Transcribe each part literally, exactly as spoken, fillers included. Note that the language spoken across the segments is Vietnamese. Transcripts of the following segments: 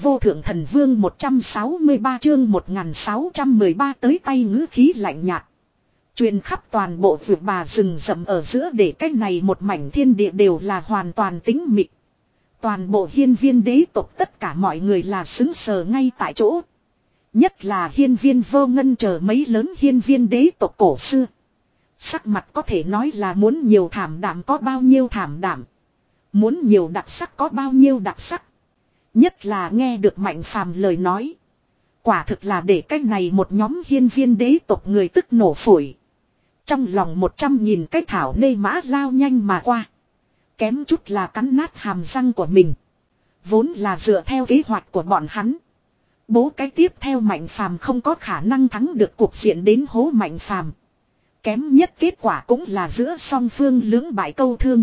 vô thượng thần vương một trăm sáu mươi ba chương một nghìn sáu trăm mười ba tới tay ngữ khí lạnh nhạt. Truyền khắp toàn bộ vượt bà rừng rậm ở giữa để cách này một mảnh thiên địa đều là hoàn toàn tĩnh mịch. Toàn bộ hiên viên đế tộc tất cả mọi người là xứng sờ ngay tại chỗ. Nhất là hiên viên vô ngân chờ mấy lớn hiên viên đế tộc cổ xưa. Sắc mặt có thể nói là muốn nhiều thảm đạm có bao nhiêu thảm đạm. Muốn nhiều đặc sắc có bao nhiêu đặc sắc. Nhất là nghe được Mạnh Phàm lời nói. Quả thực là để cách này một nhóm hiên viên đế tộc người tức nổ phổi. Trong lòng một trăm nghìn cái thảo nê mã lao nhanh mà qua. Kém chút là cắn nát hàm răng của mình. Vốn là dựa theo kế hoạch của bọn hắn. Bố cái tiếp theo Mạnh Phàm không có khả năng thắng được cuộc diện đến hố Mạnh Phàm. Kém nhất kết quả cũng là giữa song phương lưỡng bại câu thương.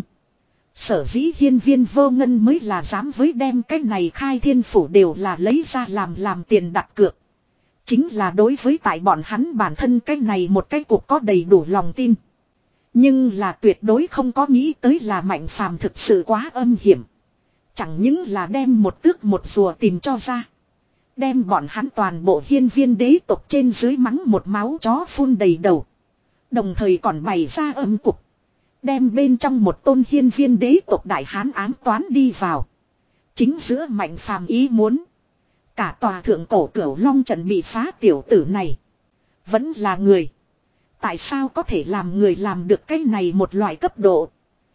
Sở dĩ hiên viên vô ngân mới là dám với đem cái này khai thiên phủ đều là lấy ra làm làm tiền đặt cược. Chính là đối với tại bọn hắn bản thân cái này một cái cuộc có đầy đủ lòng tin. Nhưng là tuyệt đối không có nghĩ tới là Mạnh Phàm thực sự quá âm hiểm. Chẳng những là đem một tước một rùa tìm cho ra. Đem bọn hắn toàn bộ hiên viên đế tộc trên dưới mắng một máu chó phun đầy đầu. Đồng thời còn bày ra âm cục. Đem bên trong một tôn hiên viên đế tộc đại hán ám toán đi vào. Chính giữa Mạnh Phàm ý muốn. Cả tòa thượng cổ cửu long trận bị phá tiểu tử này. Vẫn là người. Tại sao có thể làm người làm được cái này một loại cấp độ.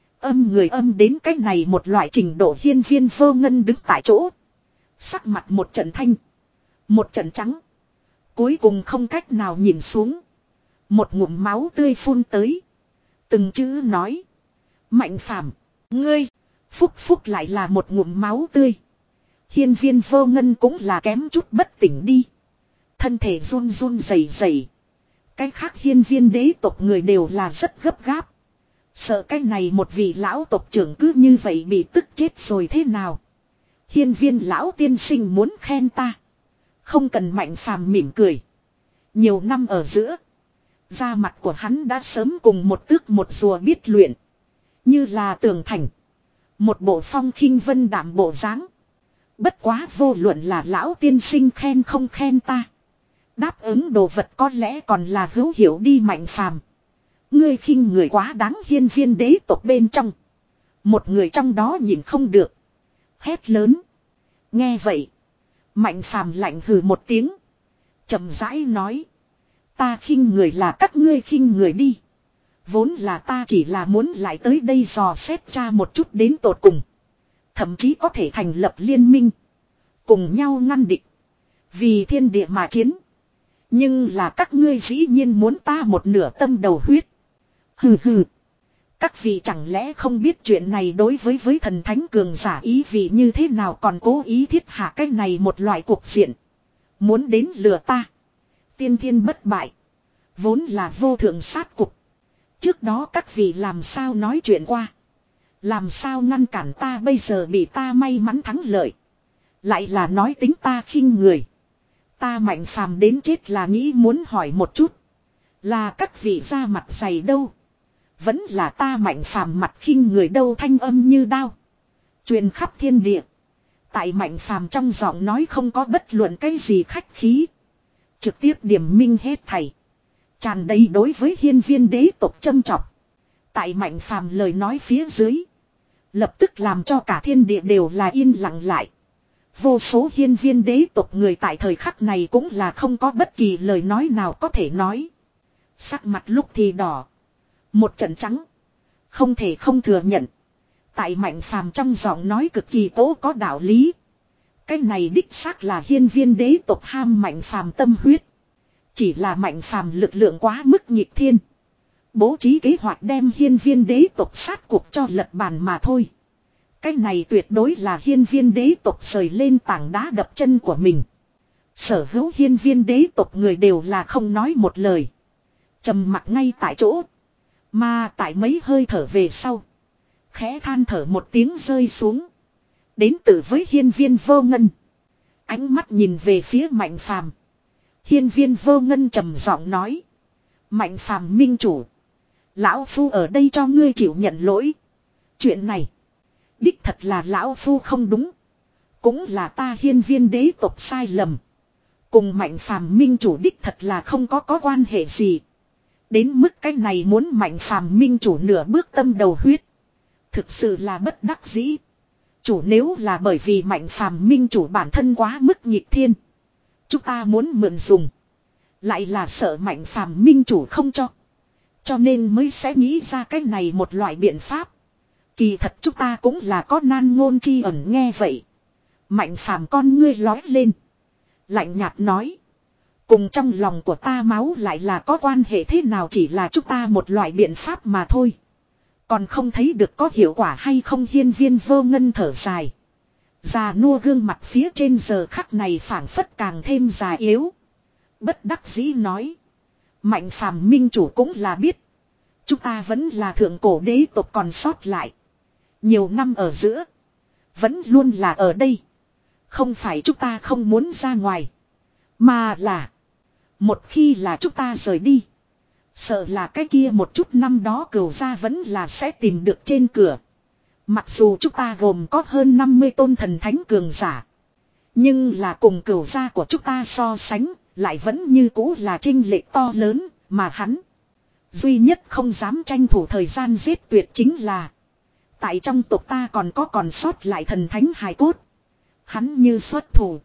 Âm người âm đến cái này một loại trình độ hiên viên vô ngân đứng tại chỗ. Sắc mặt một trận thanh. Một trận trắng. Cuối cùng không cách nào nhìn xuống. Một ngụm máu tươi phun tới. Từng chữ nói. Mạnh Phàm, ngươi. Phúc phúc lại là một ngụm máu tươi. Hiên viên vô ngân cũng là kém chút bất tỉnh đi. Thân thể run run rẩy rẩy. Cái khác hiên viên đế tộc người đều là rất gấp gáp. Sợ cái này một vị lão tộc trưởng cứ như vậy bị tức chết rồi thế nào. Hiên viên lão tiên sinh muốn khen ta. Không cần Mạnh Phàm mỉm cười. Nhiều năm ở giữa. Da mặt của hắn đã sớm cùng một tước một rùa biết luyện. Như là tường thành. Một bộ phong khinh vân đảm bộ dáng. Bất quá vô luận là lão tiên sinh khen không khen ta. Đáp ứng đồ vật có lẽ còn là hữu hiểu đi Mạnh Phàm. Ngươi khinh người quá đáng hiên viên đế tộc bên trong. Một người trong đó nhìn không được. Hét lớn. Nghe vậy. Mạnh Phàm lạnh hừ một tiếng. Chậm rãi nói. Ta khinh người là các ngươi khinh người đi. Vốn là ta chỉ là muốn lại tới đây dò xét tra một chút đến tột cùng. Thậm chí có thể thành lập liên minh. Cùng nhau ngăn địch. Vì thiên địa mà chiến. Nhưng là các ngươi dĩ nhiên muốn ta một nửa tâm đầu huyết. Hừ hừ. Các vị chẳng lẽ không biết chuyện này đối với với thần thánh cường giả ý vị như thế nào còn cố ý thiết hạ cái này một loại cuộc diện. Muốn đến lừa ta. Tiên thiên bất bại. Vốn là vô thượng sát cục. Trước đó các vị làm sao nói chuyện qua. Làm sao ngăn cản ta bây giờ bị ta may mắn thắng lợi. Lại là nói tính ta khinh người. Ta Mạnh Phàm đến chết là nghĩ muốn hỏi một chút. Là các vị ra mặt dày đâu. Vẫn là ta Mạnh Phàm mặt khinh người đâu thanh âm như đao. Truyền khắp thiên địa. Tại Mạnh Phàm trong giọng nói không có bất luận cái gì khách khí. Trực tiếp điểm minh hết thảy. Tràn đầy đối với hiên viên đế tộc châm chọc. Tại Mạnh Phàm lời nói phía dưới. Lập tức làm cho cả thiên địa đều là yên lặng lại. Vô số hiên viên đế tộc người tại thời khắc này cũng là không có bất kỳ lời nói nào có thể nói. Sắc mặt lúc thì đỏ. Một trận trắng. Không thể không thừa nhận. Tại Mạnh Phàm trong giọng nói cực kỳ tố có đạo lý. Cái này đích xác là hiên viên đế tộc ham Mạnh Phàm tâm huyết. Chỉ là Mạnh Phàm lực lượng quá mức nghịch thiên. Bố trí kế hoạch đem hiên viên đế tộc sát cuộc cho lật bàn mà thôi. Cái này tuyệt đối là hiên viên đế tộc rời lên tảng đá đập chân của mình. Sở hữu hiên viên đế tộc người đều là không nói một lời. Trầm mặc ngay tại chỗ. Mà tại mấy hơi thở về sau. Khẽ than thở một tiếng rơi xuống. Đến từ với hiên viên vô ngân. Ánh mắt nhìn về phía Mạnh Phàm. Hiên viên vô ngân trầm giọng nói. Mạnh Phàm minh chủ. Lão Phu ở đây cho ngươi chịu nhận lỗi. Chuyện này. Đích thật là Lão Phu không đúng. Cũng là ta hiên viên đế tộc sai lầm. Cùng Mạnh Phàm minh chủ đích thật là không có có quan hệ gì. Đến mức cái này muốn Mạnh Phàm minh chủ nửa bước tâm đầu huyết. Thực sự là bất đắc dĩ. Chủ nếu là bởi vì Mạnh Phàm minh chủ bản thân quá mức nghịch thiên. Chúng ta muốn mượn dùng. Lại là sợ Mạnh Phàm minh chủ không cho. Cho nên mới sẽ nghĩ ra cái này một loại biện pháp. Kỳ thật chúng ta cũng là có nan ngôn chi ẩn nghe vậy. Mạnh Phàm con ngươi lói lên. Lạnh nhạt nói. Cùng trong lòng của ta máu lại là có quan hệ thế nào, chỉ là chúng ta một loại biện pháp mà thôi. Còn không thấy được có hiệu quả hay không. Hiên viên vô ngân thở dài. Già nua gương mặt phía trên giờ khắc này phảng phất càng thêm già yếu. Bất đắc dĩ nói. Mạnh Phàm minh chủ cũng là biết. Chúng ta vẫn là thượng cổ đế tộc còn sót lại. Nhiều năm ở giữa. Vẫn luôn là ở đây. Không phải chúng ta không muốn ra ngoài. Mà là. Một khi là chúng ta rời đi. Sợ là cái kia một chút năm đó cửu gia vẫn là sẽ tìm được trên cửa. Mặc dù chúng ta gồm có hơn năm mươi tôn thần thánh cường giả. Nhưng là cùng cửu gia của chúng ta so sánh. Lại vẫn như cũ là chênh lệch to lớn. Mà hắn. Duy nhất không dám tranh thủ thời gian giết tuyệt chính là. Tại trong tộc ta còn có còn sót lại thần thánh hài cốt. Hắn như xuất thủ.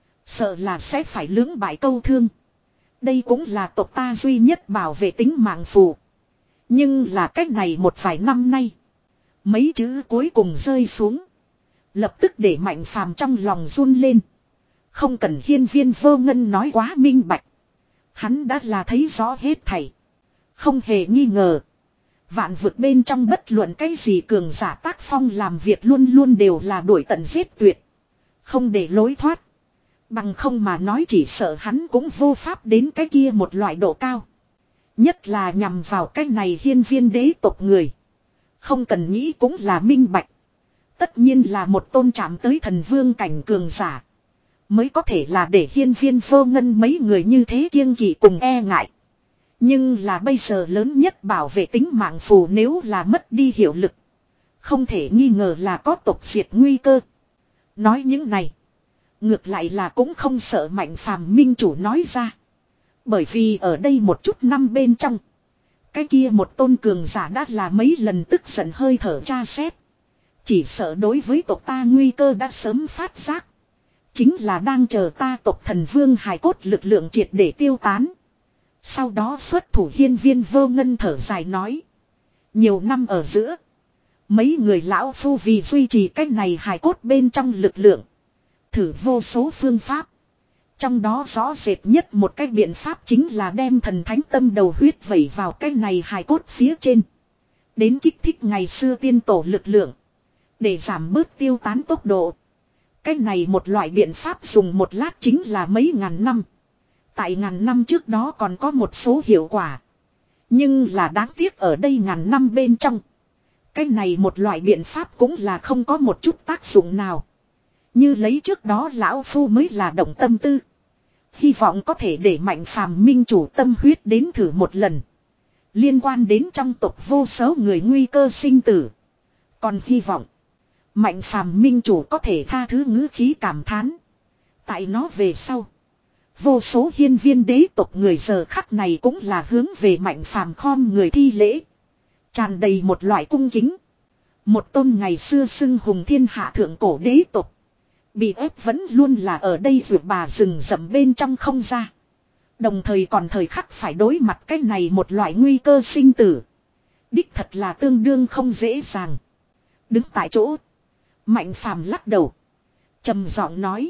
Sợ là sẽ phải lưỡng bại câu thương. Đây cũng là tộc ta duy nhất bảo vệ tính mạng phù. Nhưng là cách này một vài năm nay. Mấy chữ cuối cùng rơi xuống. Lập tức để Mạnh Phàm trong lòng run lên. Không cần hiên viên vô ngân nói quá minh bạch. Hắn đã là thấy rõ hết thảy. Không hề nghi ngờ. Vạn vực bên trong bất luận cái gì cường giả tác phong làm việc luôn luôn đều là đuổi tận giết tuyệt. Không để lối thoát. Bằng không mà nói chỉ sợ hắn cũng vô pháp đến cái kia một loại độ cao. Nhất là nhằm vào cái này hiên viên đế tộc người. Không cần nghĩ cũng là minh bạch. Tất nhiên là một tôn chạm tới thần vương cảnh cường giả. Mới có thể là để hiên viên vô ngân mấy người như thế kiêng kỵ cùng e ngại. Nhưng là bây giờ lớn nhất bảo vệ tính mạng phù nếu là mất đi hiệu lực. Không thể nghi ngờ là có tộc diệt nguy cơ. Nói những này. Ngược lại là cũng không sợ Mạnh Phàm minh chủ nói ra. Bởi vì ở đây một chút năm bên trong. Cái kia một tôn cường giả đã là mấy lần tức giận hơi thở tra xét. Chỉ sợ đối với tộc ta nguy cơ đã sớm phát giác. Chính là đang chờ ta tộc thần vương hài cốt lực lượng triệt để tiêu tán. Sau đó xuất thủ hiên viên vô ngân thở dài nói. Nhiều năm ở giữa. Mấy người lão phu vì duy trì cách này hài cốt bên trong lực lượng. Thử vô số phương pháp. Trong đó rõ rệt nhất một cái biện pháp chính là đem thần thánh tâm đầu huyết vẩy vào cái này hài cốt phía trên. Đến kích thích ngày xưa tiên tổ lực lượng. Để giảm bớt tiêu tán tốc độ. Cái này một loại biện pháp dùng một lát chính là mấy ngàn năm. Tại ngàn năm trước đó còn có một số hiệu quả. Nhưng là đáng tiếc ở đây ngàn năm bên trong. Cái này một loại biện pháp cũng là không có một chút tác dụng nào. Như lấy trước đó lão phu mới là động tâm tư. Hy vọng có thể để Mạnh Phàm minh chủ tâm huyết đến thử một lần. Liên quan đến trong tộc vô số người nguy cơ sinh tử. Còn hy vọng. Mạnh Phàm minh chủ có thể tha thứ ngữ khí cảm thán. Tại nó về sau. Vô số hiên viên đế tộc người giờ khắc này cũng là hướng về Mạnh Phàm khom người thi lễ. Tràn đầy một loại cung kính. Một tôn ngày xưa xưng hùng thiên hạ thượng cổ đế tộc. Bị ép vẫn luôn là ở đây vượt bà rừng rậm bên trong không ra. Đồng thời còn thời khắc phải đối mặt cái này một loại nguy cơ sinh tử. Đích thật là tương đương không dễ dàng. Đứng tại chỗ. Mạnh Phàm lắc đầu. Trầm giọng nói.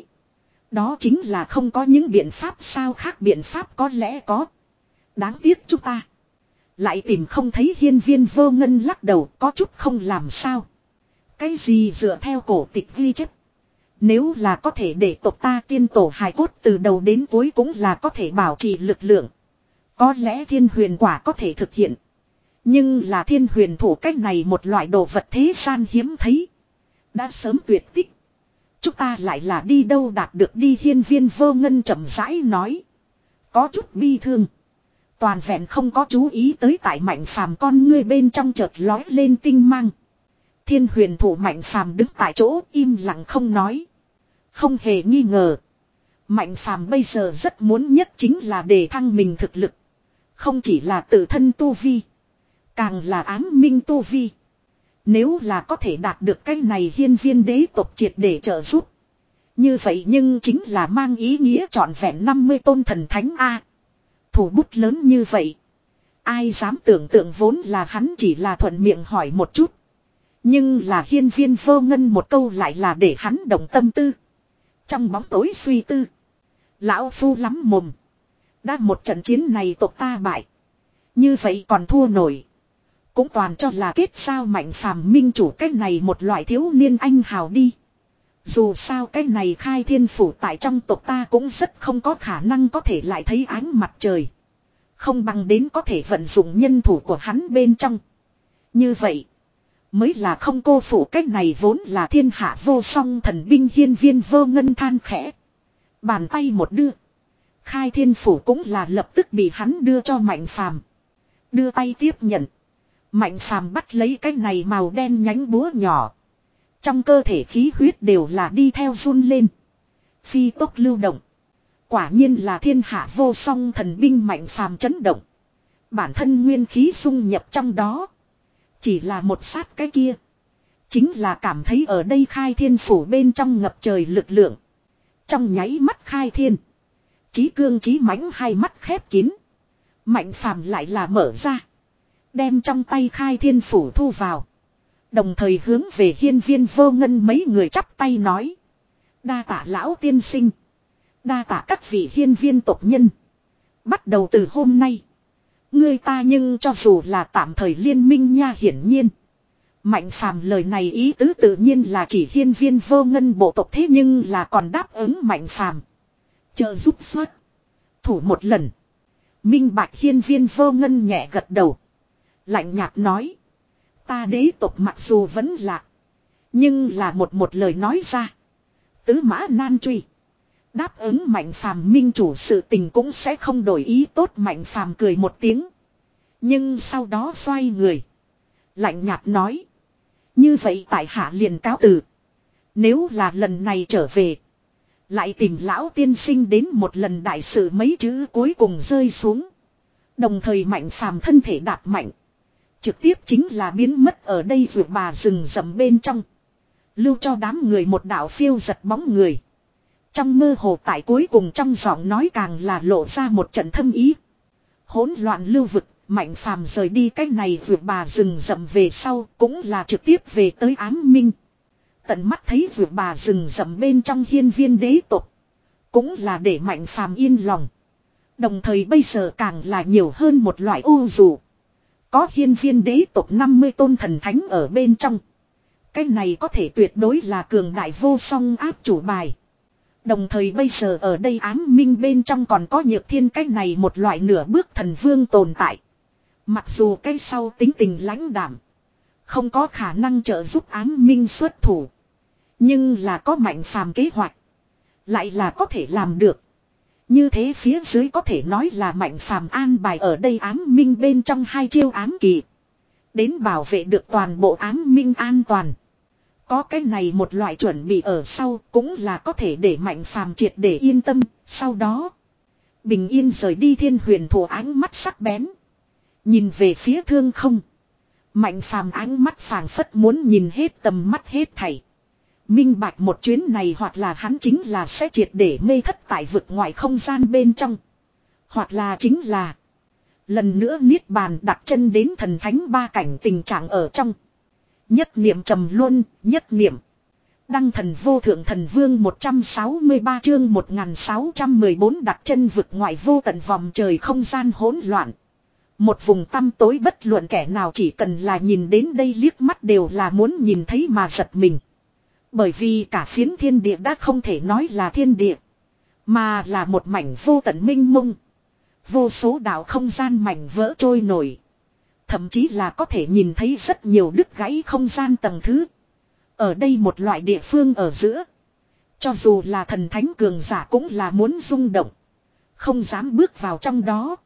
Đó chính là không có những biện pháp sao khác biện pháp có lẽ có. Đáng tiếc chúng ta. Lại tìm không thấy hiên viên vô ngân lắc đầu có chút không làm sao. Cái gì dựa theo cổ tịch ghi chép. Nếu là có thể để tộc ta tiên tổ hài cốt từ đầu đến cuối cũng là có thể bảo trì lực lượng. Có lẽ thiên huyền quả có thể thực hiện. Nhưng là thiên huyền thủ cách này một loại đồ vật thế gian hiếm thấy. Đã sớm tuyệt tích. Chúng ta lại là đi đâu đạt được đi hiên viên vô ngân chậm rãi nói. Có chút bi thương. Toàn vẹn không có chú ý tới tại Mạnh Phàm con ngươi bên trong chợt lói lên tinh mang. Thiên huyền thủ Mạnh Phàm đứng tại chỗ im lặng không nói. Không hề nghi ngờ. Mạnh phàm bây giờ rất muốn nhất chính là đề thăng mình thực lực. Không chỉ là tự thân tu vi. Càng là ám minh tu vi. Nếu là có thể đạt được cái này hiên viên đế tộc triệt để trợ giúp. Như vậy nhưng chính là mang ý nghĩa trọn vẹn năm mươi tôn thần thánh A. Thủ bút lớn như vậy. Ai dám tưởng tượng vốn là hắn chỉ là thuận miệng hỏi một chút. Nhưng là hiên viên vô ngân một câu lại là để hắn động tâm tư. Trong bóng tối suy tư. Lão phu lắm mồm. Đã một trận chiến này tộc ta bại. Như vậy còn thua nổi. Cũng toàn cho là kết sao mạnh phàm minh chủ cái này một loại thiếu niên anh hào đi. Dù sao cái này khai thiên phủ tại trong tộc ta cũng rất không có khả năng có thể lại thấy ánh mặt trời. Không bằng đến có thể vận dụng nhân thủ của hắn bên trong. Như vậy. Mới là không cô phụ cái này vốn là thiên hạ vô song thần binh hiên viên vô ngân than khẽ. Bàn tay một đưa. Khai thiên phủ cũng là lập tức bị hắn đưa cho mạnh phàm. Đưa tay tiếp nhận. Mạnh phàm bắt lấy cái này màu đen nhánh búa nhỏ. Trong cơ thể khí huyết đều là đi theo run lên. Phi tốc lưu động. Quả nhiên là thiên hạ vô song thần binh mạnh phàm chấn động. Bản thân nguyên khí dung nhập trong đó. Chỉ là một sát cái kia. Chính là cảm thấy ở đây khai thiên phủ bên trong ngập trời lực lượng. Trong nháy mắt khai thiên. Chí cương chí mãnh hai mắt khép kín. Mạnh phàm lại là mở ra. Đem trong tay khai thiên phủ thu vào. Đồng thời hướng về hiên viên vô ngân mấy người chắp tay nói. Đa tạ lão tiên sinh. Đa tạ các vị hiên viên tộc nhân. Bắt đầu từ hôm nay. Người ta nhưng cho dù là tạm thời liên minh nha hiển nhiên. Mạnh phàm lời này ý tứ tự nhiên là chỉ hiên viên vô ngân bộ tộc thế nhưng là còn đáp ứng mạnh phàm. Trợ giúp xuất. Thủ một lần. Minh bạch hiên viên vô ngân nhẹ gật đầu. Lạnh nhạt nói. Ta đế tộc mặc dù vẫn lạ. Nhưng là một một lời nói ra. Tứ mã nan truy. Đáp ứng mạnh phàm minh chủ sự tình cũng sẽ không đổi ý tốt mạnh phàm cười một tiếng. Nhưng sau đó xoay người. Lạnh nhạt nói. Như vậy tại hạ liền cáo từ. Nếu là lần này trở về. Lại tìm lão tiên sinh đến một lần đại sự mấy chữ cuối cùng rơi xuống. Đồng thời mạnh phàm thân thể đạp mạnh. Trực tiếp chính là biến mất ở đây vượt bà rừng rậm bên trong. Lưu cho đám người một đạo phiêu giật bóng người. Trong mơ hồ tại cuối cùng trong giọng nói càng là lộ ra một trận thâm ý. Hỗn loạn lưu vực, mạnh phàm rời đi cách này vượt bà rừng rậm về sau cũng là trực tiếp về tới ám minh. Tận mắt thấy vượt bà rừng rậm bên trong hiên viên đế tộc. Cũng là để mạnh phàm yên lòng. Đồng thời bây giờ càng là nhiều hơn một loại u dù. Có hiên viên đế tộc năm mươi tôn thần thánh ở bên trong. Cái này có thể tuyệt đối là cường đại vô song áp chủ bài. Đồng thời bây giờ ở đây ám minh bên trong còn có nhược thiên cái này một loại nửa bước thần vương tồn tại. Mặc dù cái sau tính tình lãnh đảm. Không có khả năng trợ giúp ám minh xuất thủ. Nhưng là có mạnh phàm kế hoạch. Lại là có thể làm được. Như thế phía dưới có thể nói là mạnh phàm an bài ở đây ám minh bên trong hai chiêu ám kỳ. Đến bảo vệ được toàn bộ ám minh an toàn. Có cái này một loại chuẩn bị ở sau cũng là có thể để mạnh phàm triệt để yên tâm. Sau đó bình yên rời đi thiên huyền thủ ánh mắt sắc bén. Nhìn về phía thương không. Mạnh phàm ánh mắt phảng phất muốn nhìn hết tầm mắt hết thảy. Minh bạch một chuyến này hoặc là hắn chính là sẽ triệt để mê thất tại vực ngoại không gian bên trong. Hoặc là chính là lần nữa niết bàn đặt chân đến thần thánh ba cảnh tình trạng ở trong. Nhất niệm trầm luân, nhất niệm. Đăng thần vô thượng thần vương một trăm sáu mươi ba chương một nghìn sáu trăm mười bốn đặt chân vực ngoại vô tận vòng trời không gian hỗn loạn. Một vùng tăm tối bất luận kẻ nào chỉ cần là nhìn đến đây liếc mắt đều là muốn nhìn thấy mà giật mình. Bởi vì cả phiến thiên địa đã không thể nói là thiên địa. Mà là một mảnh vô tận minh mông. Vô số đạo không gian mảnh vỡ trôi nổi. Thậm chí là có thể nhìn thấy rất nhiều đứt gãy không gian tầng thứ. Ở đây một loại địa phương ở giữa. Cho dù là thần thánh cường giả cũng là muốn rung động. Không dám bước vào trong đó.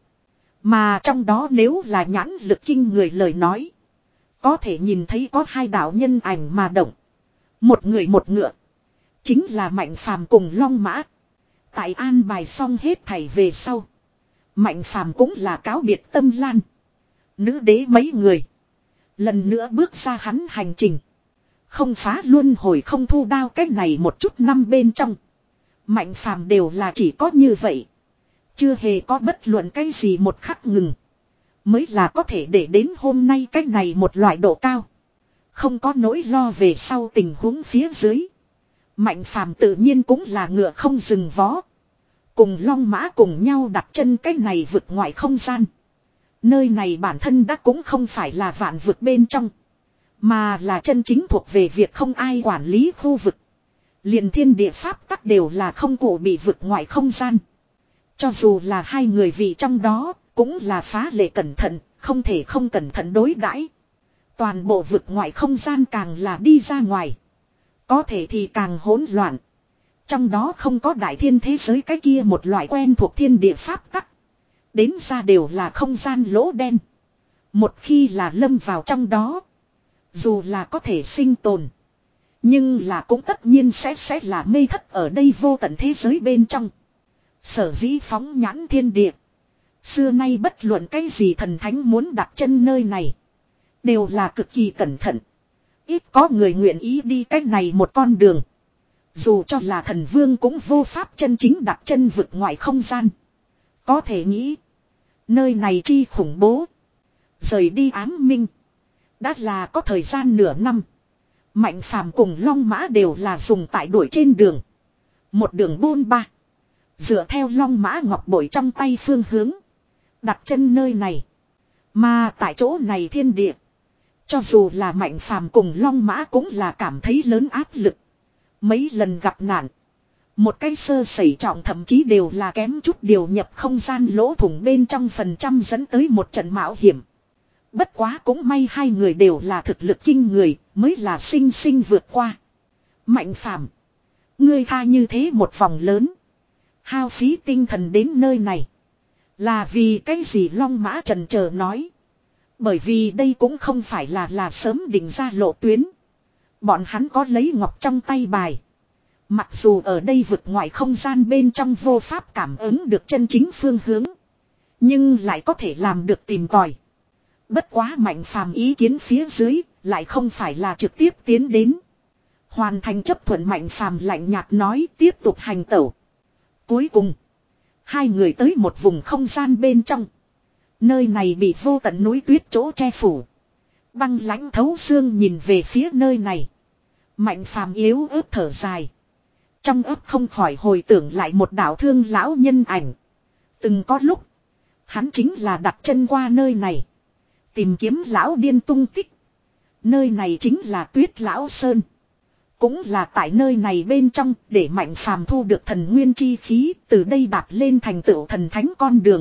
Mà trong đó nếu là nhãn lực kinh người lời nói. Có thể nhìn thấy có hai đạo nhân ảnh mà động. Một người một ngựa. Chính là Mạnh Phàm cùng Long Mã. Tại an bài xong hết thảy về sau. Mạnh Phàm cũng là cáo biệt Tâm Lan. Nữ đế mấy người. Lần nữa bước ra hắn hành trình. Không phá luân hồi không thu đao cách này một chút năm bên trong. Mạnh Phàm đều là chỉ có như vậy. Chưa hề có bất luận cái gì một khắc ngừng. Mới là có thể để đến hôm nay cách này một loại độ cao. Không có nỗi lo về sau tình huống phía dưới. Mạnh Phàm tự nhiên cũng là ngựa không dừng vó. Cùng Long Mã cùng nhau đặt chân cách này vực ngoại không gian. Nơi này bản thân đã cũng không phải là vạn vực bên trong. Mà là chân chính thuộc về việc không ai quản lý khu vực. Liền thiên địa pháp tắc đều là không cụ bị vực ngoại không gian. Cho dù là hai người vị trong đó, cũng là phá lệ cẩn thận, không thể không cẩn thận đối đãi. Toàn bộ vực ngoại không gian càng là đi ra ngoài. Có thể thì càng hỗn loạn. Trong đó không có đại thiên thế giới cái kia một loại quen thuộc thiên địa pháp tắc. Đến ra đều là không gian lỗ đen. Một khi là lâm vào trong đó. Dù là có thể sinh tồn. Nhưng là cũng tất nhiên sẽ sẽ là mê thất ở đây vô tận thế giới bên trong. Sở dĩ phóng nhãn thiên địa. Xưa nay bất luận cái gì thần thánh muốn đặt chân nơi này. Đều là cực kỳ cẩn thận. Ít có người nguyện ý đi cách này một con đường. Dù cho là thần vương cũng vô pháp chân chính đặt chân vực ngoại không gian. Có thể nghĩ. Nơi này chi khủng bố. Rời đi ám minh. Đã là có thời gian nửa năm. Mạnh Phàm cùng Long Mã đều là dùng tại đuổi trên đường. Một đường bôn ba. Dựa theo Long Mã ngọc bội trong tay phương hướng. Đặt chân nơi này. Mà tại chỗ này thiên địa. Cho dù là Mạnh Phàm cùng Long Mã cũng là cảm thấy lớn áp lực. Mấy lần gặp nạn. Một cái sơ sẩy trọng thậm chí đều là kém chút điều nhập không gian lỗ thủng bên trong phần trăm dẫn tới một trận mạo hiểm. Bất quá cũng may hai người đều là thực lực kinh người mới là sinh sinh vượt qua. Mạnh Phàm, ngươi tha như thế một vòng lớn. Hao phí tinh thần đến nơi này. Là vì cái gì Long Mã trần chờ nói. Bởi vì đây cũng không phải là là sớm định ra lộ tuyến. Bọn hắn có lấy ngọc trong tay bài. Mặc dù ở đây vực ngoài không gian bên trong vô pháp cảm ứng được chân chính phương hướng. Nhưng lại có thể làm được tìm tòi. Bất quá Mạnh Phàm ý kiến phía dưới lại không phải là trực tiếp tiến đến. Hoàn thành chấp thuận Mạnh Phàm lạnh nhạt nói tiếp tục hành tẩu. Cuối cùng. Hai người tới một vùng không gian bên trong. Nơi này bị vô tận núi tuyết chỗ che phủ. Băng lãnh thấu xương nhìn về phía nơi này. Mạnh Phàm yếu ớt thở dài. Trong ấp không khỏi hồi tưởng lại một đạo thương lão nhân ảnh. Từng có lúc. Hắn chính là đặt chân qua nơi này. Tìm kiếm lão điên tung tích. Nơi này chính là Tuyết Lão Sơn. Cũng là tại nơi này bên trong để Mạnh Phàm thu được thần nguyên chi khí. Từ đây đạp lên thành tựu thần thánh con đường.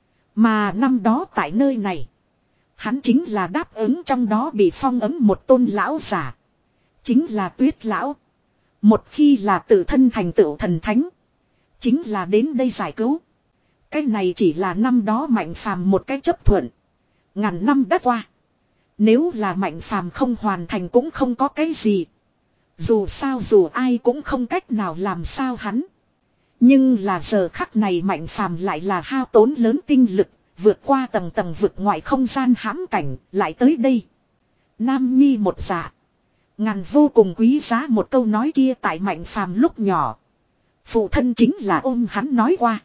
Mà năm đó tại nơi này. Hắn chính là đáp ứng trong đó bị phong ấm một tôn lão giả. Chính là Tuyết Lão. Một khi là tự thân thành tựu thần thánh. Chính là đến đây giải cứu. Cái này chỉ là năm đó Mạnh Phàm một cái chấp thuận. Ngàn năm đã qua. Nếu là Mạnh Phàm không hoàn thành cũng không có cái gì. Dù sao dù ai cũng không cách nào làm sao hắn. Nhưng là giờ khắc này Mạnh Phàm lại là hao tốn lớn tinh lực. Vượt qua tầng tầng vực ngoại không gian hãm cảnh lại tới đây. Nam nhi một dạ. Ngàn vô cùng quý giá một câu nói kia tại Mạnh Phàm lúc nhỏ. Phụ thân chính là ôm hắn nói qua.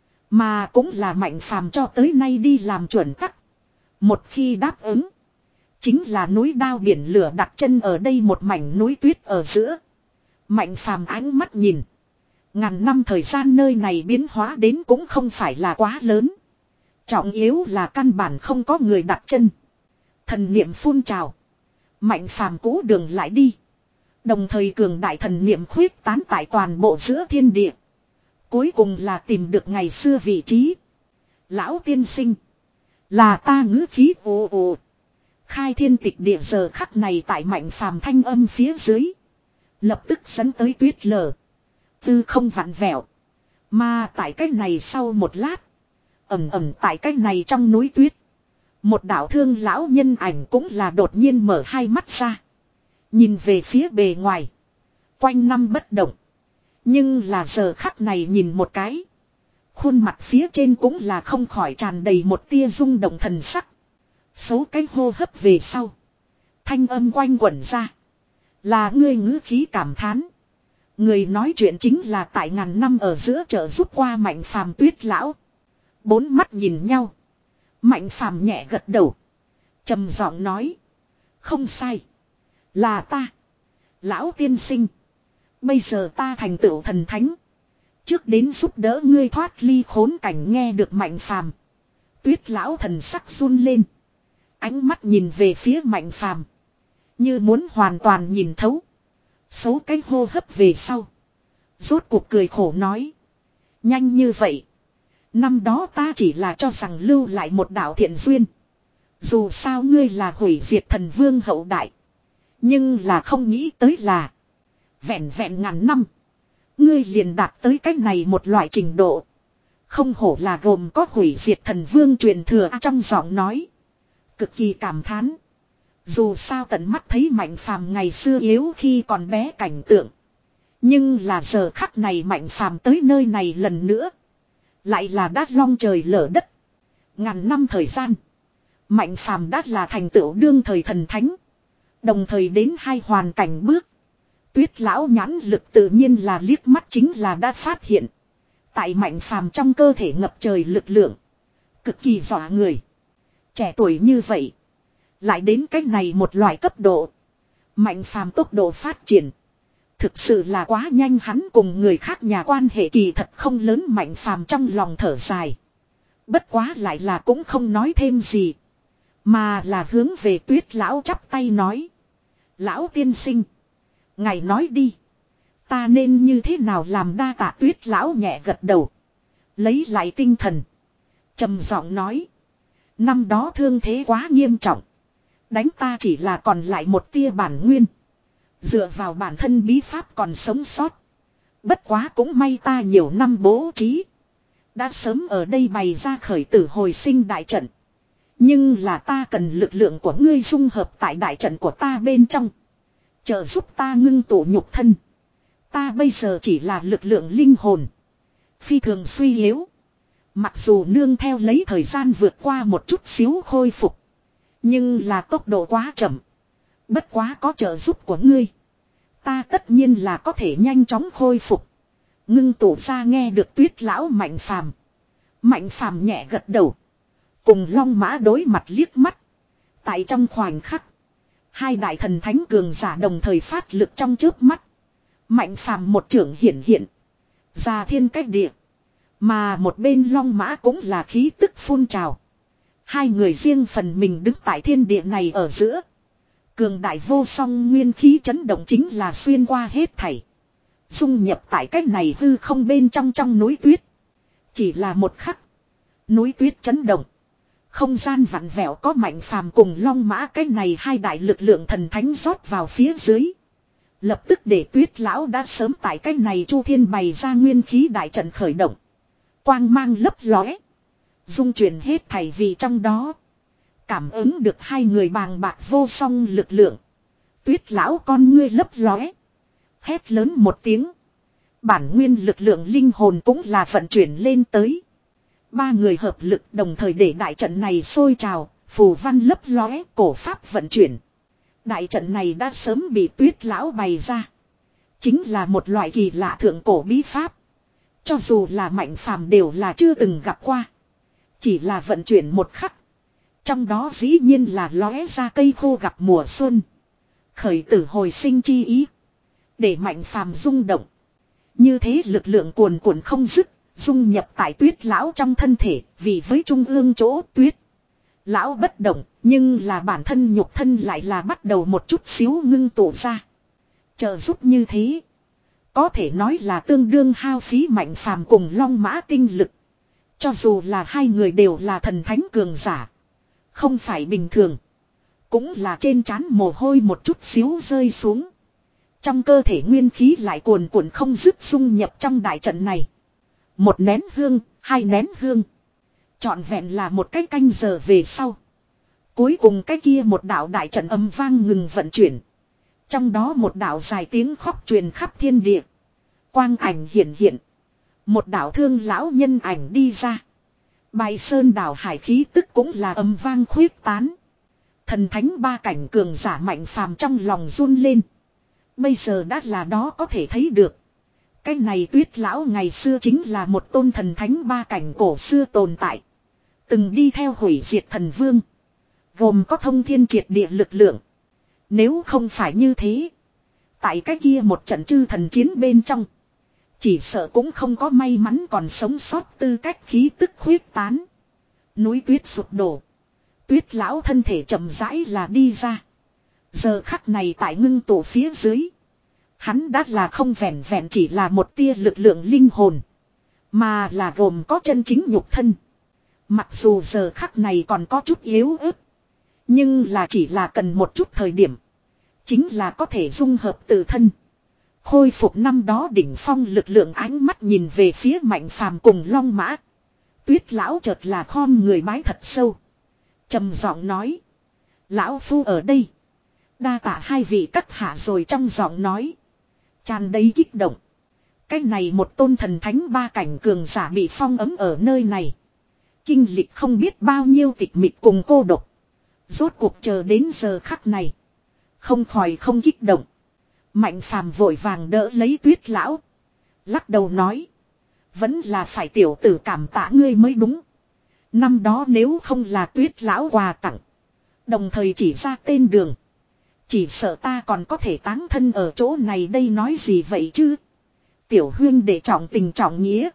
Mà cũng là Mạnh Phàm cho tới nay đi làm chuẩn tắc. Một khi đáp ứng. Chính là núi đao biển lửa đặt chân ở đây một mảnh núi tuyết ở giữa. Mạnh Phàm ánh mắt nhìn. Ngàn năm thời gian nơi này biến hóa đến cũng không phải là quá lớn. Trọng yếu là căn bản không có người đặt chân. Thần niệm phun trào. Mạnh Phàm cũ đường lại đi. Đồng thời cường đại thần niệm khuyết tán tại toàn bộ giữa thiên địa. Cuối cùng là tìm được ngày xưa vị trí. Lão tiên sinh. Là ta ngữ khí ồ ồ. Khai thiên tịch địa giờ khắc này tại Mạnh Phàm thanh âm phía dưới. Lập tức dẫn tới tuyết lở. Tư không vặn vẹo. Mà tại cái này sau một lát. Ẩm ẩm tại cái này trong núi tuyết. Một đạo thương lão nhân ảnh cũng là đột nhiên mở hai mắt ra. Nhìn về phía bề ngoài. Quanh năm bất động. Nhưng là giờ khắc này nhìn một cái. Khuôn mặt phía trên cũng là không khỏi tràn đầy một tia rung động thần sắc. Số cái hô hấp về sau. Thanh âm quanh quẩn ra. Là ngươi ngữ khí cảm thán. Người nói chuyện chính là tại ngàn năm ở giữa chợ giúp qua Mạnh Phàm Tuyết lão. Bốn mắt nhìn nhau. Mạnh Phàm nhẹ gật đầu. Trầm giọng nói. Không sai. Là ta. Lão tiên sinh. Bây giờ ta thành tựu thần thánh. Trước đến giúp đỡ ngươi thoát ly khốn cảnh nghe được Mạnh Phàm. Tuyết lão thần sắc run lên. Ánh mắt nhìn về phía Mạnh Phàm. Như muốn hoàn toàn nhìn thấu. Số cái hô hấp về sau. Rốt cuộc cười khổ nói. Nhanh như vậy. Năm đó ta chỉ là cho rằng lưu lại một đạo thiện duyên. Dù sao ngươi là hủy diệt thần vương hậu đại. Nhưng là không nghĩ tới là. Vẹn vẹn ngàn năm. Ngươi liền đạt tới cách này một loại trình độ. Không hổ là gồm có hủy diệt thần vương truyền thừa trong giọng nói. Cực kỳ cảm thán. Dù sao tận mắt thấy Mạnh Phàm ngày xưa yếu khi còn bé cảnh tượng. Nhưng là giờ khắc này Mạnh Phàm tới nơi này lần nữa. Lại là đát long trời lở đất. Ngàn năm thời gian. Mạnh Phàm đát là thành tựu đương thời thần thánh. Đồng thời đến hai hoàn cảnh bước. Tuyết lão nhãn lực tự nhiên là liếc mắt chính là đã phát hiện. Tại Mạnh Phàm trong cơ thể ngập trời lực lượng. Cực kỳ dọa người. Trẻ tuổi như vậy. Lại đến cách này một loại cấp độ. Mạnh Phàm tốc độ phát triển. Thực sự là quá nhanh, hắn cùng người khác nhà quan hệ kỳ thật không lớn. Mạnh Phàm trong lòng thở dài. Bất quá lại là cũng không nói thêm gì. Mà là hướng về Tuyết lão chắp tay nói. Lão tiên sinh. Ngài nói đi. Ta nên như thế nào làm đa tạ? Tuyết lão nhẹ gật đầu. Lấy lại tinh thần. Trầm giọng nói. Năm đó thương thế quá nghiêm trọng. Đánh ta chỉ là còn lại một tia bản nguyên. Dựa vào bản thân bí pháp còn sống sót. Bất quá cũng may ta nhiều năm bố trí. Đã sớm ở đây bày ra khởi tử hồi sinh đại trận. Nhưng là ta cần lực lượng của ngươi dung hợp tại đại trận của ta bên trong. Trợ giúp ta ngưng tụ nhục thân. Ta bây giờ chỉ là lực lượng linh hồn. Phi thường suy yếu. Mặc dù nương theo lấy thời gian vượt qua một chút xíu khôi phục. Nhưng là tốc độ quá chậm. Bất quá có trợ giúp của ngươi. Ta tất nhiên là có thể nhanh chóng khôi phục. Ngưng tụ ra nghe được Tuyết lão Mạnh Phàm. Mạnh Phàm nhẹ gật đầu. Cùng Long Mã đối mặt liếc mắt. Tại trong khoảnh khắc. Hai đại thần thánh cường giả đồng thời phát lực trong chớp mắt. Mạnh Phàm một trưởng hiển hiện. Ra thiên cách địa. Mà một bên Long Mã cũng là khí tức phun trào. Hai người riêng phần mình đứng tại thiên địa này ở giữa. Cường đại vô song nguyên khí chấn động chính là xuyên qua hết thảy. Dung nhập tại cách này hư không bên trong trong núi tuyết. Chỉ là một khắc. Núi tuyết chấn động. Không gian vặn vẹo có Mạnh Phàm cùng Long Mã cái này hai đại lực lượng thần thánh rót vào phía dưới. Lập tức để Tuyết lão đã sớm tại cái này Chu Thiên bày ra nguyên khí đại trận khởi động. Quang mang lấp lóe. Dung chuyển hết thảy vì trong đó. Cảm ứng được hai người bàng bạc vô song lực lượng. Tuyết lão con ngươi lấp lóe. Hét lớn một tiếng. Bản nguyên lực lượng linh hồn cũng là vận chuyển lên tới. Ba người hợp lực đồng thời để đại trận này sôi trào, phù văn lấp lóe, cổ pháp vận chuyển. Đại trận này đã sớm bị Tuyết lão bày ra. Chính là một loại kỳ lạ thượng cổ bí pháp. Cho dù là Mạnh Phàm đều là chưa từng gặp qua. Chỉ là vận chuyển một khắc. Trong đó dĩ nhiên là lóe ra cây khô gặp mùa xuân. Khởi tử hồi sinh chi ý. Để Mạnh Phàm rung động. Như thế lực lượng cuồn cuộn không dứt. Dung nhập tại Tuyết lão trong thân thể. Vì với trung ương chỗ Tuyết lão bất động. Nhưng là bản thân nhục thân lại là bắt đầu một chút xíu ngưng tụ ra. Trợ giúp như thế. Có thể nói là tương đương hao phí Mạnh Phàm cùng Long Mã tinh lực. Cho dù là hai người đều là thần thánh cường giả. Không phải bình thường. Cũng là trên trán mồ hôi một chút xíu rơi xuống. Trong cơ thể nguyên khí lại cuồn cuộn không dứt dung nhập trong đại trận này. Một nén hương, hai nén hương. Trọn vẹn là một cái canh giờ về sau. Cuối cùng cái kia một đạo đại trận âm vang ngừng vận chuyển. Trong đó một đạo dài tiếng khóc truyền khắp thiên địa. Quang ảnh hiện hiện. Một đạo thương lão nhân ảnh đi ra. Bài sơn đảo hải khí tức cũng là âm vang khuyết tán. Thần thánh ba cảnh cường giả Mạnh Phàm trong lòng run lên. Bây giờ đã là đó có thể thấy được. Cái này Tuyết lão ngày xưa chính là một tôn thần thánh ba cảnh cổ xưa tồn tại. Từng đi theo hủy diệt thần vương. Gồm có thông thiên triệt địa lực lượng. Nếu không phải như thế. Tại cái kia một trận chư thần chiến bên trong. Chỉ sợ cũng không có may mắn còn sống sót tư cách khí tức khuyết tán. Núi tuyết sụp đổ. Tuyết lão thân thể chậm rãi là đi ra. Giờ khắc này tại ngưng tổ phía dưới. Hắn đã là không vẹn vẹn chỉ là một tia lực lượng linh hồn. Mà là gồm có chân chính nhục thân. Mặc dù giờ khắc này còn có chút yếu ớt. Nhưng là chỉ là cần một chút thời điểm. Chính là có thể dung hợp tự thân. Khôi phục năm đó đỉnh phong lực lượng ánh mắt nhìn về phía Mạnh Phàm cùng Long Mã. Tuyết lão chợt là khom người bái thật sâu. Trầm giọng nói. Lão phu ở đây. Đa tạ hai vị cắt hạ rồi trong giọng nói. Tràn đầy kích động. Cái này một tôn thần thánh ba cảnh cường giả bị phong ấm ở nơi này. Kinh lịch không biết bao nhiêu tịch mịch cùng cô độc. Rốt cuộc chờ đến giờ khắc này. Không khỏi không kích động. Mạnh Phàm vội vàng đỡ lấy Tuyết lão. Lắc đầu nói. Vẫn là phải tiểu tử cảm tạ ngươi mới đúng. Năm đó nếu không là Tuyết lão quà tặng. Đồng thời chỉ ra tên đường. Chỉ sợ ta còn có thể táng thân ở chỗ này đây nói gì vậy chứ. Tiểu huyên để trọng tình trọng nghĩa.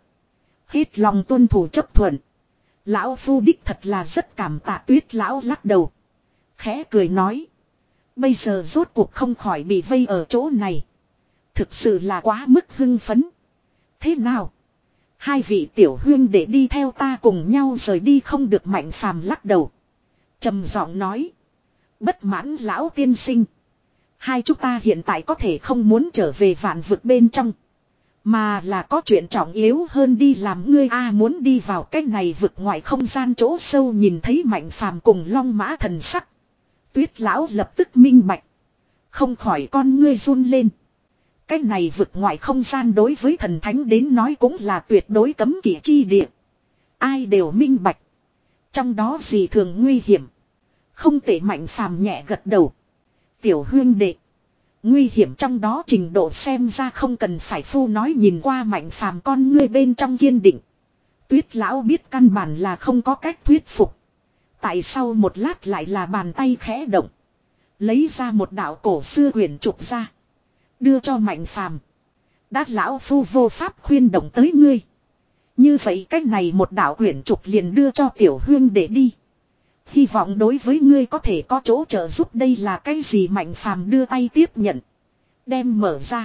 Hết lòng tuân thủ chấp thuận. Lão phu đích thật là rất cảm tạ Tuyết lão lắc đầu. Khẽ cười nói. Bây giờ rốt cuộc không khỏi bị vây ở chỗ này. Thực sự là quá mức hưng phấn. Thế nào? Hai vị tiểu huyên để đi theo ta cùng nhau rời đi không được Mạnh Phàm lắc đầu. Trầm giọng nói. Bất mãn lão tiên sinh. Hai chúng ta hiện tại có thể không muốn trở về vạn vực bên trong. Mà là có chuyện trọng yếu hơn đi làm ngươi a muốn đi vào cái này vực ngoại không gian chỗ sâu nhìn thấy Mạnh Phàm cùng Long Mã thần sắc. Tuyết lão lập tức minh bạch. Không khỏi con ngươi run lên. Cái này vực ngoại không gian đối với thần thánh đến nói cũng là tuyệt đối cấm kỵ chi địa. Ai đều minh bạch. Trong đó gì thường nguy hiểm. Không tệ Mạnh Phàm nhẹ gật đầu. Tiểu huyên đệ. Nguy hiểm trong đó trình độ xem ra không cần phải phu nói nhìn qua Mạnh Phàm con ngươi bên trong kiên định. Tuyết lão biết căn bản là không có cách thuyết phục. Tại sao một lát lại là bàn tay khẽ động. Lấy ra một đạo cổ xưa quyển trục ra. Đưa cho Mạnh Phàm. Đã lão phu vô pháp khuyên động tới ngươi. Như vậy cách này một đạo quyển trục liền đưa cho tiểu huyên để đi. Hy vọng đối với ngươi có thể có chỗ trợ giúp đây là cái gì Mạnh Phàm đưa tay tiếp nhận. Đem mở ra.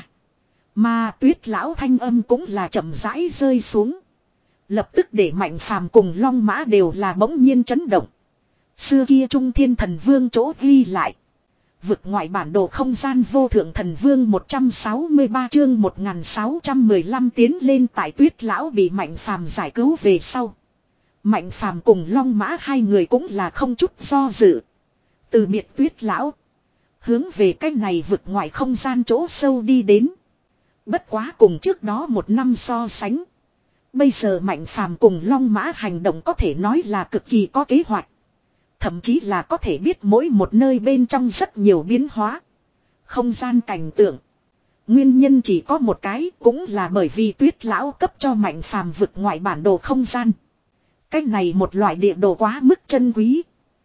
Mà Tuyết lão thanh âm cũng là chậm rãi rơi xuống. Lập tức để Mạnh Phàm cùng Long Mã đều là bỗng nhiên chấn động. Xưa kia Trung Thiên Thần Vương chỗ ghi lại. Vực ngoại bản đồ không gian vô thượng thần vương một trăm sáu mươi ba chương một nghìn sáu trăm mười lăm tiến lên tại Tuyết lão bị Mạnh Phàm giải cứu về sau. Mạnh Phàm cùng Long Mã hai người cũng là không chút do dự. Từ biệt Tuyết lão. Hướng về cái này vực ngoại không gian chỗ sâu đi đến. Bất quá cùng trước đó một năm so sánh. Bây giờ Mạnh Phàm cùng Long Mã hành động có thể nói là cực kỳ có kế hoạch. Thậm chí là có thể biết mỗi một nơi bên trong rất nhiều biến hóa. Không gian cảnh tượng. Nguyên nhân chỉ có một cái cũng là bởi vì Tuyết lão cấp cho Mạnh Phàm vực ngoại bản đồ không gian. Cái này một loại địa đồ quá mức chân quý.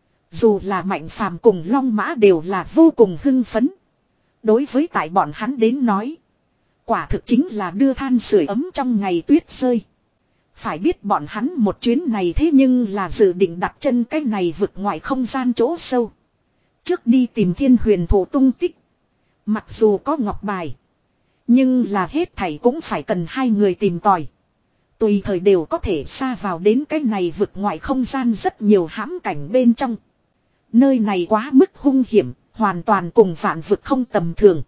Dù là Mạnh Phàm cùng Long Mã đều là vô cùng hưng phấn. Đối với tại bọn hắn đến nói. Quả thực chính là đưa than sưởi ấm trong ngày tuyết rơi. Phải biết bọn hắn một chuyến này thế nhưng là dự định đặt chân cái này vực ngoài không gian chỗ sâu. Trước đi tìm Thiên Huyền Thổ tung tích. Mặc dù có ngọc bài. Nhưng là hết thảy cũng phải cần hai người tìm tòi. Tùy thời đều có thể xa vào đến cái này vực ngoài không gian rất nhiều hãm cảnh bên trong. Nơi này quá mức hung hiểm, hoàn toàn cùng vạn vực không tầm thường.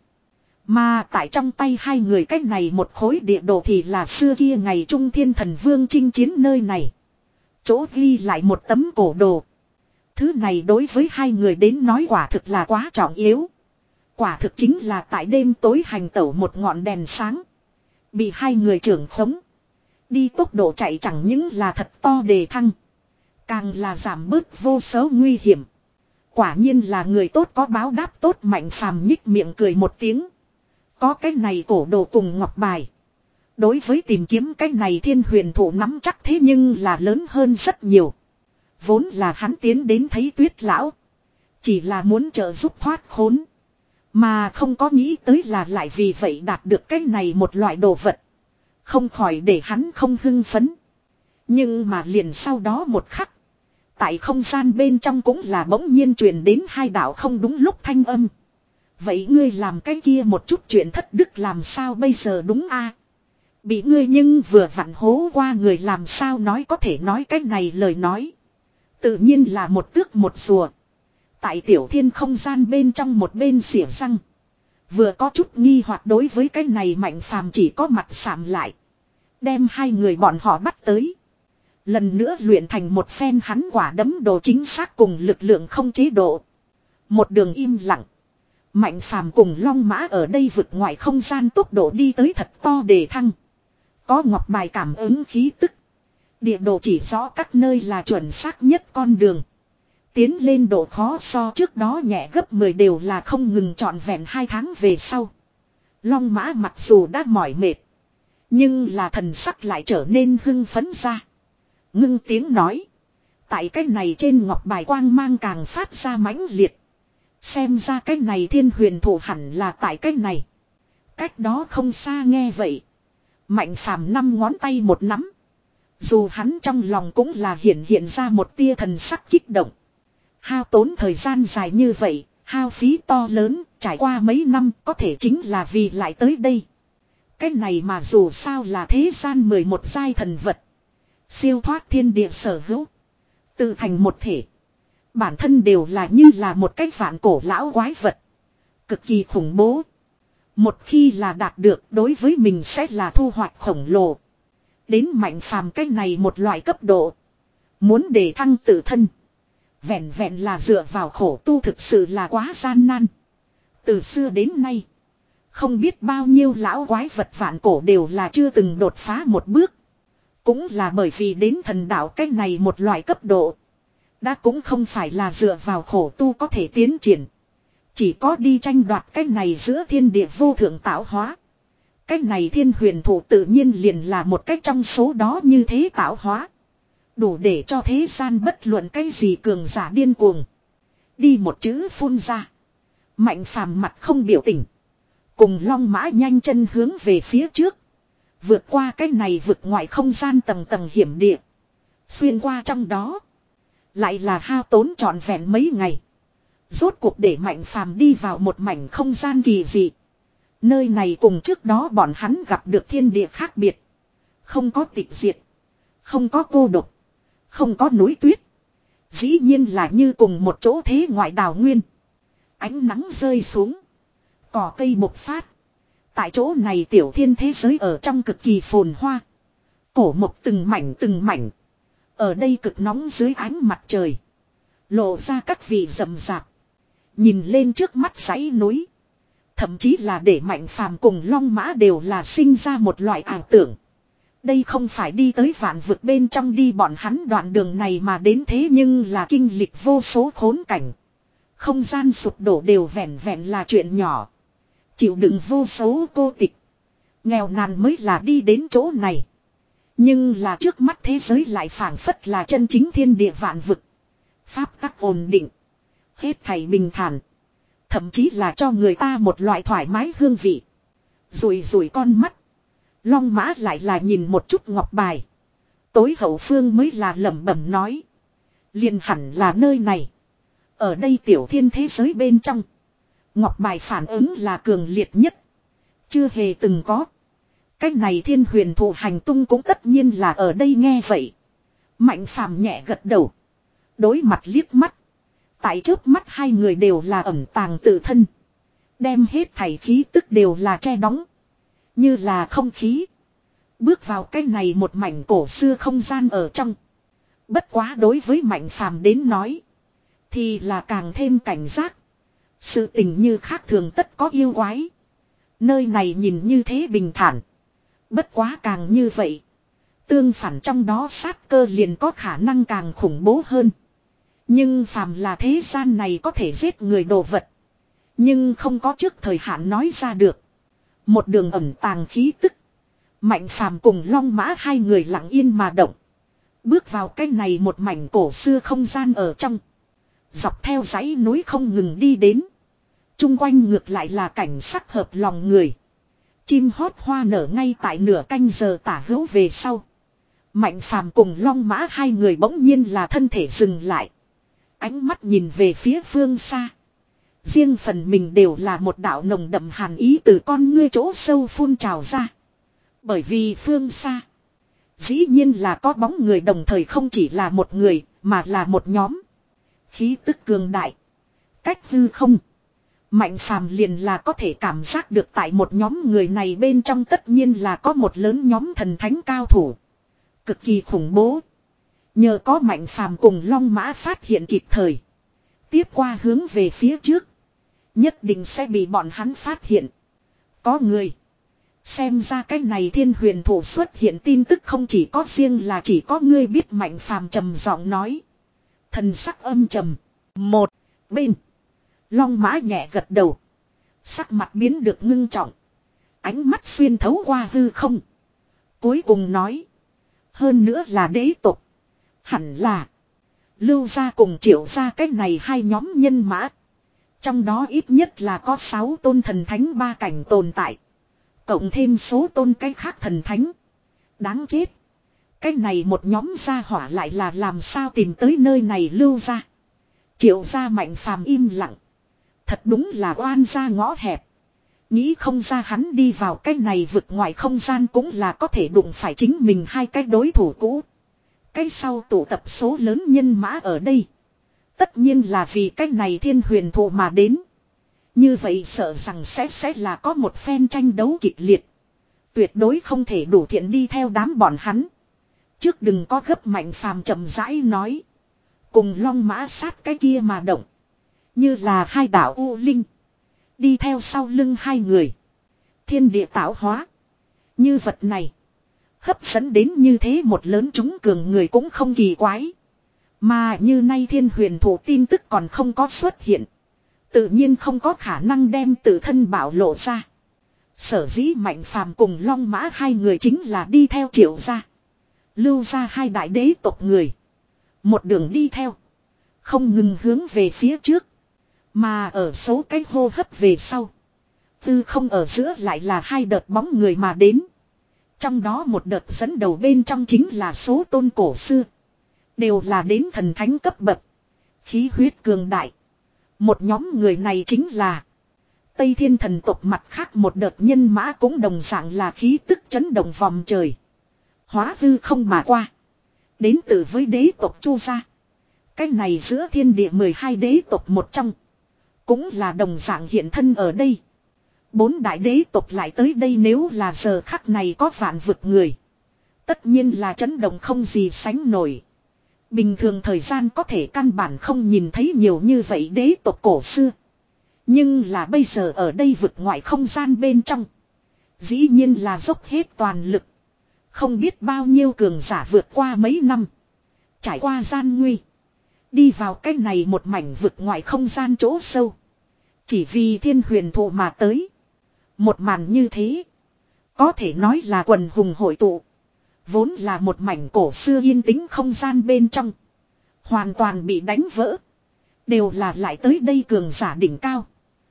Mà tại trong tay hai người cách này một khối địa đồ thì là xưa kia ngày Trung Thiên Thần Vương chinh chiến nơi này. Chỗ ghi lại một tấm cổ đồ. Thứ này đối với hai người đến nói quả thực là quá trọng yếu. Quả thực chính là tại đêm tối hành tẩu một ngọn đèn sáng. Bị hai người trưởng khống. Đi tốc độ chạy chẳng những là thật to đề thăng. Càng là giảm bớt vô số nguy hiểm. Quả nhiên là người tốt có báo đáp tốt. Mạnh Phàm nhích miệng cười một tiếng. Có cái này cổ đồ cùng ngọc bài. Đối với tìm kiếm cái này thiên huyền thủ nắm chắc thế nhưng là lớn hơn rất nhiều. Vốn là hắn tiến đến thấy Tuyết lão. Chỉ là muốn trợ giúp thoát khốn. Mà không có nghĩ tới là lại vì vậy đạt được cái này một loại đồ vật. Không khỏi để hắn không hưng phấn. Nhưng mà liền sau đó một khắc. Tại không gian bên trong cũng là bỗng nhiên truyền đến hai đạo không đúng lúc thanh âm. Vậy ngươi làm cái kia một chút chuyện thất đức làm sao bây giờ đúng a? Bị ngươi nhưng vừa vặn hố qua người làm sao nói có thể nói cái này lời nói. Tự nhiên là một tước một rùa. Tại tiểu thiên không gian bên trong một bên xỉa răng. Vừa có chút nghi hoặc đối với cái này Mạnh Phàm chỉ có mặt sạm lại. Đem hai người bọn họ bắt tới. Lần nữa luyện thành một phen hắn quả đấm đồ chính xác cùng lực lượng không chế độ. Một đường im lặng. Mạnh Phàm cùng Long Mã ở đây vượt ngoài không gian tốc độ đi tới thật to đề thăng. Có ngọc bài cảm ứng khí tức. Địa đồ chỉ rõ các nơi là chuẩn xác nhất con đường. Tiến lên độ khó so trước đó nhẹ gấp mười đều là không ngừng trọn vẹn hai tháng về sau. Long Mã mặc dù đã mỏi mệt. Nhưng là thần sắc lại trở nên hưng phấn ra. Ngưng tiếng nói. Tại cái này trên ngọc bài quang mang càng phát ra mãnh liệt. Xem ra cái này thiên huyền thủ hẳn là tại cái này. Cách đó không xa nghe vậy. Mạnh Phàm năm ngón tay một nắm. Dù hắn trong lòng cũng là hiện hiện ra một tia thần sắc kích động. Hao tốn thời gian dài như vậy, hao phí to lớn, trải qua mấy năm có thể chính là vì lại tới đây. Cái này mà dù sao là thế gian mười một giai thần vật. Siêu thoát thiên địa sở hữu. Tự thành một thể. Bản thân đều là như là một cái vạn cổ lão quái vật. Cực kỳ khủng bố. Một khi là đạt được đối với mình sẽ là thu hoạch khổng lồ. Đến Mạnh Phàm cái này một loại cấp độ. Muốn đề thăng tự thân. Vẹn vẹn là dựa vào khổ tu thực sự là quá gian nan. Từ xưa đến nay. Không biết bao nhiêu lão quái vật vạn cổ đều là chưa từng đột phá một bước. Cũng là bởi vì đến thần đạo cái này một loại cấp độ. Đã cũng không phải là dựa vào khổ tu có thể tiến triển. Chỉ có đi tranh đoạt cái này giữa thiên địa vô thượng tạo hóa. Cái này thiên huyền thủ tự nhiên liền là một cách trong số đó như thế tạo hóa. Đủ để cho thế gian bất luận cái gì cường giả điên cuồng. Đi một chữ phun ra. Mạnh Phàm mặt không biểu tình. Cùng Long Mã nhanh chân hướng về phía trước. Vượt qua cái này vượt ngoại không gian tầng tầng hiểm địa. Xuyên qua trong đó. Lại là hao tốn trọn vẹn mấy ngày. Rốt cuộc để Mạnh Phàm đi vào một mảnh không gian kỳ dị. Nơi này cùng trước đó bọn hắn gặp được thiên địa khác biệt. Không có tịch diệt. Không có cô độc. Không có núi tuyết. Dĩ nhiên là như cùng một chỗ thế ngoại đào nguyên. Ánh nắng rơi xuống. Cỏ cây bộc phát. Tại chỗ này tiểu thiên thế giới ở trong cực kỳ phồn hoa. Cổ mộc từng mảnh từng mảnh. Ở đây cực nóng dưới ánh mặt trời. Lộ ra các vị rậm rạp. Nhìn lên trước mắt dãy núi. Thậm chí là để Mạnh Phàm cùng Long Mã đều là sinh ra một loại ảo tưởng. Đây không phải đi tới vạn vực bên trong đi bọn hắn đoạn đường này mà đến thế nhưng là kinh lịch vô số khốn cảnh. Không gian sụp đổ đều vẹn vẹn là chuyện nhỏ. Chịu đựng vô số cô tịch. Nghèo nàn mới là đi đến chỗ này. Nhưng là trước mắt thế giới lại phảng phất là chân chính thiên địa vạn vực. Pháp tắc ổn định. Hết thảy bình thản. Thậm chí là cho người ta một loại thoải mái hương vị. Rùi rùi con mắt. Long Mã lại là nhìn một chút ngọc bài. Tối hậu phương mới là lẩm bẩm nói. Liền hẳn là nơi này. Ở đây tiểu thiên thế giới bên trong. Ngọc bài phản ứng là cường liệt nhất. Chưa hề từng có. Cách này thiên huyền thụ hành tung cũng tất nhiên là ở đây nghe vậy. Mạnh Phàm nhẹ gật đầu. Đối mặt liếc mắt. Tại trước mắt hai người đều là ẩn tàng tự thân. Đem hết thảy khí tức đều là che đóng. Như là không khí. Bước vào cái này một mảnh cổ xưa không gian ở trong. Bất quá đối với Mạnh Phàm đến nói. Thì là càng thêm cảnh giác. Sự tình như khác thường tất có yêu quái. Nơi này nhìn như thế bình thản. Bất quá càng như vậy. Tương phản trong đó sát cơ liền có khả năng càng khủng bố hơn. Nhưng phàm là thế gian này có thể giết người đồ vật. Nhưng không có trước thời hạn nói ra được. Một đường ẩn tàng khí tức. Mạnh phàm cùng long mã hai người lặng yên mà động. Bước vào cái này một mảnh cổ xưa không gian ở trong. Dọc theo dãy núi không ngừng đi đến. Trung quanh ngược lại là cảnh sắc hợp lòng người. Chim hót hoa nở ngay tại nửa canh giờ tả hữu về sau. Mạnh phàm cùng long mã hai người bỗng nhiên là thân thể dừng lại. Ánh mắt nhìn về phía phương xa. Riêng phần mình đều là một đạo nồng đậm hàn ý từ con ngươi chỗ sâu phun trào ra. Bởi vì phương xa. Dĩ nhiên là có bóng người đồng thời không chỉ là một người mà là một nhóm. Khí tức cường đại. Cách hư không. Mạnh phàm liền là có thể cảm giác được tại một nhóm người này bên trong tất nhiên là có một lớn nhóm thần thánh cao thủ. Cực kỳ khủng bố. Nhờ có mạnh phàm cùng long mã phát hiện kịp thời. Tiếp qua hướng về phía trước. Nhất định sẽ bị bọn hắn phát hiện. Có người. Xem ra cái này thiên huyền thủ xuất hiện tin tức không chỉ có riêng là chỉ có ngươi biết mạnh phàm trầm giọng nói. Thần sắc âm trầm. Một bên. Long mã nhẹ gật đầu. Sắc mặt biến được ngưng trọng. Ánh mắt xuyên thấu qua hư không. Cuối cùng nói. Hơn nữa là đế tộc. Hẳn là. Lưu gia cùng Triệu gia cái này hai nhóm nhân mã. Trong đó ít nhất là có sáu tôn thần thánh ba cảnh tồn tại. Cộng thêm số tôn cái khác thần thánh. Đáng chết. Cái này một nhóm gia hỏa lại là làm sao tìm tới nơi này Lưu gia. Triệu gia mạnh phàm im lặng. Thật đúng là oan gia ngõ hẹp. Nghĩ không ra hắn đi vào cái này vực ngoài không gian cũng là có thể đụng phải chính mình hai cái đối thủ cũ. Cái sau tụ tập số lớn nhân mã ở đây. Tất nhiên là vì cái này thiên huyền thụ mà đến. Như vậy sợ rằng sẽ sẽ là có một phen tranh đấu kịch liệt. Tuyệt đối không thể đủ thiện đi theo đám bọn hắn. Trước đừng có gấp mạnh phàm chậm rãi nói. Cùng long mã sát cái kia mà động. Như là hai đạo U Linh. Đi theo sau lưng hai người. Thiên địa tạo hóa. Như vật này. Hấp dẫn đến như thế một lớn chúng cường người cũng không kỳ quái. Mà như nay thiên huyền thủ tin tức còn không có xuất hiện. Tự nhiên không có khả năng đem tự thân bảo lộ ra. Sở dĩ mạnh phàm cùng long mã hai người chính là đi theo Triệu gia. Lưu gia hai đại đế tộc người. Một đường đi theo. Không ngừng hướng về phía trước. Mà ở số cái hô hấp về sau. Tư không ở giữa lại là hai đợt bóng người mà đến. Trong đó một đợt dẫn đầu bên trong chính là số tôn cổ xưa. Đều là đến thần thánh cấp bậc. Khí huyết cường đại. Một nhóm người này chính là Tây Thiên thần tộc mặt khác một đợt nhân mã cũng đồng dạng là khí tức chấn động vòng trời. Hóa hư không mà qua. Đến từ với đế tộc Chu gia. Cái này giữa thiên địa mười hai đế tộc một trong. Cũng là đồng dạng hiện thân ở đây. Bốn đại đế tộc lại tới đây nếu là giờ khắc này có vạn vực người. Tất nhiên là chấn động không gì sánh nổi. Bình thường thời gian có thể căn bản không nhìn thấy nhiều như vậy đế tộc cổ xưa. Nhưng là bây giờ ở đây vực ngoại không gian bên trong. Dĩ nhiên là dốc hết toàn lực. Không biết bao nhiêu cường giả vượt qua mấy năm. Trải qua gian nguy. Đi vào cái này một mảnh vực ngoại không gian chỗ sâu. Chỉ vì thiên huyền thụ mà tới. Một màn như thế. Có thể nói là quần hùng hội tụ. Vốn là một mảnh cổ xưa yên tĩnh không gian bên trong. Hoàn toàn bị đánh vỡ. Đều là lại tới đây cường giả đỉnh cao.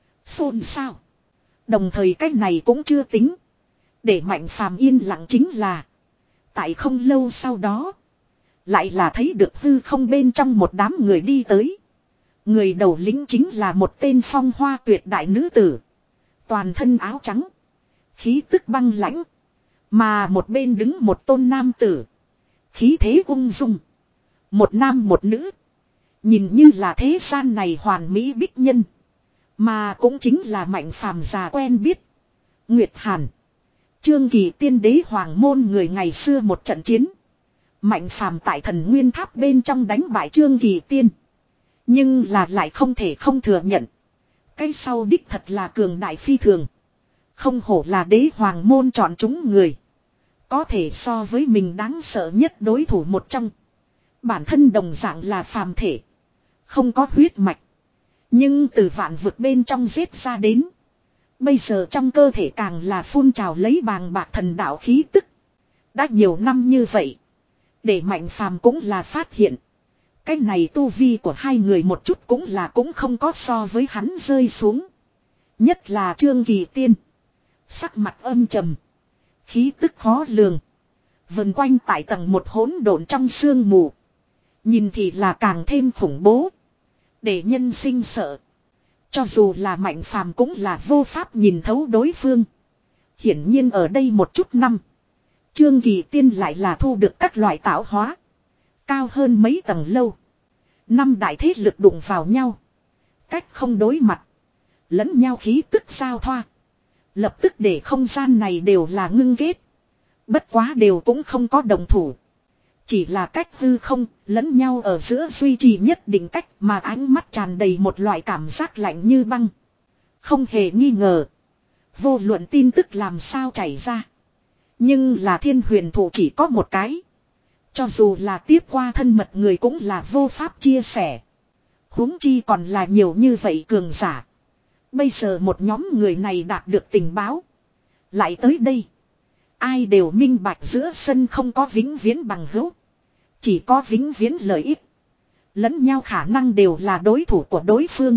Xôn xao. Đồng thời cách này cũng chưa tính. Để mạnh phàm yên lặng chính là. Tại không lâu sau đó. Lại là thấy được hư không bên trong một đám người đi tới. Người đầu lĩnh chính là một tên phong hoa tuyệt đại nữ tử. Toàn thân áo trắng. Khí tức băng lãnh. Mà một bên đứng một tôn nam tử. Khí thế ung dung. Một nam một nữ. Nhìn như là thế gian này hoàn mỹ bích nhân. Mà cũng chính là mạnh phàm già quen biết. Nguyệt Hàn. Trương Kỳ tiên đế hoàng môn người ngày xưa một trận chiến. Mạnh phàm tại thần nguyên tháp bên trong đánh bại Trương Kỳ tiên. Nhưng là lại không thể không thừa nhận. Cái sau đích thật là cường đại phi thường. Không hổ là đế hoàng môn chọn chúng người. Có thể so với mình đáng sợ nhất đối thủ một trong. Bản thân đồng dạng là phàm thể. Không có huyết mạch. Nhưng từ vạn vực bên trong giết ra đến. Bây giờ trong cơ thể càng là phun trào lấy bàng bạc thần đạo khí tức. Đã nhiều năm như vậy. Để Mạnh Phàm cũng là phát hiện. Cái này tu vi của hai người một chút cũng là cũng không có so với hắn rơi xuống. Nhất là Trương Kỳ Tiên. Sắc mặt âm trầm. Khí tức khó lường. Vần quanh tại tầng một hỗn độn trong sương mù. Nhìn thì là càng thêm khủng bố. Để nhân sinh sợ. Cho dù là Mạnh Phàm cũng là vô pháp nhìn thấu đối phương. Hiển nhiên ở đây một chút năm. Trương Kỳ Tiên lại là thu được các loại tạo hóa. Cao hơn mấy tầng lâu. Năm đại thế lực đụng vào nhau. Cách không đối mặt. Lẫn nhau khí tức giao thoa. Lập tức để không gian này đều là ngưng kết. Bất quá đều cũng không có đồng thủ. Chỉ là cách hư không, lẫn nhau ở giữa duy trì nhất định cách mà ánh mắt tràn đầy một loại cảm giác lạnh như băng. Không hề nghi ngờ. Vô luận tin tức làm sao chảy ra. Nhưng là thiên huyền thủ chỉ có một cái. Cho dù là tiếp qua thân mật người cũng là vô pháp chia sẻ. Huống chi còn là nhiều như vậy cường giả. Bây giờ một nhóm người này đạt được tình báo. Lại tới đây. Ai đều minh bạch giữa sân không có vĩnh viễn bằng hữu. Chỉ có vĩnh viễn lợi ích. Lẫn nhau khả năng đều là đối thủ của đối phương.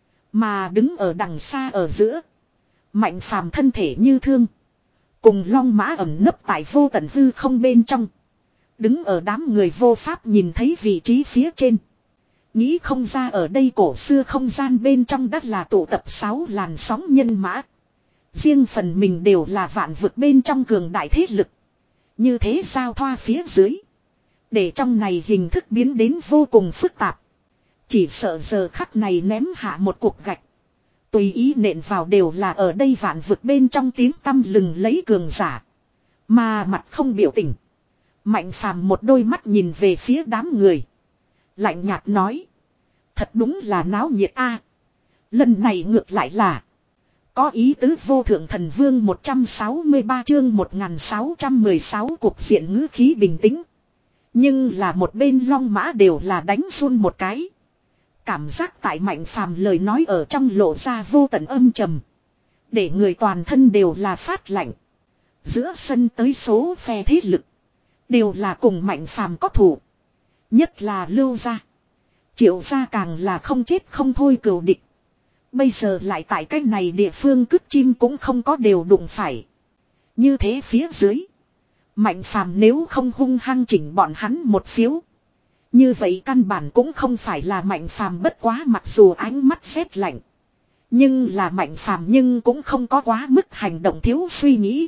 Mà đứng ở đằng xa ở giữa. Mạnh Phàm thân thể như thương. Cùng long mã ẩn nấp tại vô tận hư không bên trong. Đứng ở đám người vô pháp nhìn thấy vị trí phía trên. Nghĩ không ra ở đây cổ xưa không gian bên trong đất là tụ tập sáu làn sóng nhân mã. Riêng phần mình đều là vạn vực bên trong cường đại thế lực. Như thế giao thoa phía dưới. Để trong này hình thức biến đến vô cùng phức tạp. Chỉ sợ giờ khắc này ném hạ một cục gạch. Tùy ý nện vào đều là ở đây vạn vực bên trong tiếng tăm lừng lấy cường giả. Mà mặt không biểu tình. Mạnh Phàm một đôi mắt nhìn về phía đám người. Lạnh nhạt nói. Thật đúng là náo nhiệt a. Lần này ngược lại là. Có ý tứ vô thượng thần vương một trăm sáu mươi ba chương một nghìn sáu trăm mười sáu cuộc diện ngữ khí bình tĩnh. Nhưng là một bên long mã đều là đánh run một cái. Cảm giác tại Mạnh Phàm lời nói ở trong lộ ra vô tận âm trầm. Để người toàn thân đều là phát lạnh. Giữa sân tới số phe thế lực. Đều là cùng Mạnh Phàm có thủ. Nhất là Lưu gia. Triệu gia càng là không chết không thôi cừu địch. Bây giờ lại tại cách này địa phương cứt chim cũng không có đều đụng phải. Như thế phía dưới. Mạnh Phàm nếu không hung hăng chỉnh bọn hắn một phiếu. Như vậy căn bản cũng không phải là Mạnh Phàm bất quá mặc dù ánh mắt rét lạnh. Nhưng là Mạnh Phàm nhưng cũng không có quá mức hành động thiếu suy nghĩ.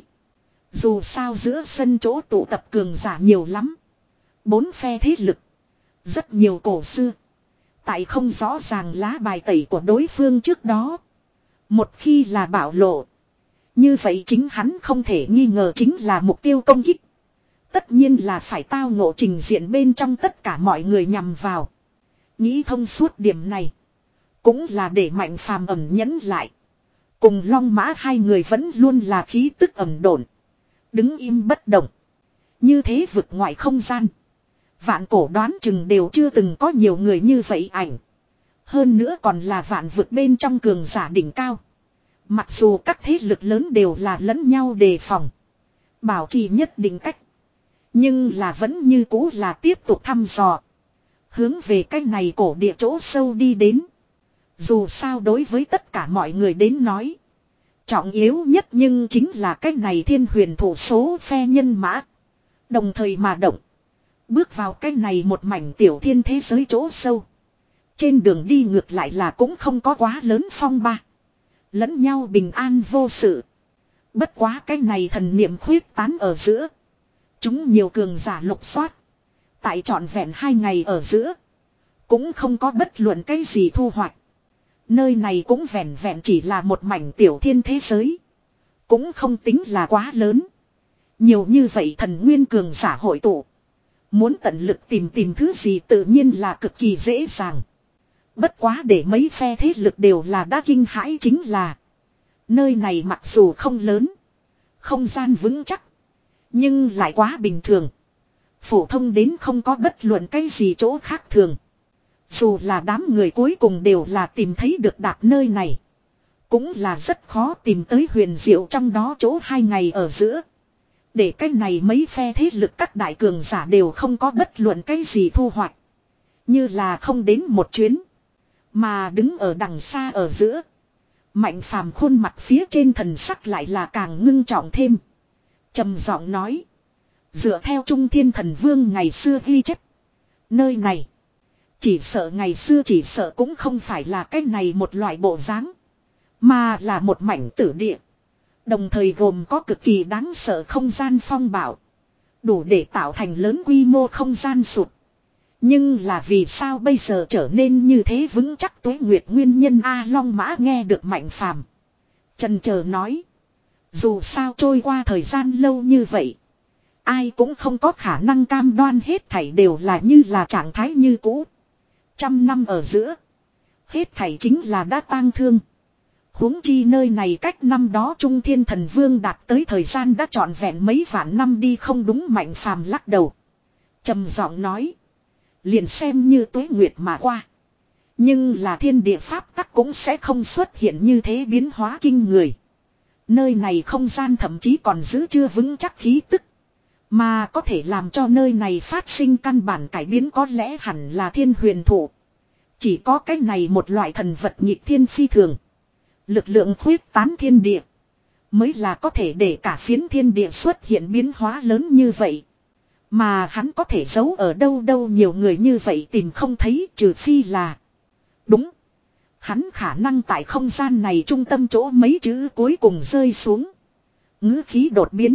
Dù sao giữa sân chỗ tụ tập cường giả nhiều lắm. Bốn phe thế lực. Rất nhiều cổ xưa. Tại không rõ ràng lá bài tẩy của đối phương trước đó. Một khi là bạo lộ. Như vậy chính hắn không thể nghi ngờ chính là mục tiêu công kích. Tất nhiên là phải tao ngộ trình diện bên trong tất cả mọi người nhằm vào. Nghĩ thông suốt điểm này. Cũng là để Mạnh Phàm ẩn nhẫn lại. Cùng long mã hai người vẫn luôn là khí tức ẩn độn. Đứng im bất động. Như thế vực ngoại không gian. Vạn cổ đoán chừng đều chưa từng có nhiều người như vậy ảnh. Hơn nữa còn là vạn vực bên trong cường giả đỉnh cao. Mặc dù các thế lực lớn đều là lẫn nhau đề phòng. Bảo trì nhất định cách. Nhưng là vẫn như cũ là tiếp tục thăm dò. Hướng về cái này cổ địa chỗ sâu đi đến. Dù sao đối với tất cả mọi người đến nói. Trọng yếu nhất nhưng chính là cái này thiên huyền thủ số phe nhân mã. Đồng thời mà động. Bước vào cái này một mảnh tiểu thiên thế giới chỗ sâu. Trên đường đi ngược lại là cũng không có quá lớn phong ba. Lẫn nhau bình an vô sự. Bất quá cái này thần niệm khuyết tán ở giữa. Chúng nhiều cường giả lục soát. Tại trọn vẹn hai ngày ở giữa. Cũng không có bất luận cái gì thu hoạch. Nơi này cũng vẹn vẹn chỉ là một mảnh tiểu thiên thế giới. Cũng không tính là quá lớn. Nhiều như vậy thần nguyên cường giả hội tụ. Muốn tận lực tìm tìm thứ gì tự nhiên là cực kỳ dễ dàng. Bất quá để mấy phe thế lực đều là đã kinh hãi chính là. Nơi này mặc dù không lớn. Không gian vững chắc. Nhưng lại quá bình thường. Phổ thông đến không có bất luận cái gì chỗ khác thường. Dù là đám người cuối cùng đều là tìm thấy được đạp nơi này. Cũng là rất khó tìm tới huyền diệu trong đó chỗ hai ngày ở giữa. Để cái này mấy phe thế lực các đại cường giả đều không có bất luận cái gì thu hoạch. Như là không đến một chuyến. Mà đứng ở đằng xa ở giữa. Mạnh phàm khuôn mặt phía trên thần sắc lại là càng ngưng trọng thêm. Trầm giọng nói. Dựa theo Trung Thiên Thần Vương ngày xưa ghi chép. Nơi này. Chỉ sợ ngày xưa chỉ sợ cũng không phải là cái này một loại bộ dáng. Mà là một mảnh tử địa. Đồng thời gồm có cực kỳ đáng sợ không gian phong bạo. Đủ để tạo thành lớn quy mô không gian sụt. Nhưng là vì sao bây giờ trở nên như thế vững chắc tuế nguyệt nguyên nhân A Long Mã nghe được Mạnh Phàm chần chờ nói. Dù sao trôi qua thời gian lâu như vậy. Ai cũng không có khả năng cam đoan hết thảy đều là như là trạng thái như cũ. Trăm năm ở giữa. Hết thảy chính là đã tang thương. Huống chi nơi này cách năm đó Trung Thiên Thần Vương đạt tới thời gian đã trọn vẹn mấy vạn năm đi không đúng. Mạnh Phàm lắc đầu. Trầm giọng nói. Liền xem như tuế nguyệt mà qua. Nhưng là thiên địa pháp tắc cũng sẽ không xuất hiện như thế biến hóa kinh người. Nơi này không gian thậm chí còn giữ chưa vững chắc khí tức. Mà có thể làm cho nơi này phát sinh căn bản cải biến có lẽ hẳn là thiên huyền thụ. Chỉ có cái này một loại thần vật nhịp thiên phi thường. Lực lượng khuyết tán thiên địa. Mới là có thể để cả phiến thiên địa xuất hiện biến hóa lớn như vậy. Mà hắn có thể giấu ở đâu đâu nhiều người như vậy tìm không thấy trừ phi là. Đúng. Hắn khả năng tại không gian này trung tâm chỗ mấy chữ cuối cùng rơi xuống. Ngữ khí đột biến.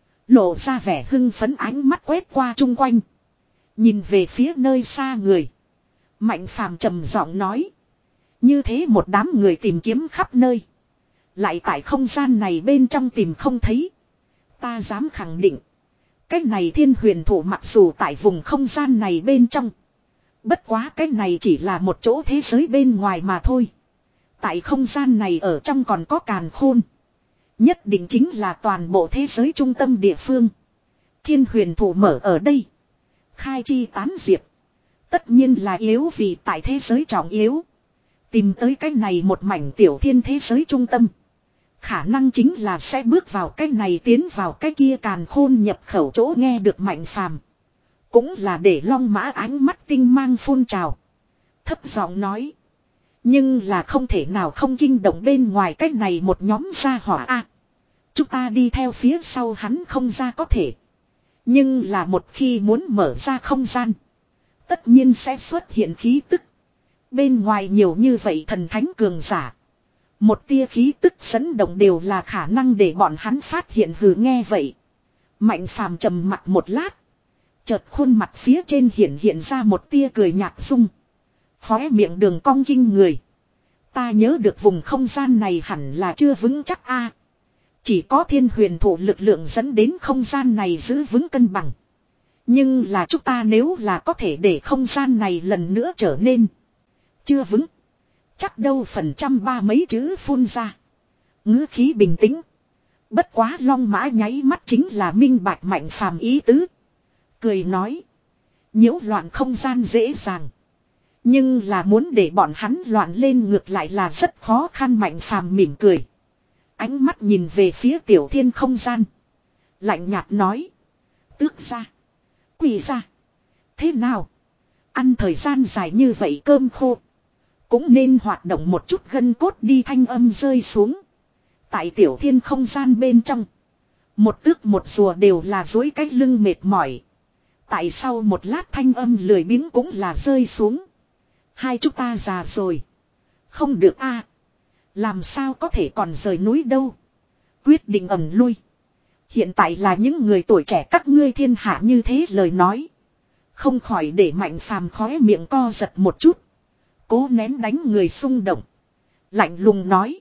Lộ ra vẻ hưng phấn ánh mắt quét qua chung quanh. Nhìn về phía nơi xa người. Mạnh Phàm trầm giọng nói. Như thế một đám người tìm kiếm khắp nơi. Lại tại không gian này bên trong tìm không thấy. Ta dám khẳng định. Cái này thiên huyền thủ mặc dù tại vùng không gian này bên trong. Bất quá cái này chỉ là một chỗ thế giới bên ngoài mà thôi. Tại không gian này ở trong còn có càn khôn. Nhất định chính là toàn bộ thế giới trung tâm địa phương. Thiên huyền thủ mở ở đây. Khai chi tán diệp. Tất nhiên là yếu vì tại thế giới trọng yếu. Tìm tới cái này một mảnh tiểu thiên thế giới trung tâm. Khả năng chính là sẽ bước vào cái này tiến vào cái kia càn khôn nhập khẩu chỗ nghe được Mạnh Phàm cũng là để Long Mã ánh mắt tinh mang phun trào. Thấp giọng nói. Nhưng là không thể nào không kinh động bên ngoài cái này một nhóm gia hỏa a. Chúng ta đi theo phía sau hắn không ra có thể. Nhưng là một khi muốn mở ra không gian. Tất nhiên sẽ xuất hiện khí tức. Bên ngoài nhiều như vậy thần thánh cường giả. Một tia khí tức dẫn động đều là khả năng để bọn hắn phát hiện hừ nghe vậy. Mạnh Phàm trầm mặt một lát. Chợt khuôn mặt phía trên hiện hiện ra một tia cười nhạt dung. Khóe miệng đường cong kinh người. Ta nhớ được vùng không gian này hẳn là chưa vững chắc a. Chỉ có thiên huyền thủ lực lượng dẫn đến không gian này giữ vững cân bằng. Nhưng là chúng ta nếu là có thể để không gian này lần nữa trở nên chưa vững. Chắc đâu phần trăm ba mấy chữ phun ra. Ngữ khí bình tĩnh. Bất quá Long Mã nháy mắt chính là minh bạch Mạnh Phàm ý tứ. Cười nói. Nhiễu loạn không gian dễ dàng. Nhưng là muốn để bọn hắn loạn lên ngược lại là rất khó khăn. Mạnh Phàm mỉm cười. Ánh mắt nhìn về phía tiểu thiên không gian. Lạnh nhạt nói. Tước ra. Quỳ ra. Thế nào? Ăn thời gian dài như vậy cơm khô. Cũng nên hoạt động một chút gân cốt đi thanh âm rơi xuống. Tại tiểu thiên không gian bên trong. Một tước một rùa đều là dối cái lưng mệt mỏi. Tại sau một lát thanh âm lười biếng cũng là rơi xuống. Hai chúng ta già rồi. Không được a. Làm sao có thể còn rời núi đâu. Quyết định ẩm lui. Hiện tại là những người tuổi trẻ các ngươi thiên hạ như thế lời nói. Không khỏi để Mạnh Phàm khóe miệng co giật một chút. Cố nén đánh người xung động. Lạnh lùng nói.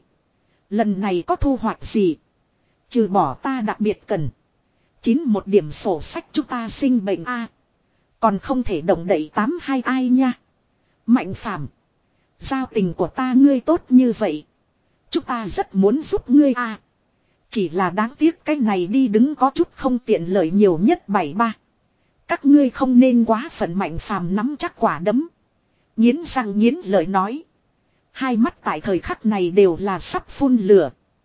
Lần này có thu hoạch gì? Trừ bỏ ta đặc biệt cần. Chín một điểm sổ sách chúng ta sinh bệnh a. Còn không thể động đậy tám hai ai nha. Mạnh Phàm. Giao tình của ta ngươi tốt như vậy. Chúng ta rất muốn giúp ngươi a. Chỉ là đáng tiếc cái này đi đứng có chút không tiện lợi nhiều nhất bảy ba. Các ngươi không nên quá phận mạnh phàm nắm chắc quả đấm. Nghiến răng nghiến lợi nói. Hai mắt tại thời khắc này đều là sắp phun lửa.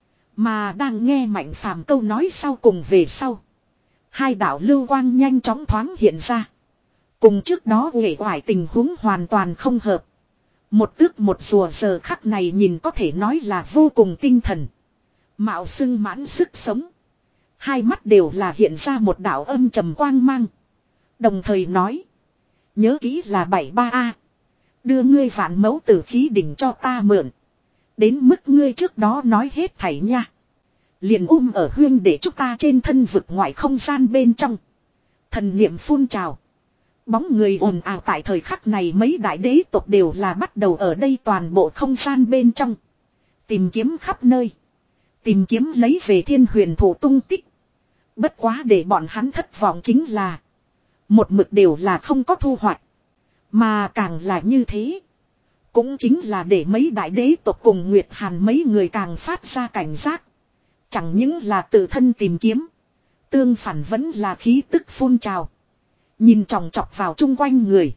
Mà đang nghe mạnh phàm câu nói sau cùng về sau. Hai đạo lưu quang nhanh chóng thoáng hiện ra. Cùng trước đó uể oải tình huống hoàn toàn không hợp. Một tước một rùa giờ khắc này nhìn có thể nói là vô cùng tinh thần. Mạo xưng mãn sức sống. Hai mắt đều là hiện ra một đạo âm trầm quang mang. Đồng thời nói. Nhớ kỹ là bảy ba a. Đưa ngươi vạn mẫu tử khí đỉnh cho ta mượn. Đến mức ngươi trước đó nói hết thảy nha. Liền um ở huyên để chúng ta trên thân vực ngoại không gian bên trong. Thần niệm phun trào. Bóng người ồn ào tại thời khắc này mấy đại đế tộc đều là bắt đầu ở đây toàn bộ không gian bên trong. Tìm kiếm khắp nơi. Tìm kiếm lấy về thiên huyền thủ tung tích. Bất quá để bọn hắn thất vọng chính là. Một mực đều là không có thu hoạch. Mà càng là như thế. Cũng chính là để mấy đại đế tộc cùng Nguyệt Hàn mấy người càng phát ra cảnh giác. Chẳng những là tự thân tìm kiếm. Tương phản vẫn là khí tức phun trào. Nhìn tròng trọc vào chung quanh người.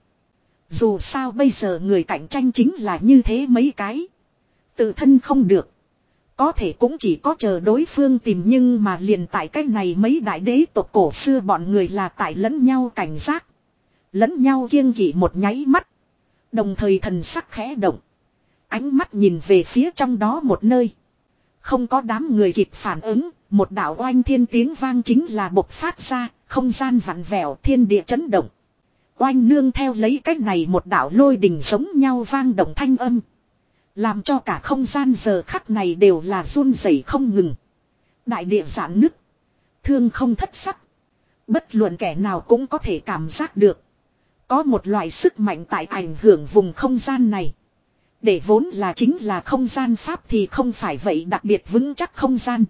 Dù sao bây giờ người cạnh tranh chính là như thế mấy cái. Tự thân không được. Có thể cũng chỉ có chờ đối phương tìm nhưng mà liền tại cách này mấy đại đế tộc cổ xưa bọn người là tại lẫn nhau cảnh giác. Lẫn nhau kiêng kỵ một nháy mắt. Đồng thời thần sắc khẽ động. Ánh mắt nhìn về phía trong đó một nơi. Không có đám người kịp phản ứng. Một đạo oanh thiên tiếng vang chính là bộc phát ra. Không gian vặn vẹo thiên địa chấn động. Oanh nương theo lấy cách này một đạo lôi đình giống nhau vang động thanh âm. Làm cho cả không gian giờ khắc này đều là run rẩy không ngừng. Đại địa giãn nứt. Thương không thất sắc. Bất luận kẻ nào cũng có thể cảm giác được. Có một loại sức mạnh tại ảnh hưởng vùng không gian này. Để vốn là chính là không gian pháp thì không phải vậy đặc biệt vững chắc không gian.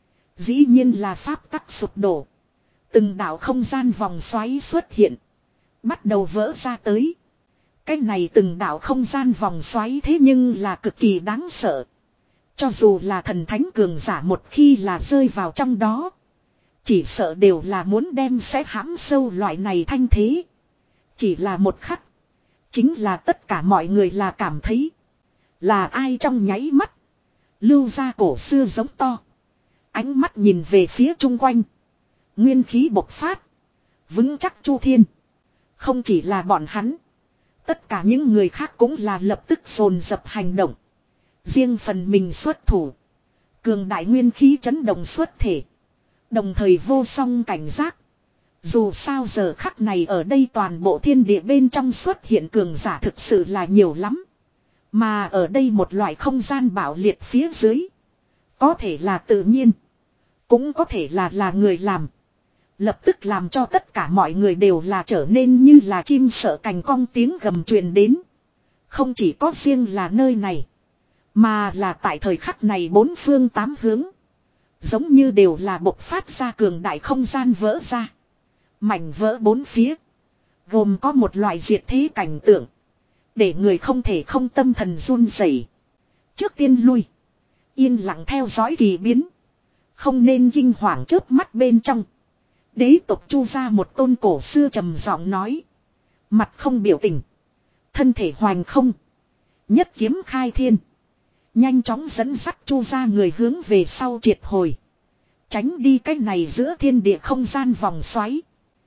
Dĩ nhiên là pháp tắc sụp đổ. Từng đạo không gian vòng xoáy xuất hiện. Bắt đầu vỡ ra tới. Cái này từng đạo không gian vòng xoáy thế nhưng là cực kỳ đáng sợ. Cho dù là thần thánh cường giả một khi là rơi vào trong đó. Chỉ sợ đều là muốn đem sẽ hãm sâu loại này thanh thế. Chỉ là một khắc. Chính là tất cả mọi người là cảm thấy. Là ai trong nháy mắt. Lưu ra cổ xưa giống to. Ánh mắt nhìn về phía chung quanh. Nguyên khí bộc phát. Vững chắc chu thiên. Không chỉ là bọn hắn. Tất cả những người khác cũng là lập tức dồn dập hành động. Riêng phần mình xuất thủ. Cường đại nguyên khí chấn động xuất thể. Đồng thời vô song cảnh giác. Dù sao giờ khắc này ở đây toàn bộ thiên địa bên trong xuất hiện cường giả thực sự là nhiều lắm. Mà ở đây một loại không gian bạo liệt phía dưới. Có thể là tự nhiên. Cũng có thể là là người làm. Lập tức làm cho tất cả mọi người đều là trở nên như là chim sợ cành cong tiếng gầm truyền đến. Không chỉ có riêng là nơi này. Mà là tại thời khắc này bốn phương tám hướng. Giống như đều là bộc phát ra cường đại không gian vỡ ra. Mảnh vỡ bốn phía. Gồm có một loại diệt thế cảnh tượng. Để người không thể không tâm thần run rẩy. Trước tiên lui. Yên lặng theo dõi kỳ biến. Không nên kinh hoàng chớp mắt bên trong. Đế tộc Chu ra một tôn cổ xưa trầm giọng nói. Mặt không biểu tình. Thân thể hoành không. Nhất kiếm khai thiên. Nhanh chóng dẫn dắt Chu ra người hướng về sau triệt hồi. Tránh đi cái này giữa thiên địa không gian vòng xoáy.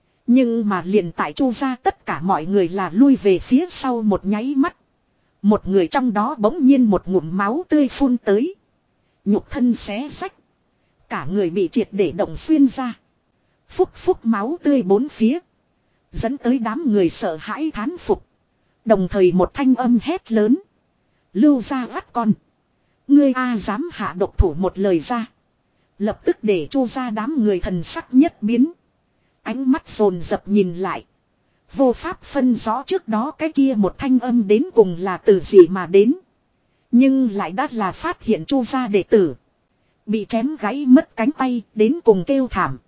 Nhưng mà liền tại Chu ra tất cả mọi người là lui về phía sau một nháy mắt. Một người trong đó bỗng nhiên một ngụm máu tươi phun tới. Nhục thân xé rách. Cả người bị triệt để động xuyên ra. Phúc phúc máu tươi bốn phía. Dẫn tới đám người sợ hãi thán phục. Đồng thời một thanh âm hét lớn. Lưu ra gắt con. Ngươi a dám hạ độc thủ một lời ra. Lập tức để Chu ra đám người thần sắc nhất biến. Ánh mắt dồn dập nhìn lại. Vô pháp phân rõ trước đó cái kia một thanh âm đến cùng là từ gì mà đến. Nhưng lại đã là phát hiện Chu gia đệ tử. Bị chém gãy mất cánh tay đến cùng kêu thảm.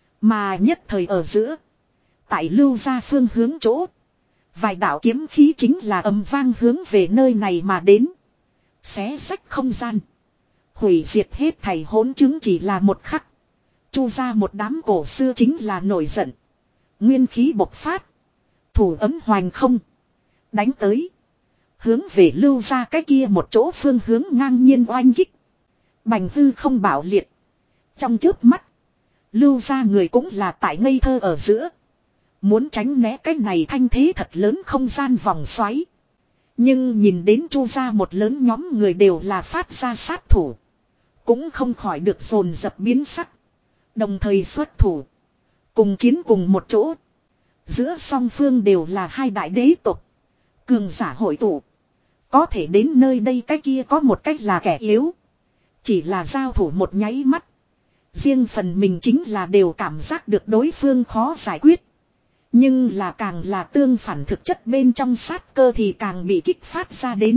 Mà nhất thời ở giữa. Tại lưu ra phương hướng chỗ. Vài đạo kiếm khí chính là âm vang hướng về nơi này mà đến. Xé sách không gian. hủy diệt hết thảy hỗn chứng chỉ là một khắc. Chu ra một đám cổ xưa chính là nổi giận. Nguyên khí bộc phát. Thủ ấm hoành không. Đánh tới. Hướng về Lưu ra cái kia một chỗ phương hướng ngang nhiên oanh kích. Bành hư không bạo liệt. Trong chớp mắt. Lưu ra người cũng là tại ngây thơ ở giữa. Muốn tránh né cái này thanh thế thật lớn không gian vòng xoáy. Nhưng nhìn đến Chu ra một lớn nhóm người đều là phát ra sát thủ. Cũng không khỏi được dồn dập biến sắc. Đồng thời xuất thủ. Cùng chiến cùng một chỗ. Giữa song phương đều là hai đại đế tộc. Cường giả hội tụ. Có thể đến nơi đây cái kia có một cách là kẻ yếu. Chỉ là giao thủ một nháy mắt. Riêng phần mình chính là đều cảm giác được đối phương khó giải quyết. Nhưng là càng là tương phản thực chất bên trong sát cơ thì càng bị kích phát ra đến.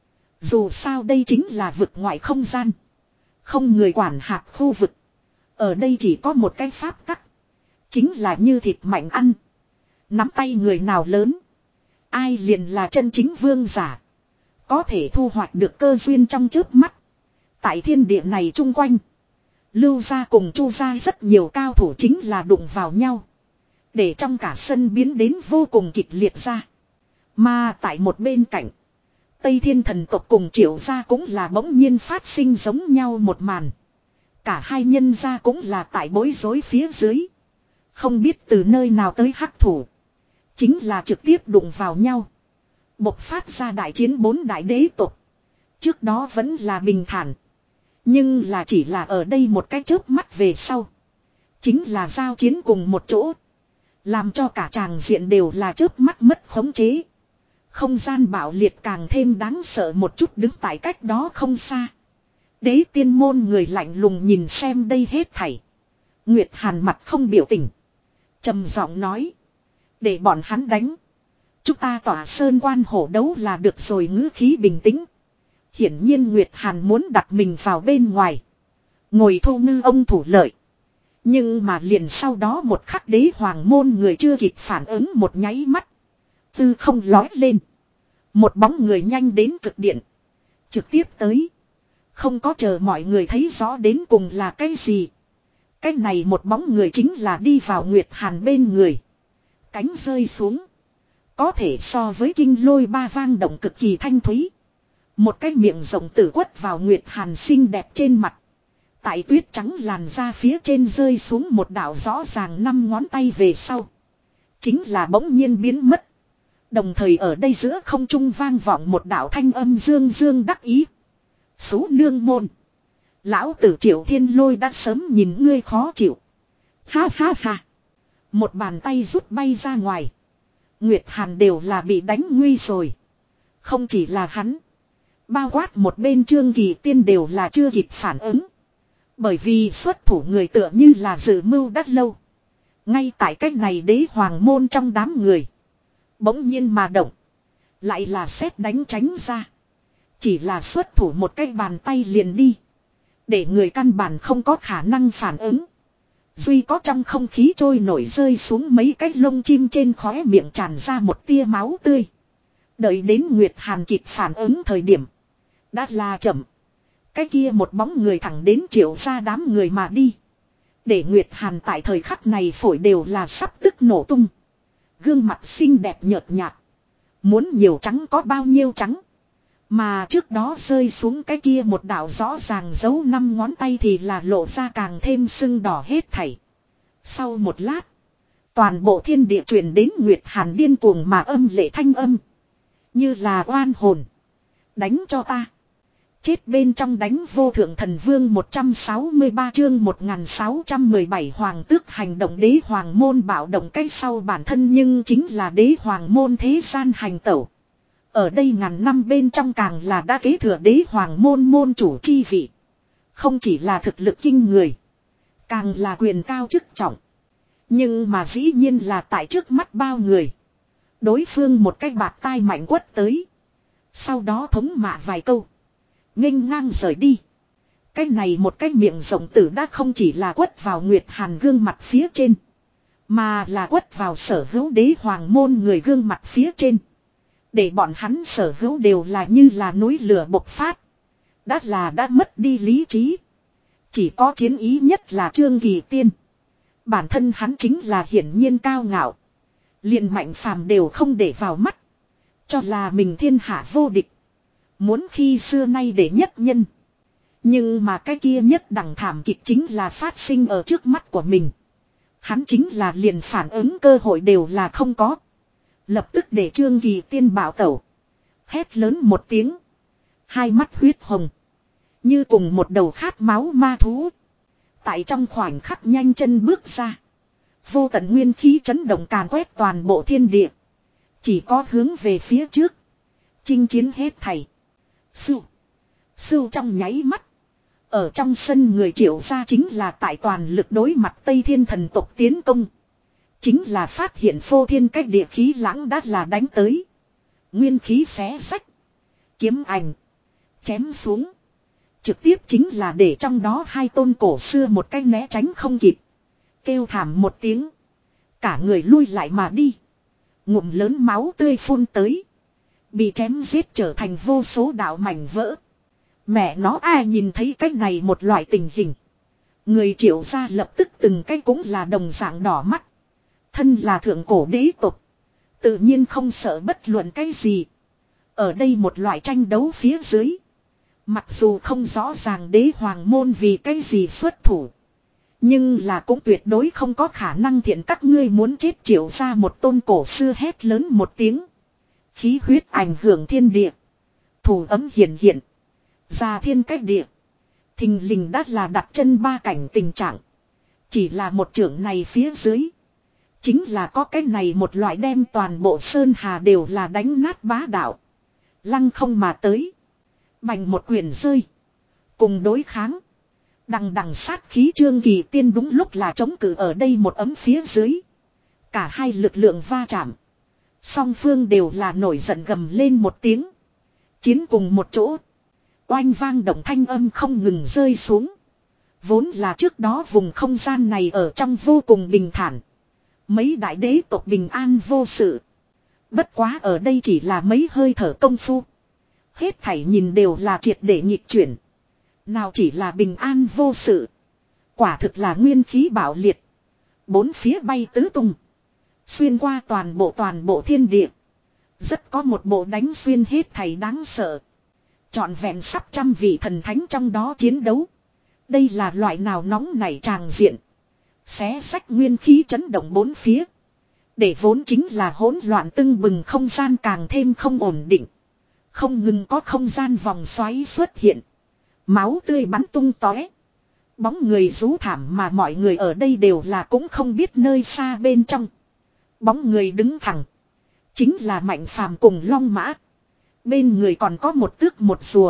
Dù sao đây chính là vực ngoại không gian. Không người quản hạt khu vực. Ở đây chỉ có một cái pháp tắc. Chính là như thịt mạnh ăn. Nắm tay người nào lớn. Ai liền là chân chính vương giả. Có thể thu hoạch được cơ duyên trong chớp mắt. Tại thiên địa này chung quanh. Lưu gia cùng Chu gia rất nhiều cao thủ chính là đụng vào nhau. Để trong cả sân biến đến vô cùng kịch liệt ra. Mà tại một bên cạnh. Tây Thiên thần tộc cùng Triệu gia cũng là bỗng nhiên phát sinh giống nhau một màn. Cả hai nhân gia cũng là tại bối rối phía dưới. Không biết từ nơi nào tới hắc thủ. Chính là trực tiếp đụng vào nhau. Bộc phát ra đại chiến bốn đại đế tộc. Trước đó vẫn là bình thản. Nhưng là chỉ là ở đây một cái chớp mắt về sau. Chính là giao chiến cùng một chỗ. Làm cho cả tràng diện đều là chớp mắt mất khống chế. Không gian bạo liệt càng thêm đáng sợ một chút đứng tại cách đó không xa. Đế tiên môn người lạnh lùng nhìn xem đây hết thảy. Nguyệt Hàn mặt không biểu tình. Trầm giọng nói. Để bọn hắn đánh. Chúng ta tỏa sơn quan hổ đấu là được rồi, ngữ khí bình tĩnh. Hiển nhiên Nguyệt Hàn muốn đặt mình vào bên ngoài. Ngồi thu ngư ông thủ lợi. Nhưng mà liền sau đó một khắc đế hoàng môn người chưa kịp phản ứng một nháy mắt. Tư không lói lên. Một bóng người nhanh đến cực điện. Trực tiếp tới. Không có chờ mọi người thấy rõ đến cùng là cái gì. Cái này một bóng người chính là đi vào Nguyệt Hàn bên người. Cánh rơi xuống. Có thể so với kinh lôi ba vang động cực kỳ thanh thúy. Một cái miệng rộng tử quất vào Nguyệt Hàn xinh đẹp trên mặt. Tại tuyết trắng làn ra phía trên rơi xuống một đạo rõ ràng năm ngón tay về sau. Chính là bỗng nhiên biến mất. Đồng thời ở đây giữa không trung vang vọng một đạo thanh âm dương dương đắc ý. Sú nương môn. Lão tử Triệu Thiên Lôi đã sớm nhìn ngươi khó chịu. Ha ha ha. Một bàn tay rút bay ra ngoài. Nguyệt Hàn đều là bị đánh nguy rồi. Không chỉ là hắn. Bao quát một bên Trương Kỳ Tiên đều là chưa kịp phản ứng. Bởi vì xuất thủ người tựa như là dự mưu đắt lâu. Ngay tại cách này đế hoàng môn trong đám người. Bỗng nhiên mà động. Lại là xét đánh tránh ra. Chỉ là xuất thủ một cái bàn tay liền đi. Để người căn bản không có khả năng phản ứng. Duy có trong không khí trôi nổi rơi xuống mấy cái lông chim trên khóe miệng tràn ra một tia máu tươi. Đợi đến Nguyệt Hàn kịp phản ứng thời điểm. Đã là chậm. Cái kia một bóng người thẳng đến Triệu ra đám người mà đi. Để Nguyệt Hàn tại thời khắc này phổi đều là sắp tức nổ tung. Gương mặt xinh đẹp nhợt nhạt. Muốn nhiều trắng có bao nhiêu trắng. Mà trước đó rơi xuống cái kia một đạo rõ ràng giấu năm ngón tay thì là lộ ra càng thêm sưng đỏ hết thảy. Sau một lát. Toàn bộ thiên địa truyền đến Nguyệt Hàn điên cuồng mà âm lệ thanh âm. Như là oan hồn. Đánh cho ta. Chết bên trong đánh vô thượng thần vương một trăm sáu mươi ba chương một nghìn sáu trăm mười bảy hoàng tước hành động đế hoàng môn bạo động cái sau bản thân nhưng chính là đế hoàng môn thế gian hành tẩu. Ở đây ngàn năm bên trong càng là đã kế thừa đế hoàng môn môn chủ chi vị. Không chỉ là thực lực kinh người. Càng là quyền cao chức trọng. Nhưng mà dĩ nhiên là tại trước mắt bao người. Đối phương một cái bạt tai mạnh quất tới. Sau đó thống mạ vài câu. Nghênh ngang rời đi. Cái này một cái miệng rộng tử đã không chỉ là quất vào Nguyệt Hàn gương mặt phía trên. Mà là quất vào sở hữu đế hoàng môn người gương mặt phía trên. Để bọn hắn sở hữu đều là như là núi lửa bộc phát. Đã là đã mất đi lý trí. Chỉ có chiến ý nhất là Trương Kỳ Tiên. Bản thân hắn chính là hiển nhiên cao ngạo. Liền Mạnh Phàm đều không để vào mắt. Cho là mình thiên hạ vô địch. Muốn khi xưa nay để nhất nhân. Nhưng mà cái kia nhất đẳng thảm kịch chính là phát sinh ở trước mắt của mình. Hắn chính là liền phản ứng cơ hội đều là không có. Lập tức để Trương Kỳ Tiên bảo tẩu. Hét lớn một tiếng. Hai mắt huyết hồng. Như cùng một đầu khát máu ma thú. Tại trong khoảnh khắc nhanh chân bước ra. Vô tận nguyên khí chấn động càn quét toàn bộ thiên địa. Chỉ có hướng về phía trước. Chinh chiến hết thảy. Sưu. Sưu trong nháy mắt. Ở trong sân người Triệu gia chính là tại toàn lực đối mặt Tây Thiên thần tộc tiến công. Chính là phát hiện phô thiên cách địa khí lãng đã là đánh tới. Nguyên khí xé sách. Kiếm ảnh. Chém xuống. Trực tiếp chính là để trong đó hai tôn cổ xưa một cái né tránh không kịp. Kêu thảm một tiếng. Cả người lui lại mà đi. Ngụm lớn máu tươi phun tới. Bị chém giết trở thành vô số đạo mảnh vỡ. Mẹ nó ai nhìn thấy cái này một loại tình hình. Người Triệu gia lập tức từng cái cũng là đồng dạng đỏ mắt. Thân là thượng cổ đế tộc. Tự nhiên không sợ bất luận cái gì. Ở đây một loại tranh đấu phía dưới. Mặc dù không rõ ràng đế hoàng môn vì cái gì xuất thủ. Nhưng là cũng tuyệt đối không có khả năng thiện các ngươi muốn chết Triệu gia một tôn cổ xưa hét lớn một tiếng. Khí huyết ảnh hưởng thiên địa. Thủ ấm hiện hiện. Ra thiên cách địa. Thình lình đã là đặt chân ba cảnh tình trạng. Chỉ là một trưởng này phía dưới. Chính là có cái này một loại đem toàn bộ sơn hà đều là đánh nát bá đạo. Lăng không mà tới. Bành một quyền rơi. Cùng đối kháng. Đằng đằng sát khí Trương Kỳ Tiên đúng lúc là chống cự ở đây một ấm phía dưới. Cả hai lực lượng va chạm. Song phương đều là nổi giận gầm lên một tiếng. Chiến cùng một chỗ. Oanh vang động thanh âm không ngừng rơi xuống. Vốn là trước đó vùng không gian này ở trong vô cùng bình thản. Mấy đại đế tộc bình an vô sự. Bất quá ở đây chỉ là mấy hơi thở công phu. Hết thảy nhìn đều là triệt để nhịp chuyển. Nào chỉ là bình an vô sự. Quả thực là nguyên khí bạo liệt. Bốn phía bay tứ tung. Xuyên qua toàn bộ toàn bộ thiên địa. Rất có một bộ đánh xuyên hết thảy đáng sợ. Trọn vẹn sắp trăm vị thần thánh trong đó chiến đấu. Đây là loại nào nóng nảy tràng diện. Xé sách nguyên khí chấn động bốn phía. Để vốn chính là hỗn loạn tưng bừng không gian càng thêm không ổn định. Không ngừng có không gian vòng xoáy xuất hiện. Máu tươi bắn tung tóe. Bóng người rú thảm mà mọi người ở đây đều là cũng không biết nơi xa bên trong. Bóng người đứng thẳng. Chính là Mạnh Phàm cùng Long Mã. Bên người còn có một tước một rùa.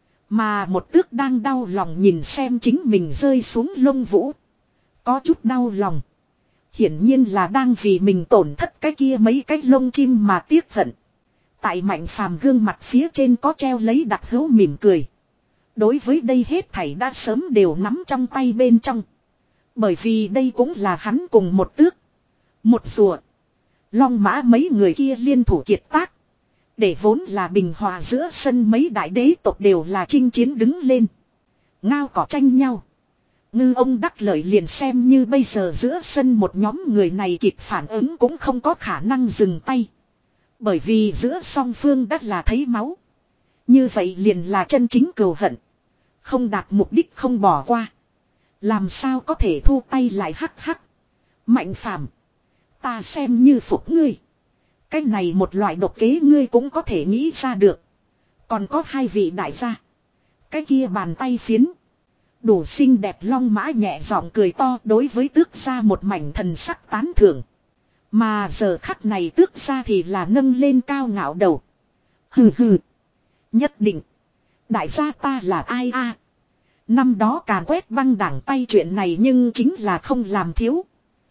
Mà một tước đang đau lòng nhìn xem chính mình rơi xuống lông vũ. Có chút đau lòng. Hiển nhiên là đang vì mình tổn thất cái kia mấy cái lông chim mà tiếc hận. Tại Mạnh Phàm gương mặt phía trên có treo lấy đặc hữu mỉm cười. Đối với đây hết thảy đã sớm đều nắm trong tay bên trong. Bởi vì đây cũng là hắn cùng một tước. Một rùa. Long Mã mấy người kia liên thủ kiệt tác. Để vốn là bình hòa giữa sân mấy đại đế tộc đều là chinh chiến đứng lên. Ngao cỏ tranh nhau. Ngư ông đắc lợi liền xem như bây giờ giữa sân một nhóm người này kịp phản ứng cũng không có khả năng dừng tay. Bởi vì giữa song phương đã là thấy máu. Như vậy liền là chân chính cừu hận. Không đạt mục đích không bỏ qua. Làm sao có thể thu tay lại hắc hắc. Mạnh Phàm, ta xem như phục ngươi. Cái này một loại độc kế ngươi cũng có thể nghĩ ra được. Còn có hai vị đại gia. Cái kia bàn tay phiến. Đủ xinh đẹp Long Mã nhẹ giọng cười to đối với tước gia một mảnh thần sắc tán thưởng. Mà giờ khắc này tước gia thì là nâng lên cao ngạo đầu. Hừ hừ. Nhất định. Đại gia ta là ai a? Năm đó càn quét băng đảng tay chuyện này nhưng chính là không làm thiếu.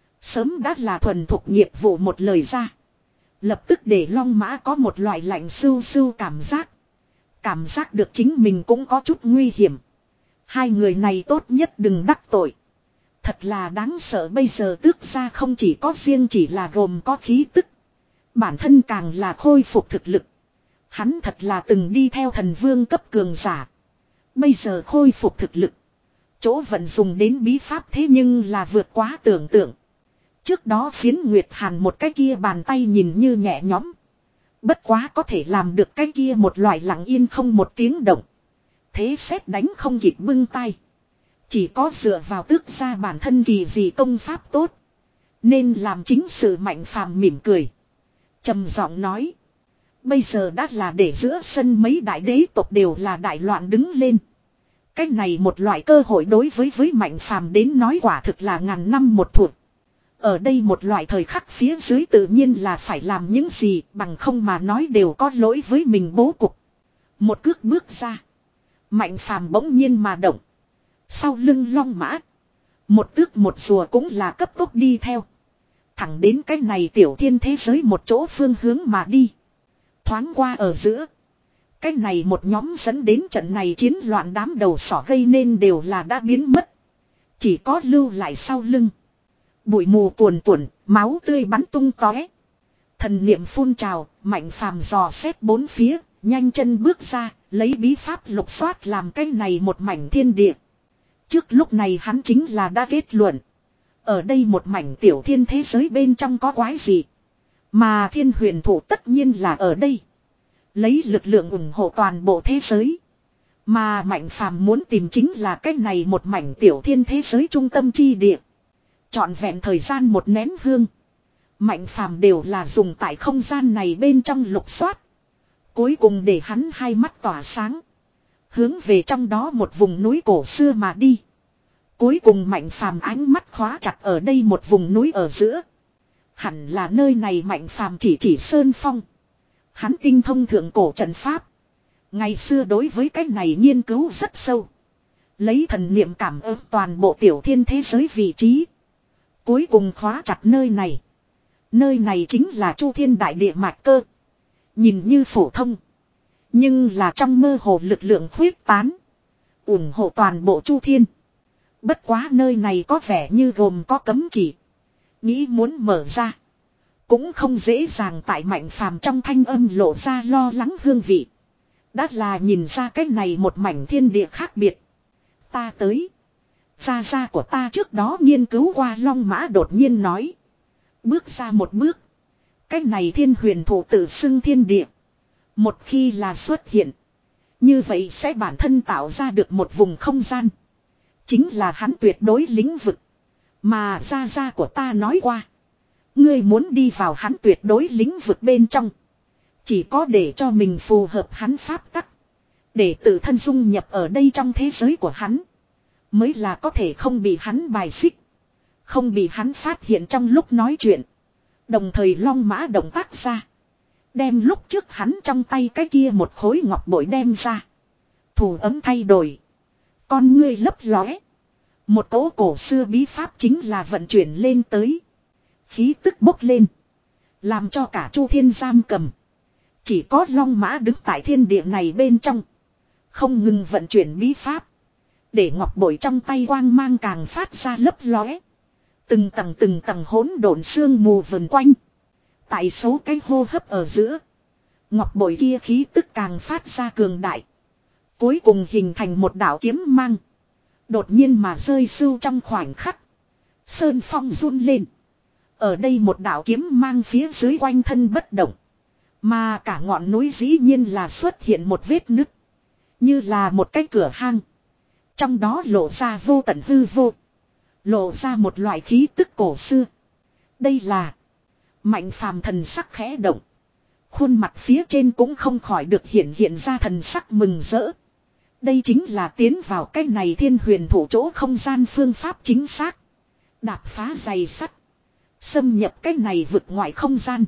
Sớm đã là thuần thục nghiệp vụ một lời ra. Lập tức để Long Mã có một loại lạnh sưu sưu cảm giác. Cảm giác được chính mình cũng có chút nguy hiểm. Hai người này tốt nhất đừng đắc tội. Thật là đáng sợ bây giờ tước gia không chỉ có riêng chỉ là gồm có khí tức. Bản thân càng là khôi phục thực lực. Hắn thật là từng đi theo thần vương cấp cường giả. Bây giờ khôi phục thực lực. Chỗ vận dùng đến bí pháp thế nhưng là vượt quá tưởng tượng. Trước đó phiến Nguyệt Hàn một cái kia bàn tay nhìn như nhẹ nhõm. Bất quá có thể làm được cái kia một loại lặng yên không một tiếng động. Thế xét đánh không kịp bưng tay. Chỉ có dựa vào tước ra bản thân kỳ gì công pháp tốt. Nên làm chính sự Mạnh Phàm mỉm cười. Trầm giọng nói. Bây giờ đã là để giữa sân mấy đại đế tộc đều là đại loạn đứng lên. Cái này một loại cơ hội đối với với Mạnh Phàm đến nói quả thực là ngàn năm một thủa. Ở đây một loại thời khắc phía dưới tự nhiên là phải làm những gì bằng không mà nói đều có lỗi với mình bố cục. Một cước bước ra. Mạnh Phàm bỗng nhiên mà động. Sau lưng long mã. Một tước một rùa cũng là cấp tốc đi theo. Thẳng đến cái này tiểu thiên thế giới một chỗ phương hướng mà đi. Thoáng qua ở giữa. Cái này một nhóm dẫn đến trận này chiến loạn đám đầu sỏ gây nên đều là đã biến mất. Chỉ có lưu lại sau lưng. Bụi mù cuồn cuộn, máu tươi bắn tung tóe. Thần niệm phun trào, Mạnh Phàm dò xét bốn phía, nhanh chân bước ra, lấy bí pháp lục soát làm cái này một mảnh thiên địa. Trước lúc này hắn chính là đã kết luận. Ở đây một mảnh tiểu thiên thế giới bên trong có quái gì. Mà thiên huyền thủ tất nhiên là ở đây. Lấy lực lượng ủng hộ toàn bộ thế giới. Mà Mạnh Phàm muốn tìm chính là cái này một mảnh tiểu thiên thế giới trung tâm chi địa. Trọn vẹn thời gian một nén hương. Mạnh Phàm đều là dùng tại không gian này bên trong lục soát. Cuối cùng để hắn hai mắt tỏa sáng. Hướng về trong đó một vùng núi cổ xưa mà đi. Cuối cùng Mạnh Phàm ánh mắt khóa chặt ở đây một vùng núi ở giữa. Hẳn là nơi này Mạnh Phàm chỉ chỉ sơn phong. Hắn tinh thông thượng cổ trận pháp. Ngày xưa đối với cái này nghiên cứu rất sâu. Lấy thần niệm cảm ứng toàn bộ tiểu thiên thế giới vị trí. Cuối cùng khóa chặt nơi này. Nơi này chính là Chu Thiên Đại Địa mạch cơ. Nhìn như phổ thông. Nhưng là trong mơ hồ lực lượng khuyết tán. ủng hộ toàn bộ Chu Thiên. Bất quá nơi này có vẻ như gồm có cấm chỉ. Nghĩ muốn mở ra. Cũng không dễ dàng tại Mạnh Phàm trong thanh âm lộ ra lo lắng hương vị. Đã là nhìn ra cái này một mảnh thiên địa khác biệt. Ta tới. Gia gia của ta trước đó nghiên cứu qua long mã đột nhiên nói. Bước ra một bước. Cái này thiên huyền thủ tự xưng thiên địa. Một khi là xuất hiện. Như vậy sẽ bản thân tạo ra được một vùng không gian. Chính là hắn tuyệt đối lĩnh vực. Mà gia gia của ta nói qua. Ngươi muốn đi vào hắn tuyệt đối lĩnh vực bên trong. Chỉ có để cho mình phù hợp hắn pháp tắc. Để tự thân dung nhập ở đây trong thế giới của hắn. Mới là có thể không bị hắn bài xích. Không bị hắn phát hiện trong lúc nói chuyện. Đồng thời long mã động tác ra. Đem lúc trước hắn trong tay cái kia một khối ngọc bội đem ra. Thủ ấm thay đổi. Con ngươi lấp lóe. Một cỗ cổ xưa bí pháp chính là vận chuyển lên tới. Khí tức bốc lên. Làm cho cả Chu Thiên giam cầm. Chỉ có long mã đứng tại thiên địa này bên trong. Không ngừng vận chuyển bí pháp. Để ngọc bội trong tay quang mang càng phát ra lấp lóe. Từng tầng từng tầng hỗn độn sương mù vần quanh. Tại số cái hô hấp ở giữa. Ngọc bội kia khí tức càng phát ra cường đại. Cuối cùng hình thành một đạo kiếm mang. Đột nhiên mà rơi sưu trong khoảnh khắc. Sơn phong run lên. Ở đây một đạo kiếm mang phía dưới quanh thân bất động. Mà cả ngọn núi dĩ nhiên là xuất hiện một vết nứt. Như là một cái cửa hang. Trong đó lộ ra vô tận hư vô. Lộ ra một loại khí tức cổ xưa. Đây là Mạnh Phàm thần sắc khẽ động. Khuôn mặt phía trên cũng không khỏi được hiện hiện ra thần sắc mừng rỡ. Đây chính là tiến vào cái này thiên huyền thủ chỗ không gian phương pháp chính xác. Đạp phá dày sắt. Xâm nhập cái này vực ngoại không gian.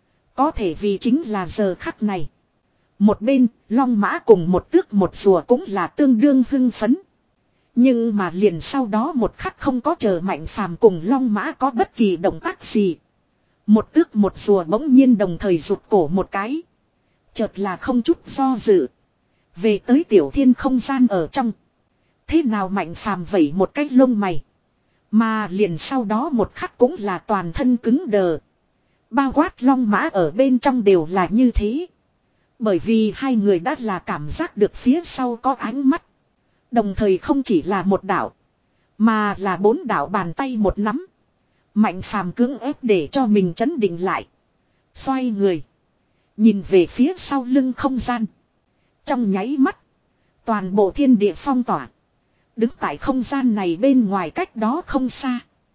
Có thể vì chính là giờ khắc này. Một bên, long mã cùng một tước một rùa cũng là tương đương hưng phấn. Nhưng mà liền sau đó một khắc không có chờ Mạnh Phàm cùng long mã có bất kỳ động tác gì. Một tước một rùa bỗng nhiên đồng thời rụt cổ một cái. Chợt là không chút do dự. Về tới tiểu thiên không gian ở trong. Thế nào Mạnh Phàm vẩy một cái lông mày. Mà liền sau đó một khắc cũng là toàn thân cứng đờ. Bao quát long mã ở bên trong đều là như thế. Bởi vì hai người đã là cảm giác được phía sau có ánh mắt. Đồng thời không chỉ là một đảo, mà là bốn đảo bàn tay một nắm. Mạnh phàm cưỡng ép để cho mình trấn định lại. Xoay người. Nhìn về phía sau lưng không gian. Trong nháy mắt. Toàn bộ thiên địa phong tỏa. Đứng tại không gian này bên ngoài cách đó không xa.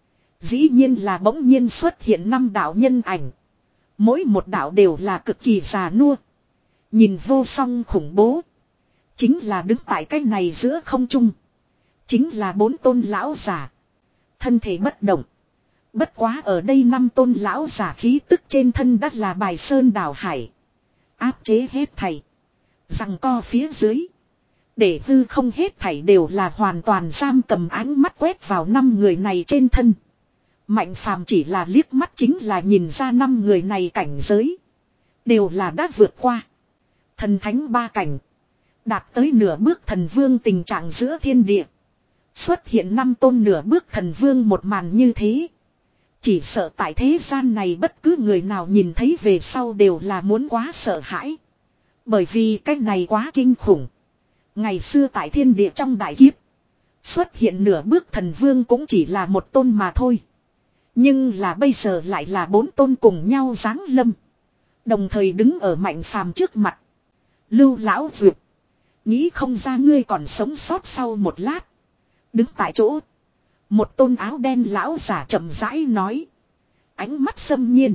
Dĩ nhiên là bỗng nhiên xuất hiện năm đạo nhân ảnh. Mỗi một đạo đều là cực kỳ già nua. Nhìn vô song khủng bố. Chính là đứng tại cái này giữa không trung. Chính là bốn tôn lão giả. Thân thể bất động. Bất quá ở đây năm tôn lão giả khí tức trên thân đất là bài sơn đảo hải. Áp chế hết thảy. Rằng co phía dưới. Để hư không hết thảy đều là hoàn toàn giam cầm ánh mắt quét vào năm người này trên thân. Mạnh phàm chỉ là liếc mắt chính là nhìn ra năm người này cảnh giới. Đều là đã vượt qua. Thần thánh ba cảnh. Đạt tới nửa bước thần vương tình trạng giữa thiên địa. Xuất hiện năm tôn nửa bước thần vương một màn như thế. Chỉ sợ tại thế gian này bất cứ người nào nhìn thấy về sau đều là muốn quá sợ hãi. Bởi vì cái này quá kinh khủng. Ngày xưa tại thiên địa trong đại kiếp. Xuất hiện nửa bước thần vương cũng chỉ là một tôn mà thôi. Nhưng là bây giờ lại là bốn tôn cùng nhau giáng lâm. Đồng thời đứng ở mạnh phàm trước mặt. Lưu lão duyệt. Nghĩ không ra ngươi còn sống sót sau một lát. Đứng tại chỗ. Một tôn áo đen lão giả chậm rãi nói. Ánh mắt xâm nhiên.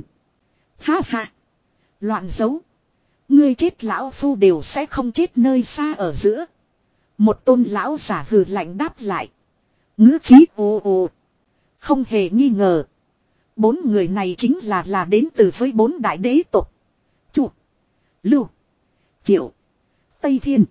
Ha ha. Loạn dấu. Ngươi chết lão phu đều sẽ không chết nơi xa ở giữa. Một tôn lão giả hừ lạnh đáp lại. Ngữ khí ồ ồ. Không hề nghi ngờ. Bốn người này chính là là đến từ với bốn đại đế tộc. Chu. Lưu. Triệu. Tây Thiên.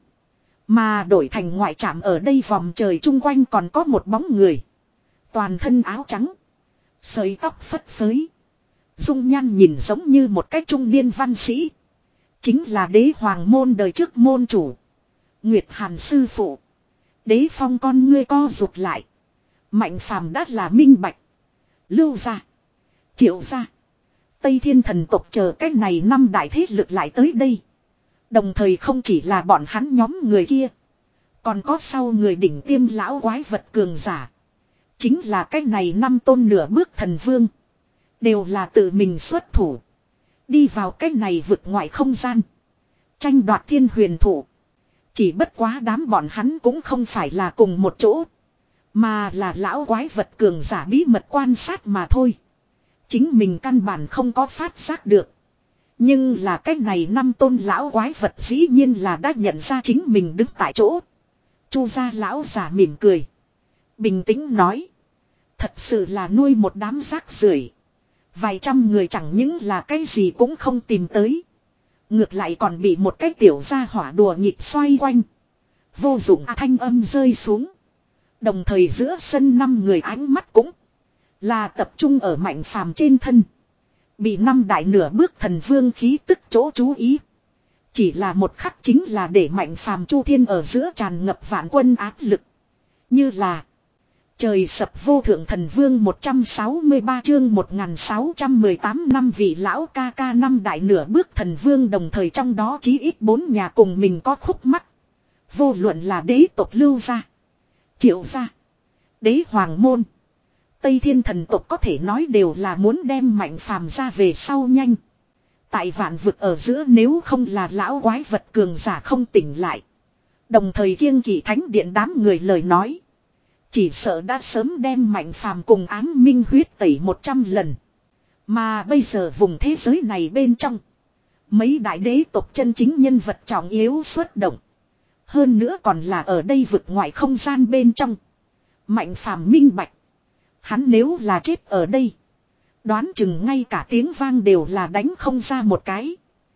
Mà đổi thành ngoại trạm ở đây vòng trời chung quanh còn có một bóng người. Toàn thân áo trắng. Sợi tóc phất phới. Dung nhan nhìn giống như một cái trung niên văn sĩ. Chính là đế hoàng môn đời trước môn chủ. Nguyệt Hàn sư phụ. Đế phong con ngươi co rụt lại. Mạnh phàm đã là minh bạch. Lưu gia. Triệu gia. Tây Thiên thần tộc chờ cách này năm đại thế lực lại tới đây. Đồng thời không chỉ là bọn hắn nhóm người kia. Còn có sau người đỉnh tiêm lão quái vật cường giả. Chính là cách này năm tôn nửa bước thần vương. Đều là tự mình xuất thủ. Đi vào cách này vực ngoại không gian. Tranh đoạt thiên huyền thủ. Chỉ bất quá đám bọn hắn cũng không phải là cùng một chỗ. Mà là lão quái vật cường giả bí mật quan sát mà thôi. Chính mình căn bản không có phát giác được. Nhưng là cái này năm tôn lão quái vật dĩ nhiên là đã nhận ra chính mình đứng tại chỗ. Chu gia lão giả mỉm cười. Bình tĩnh nói. Thật sự là nuôi một đám rác rưởi. Vài trăm người chẳng những là cái gì cũng không tìm tới. Ngược lại còn bị một cái tiểu gia hỏa đùa nghịch xoay quanh. Vô dụng thanh âm rơi xuống. Đồng thời giữa sân năm người ánh mắt cũng là tập trung ở mạnh phàm trên thân. Bị năm đại nửa bước thần vương khí tức chỗ chú ý. Chỉ là một khắc chính là để mạnh phàm chu thiên ở giữa tràn ngập vạn quân áp lực. Như là trời sập vô thượng thần vương một trăm sáu mươi ba chương một nghìn sáu trăm mười tám năm vị lão ca ca năm đại nửa bước thần vương đồng thời trong đó chí ít bốn nhà cùng mình có khúc mắc. Vô luận là đế tộc Lưu gia, Triệu gia, đế hoàng môn, Tây Thiên thần tộc có thể nói đều là muốn đem mạnh phàm ra về sau nhanh. Tại vạn vực ở giữa nếu không là lão quái vật cường giả không tỉnh lại. Đồng thời kiêng kỵ thánh điện đám người lời nói. Chỉ sợ đã sớm đem mạnh phàm cùng ám minh huyết tẩy một trăm lần. Mà bây giờ vùng thế giới này bên trong. Mấy đại đế tộc chân chính nhân vật trọng yếu xuất động. Hơn nữa còn là ở đây vực ngoại không gian bên trong. Mạnh phàm minh bạch. Hắn nếu là chết ở đây. Đoán chừng ngay cả tiếng vang đều là đánh không ra một cái.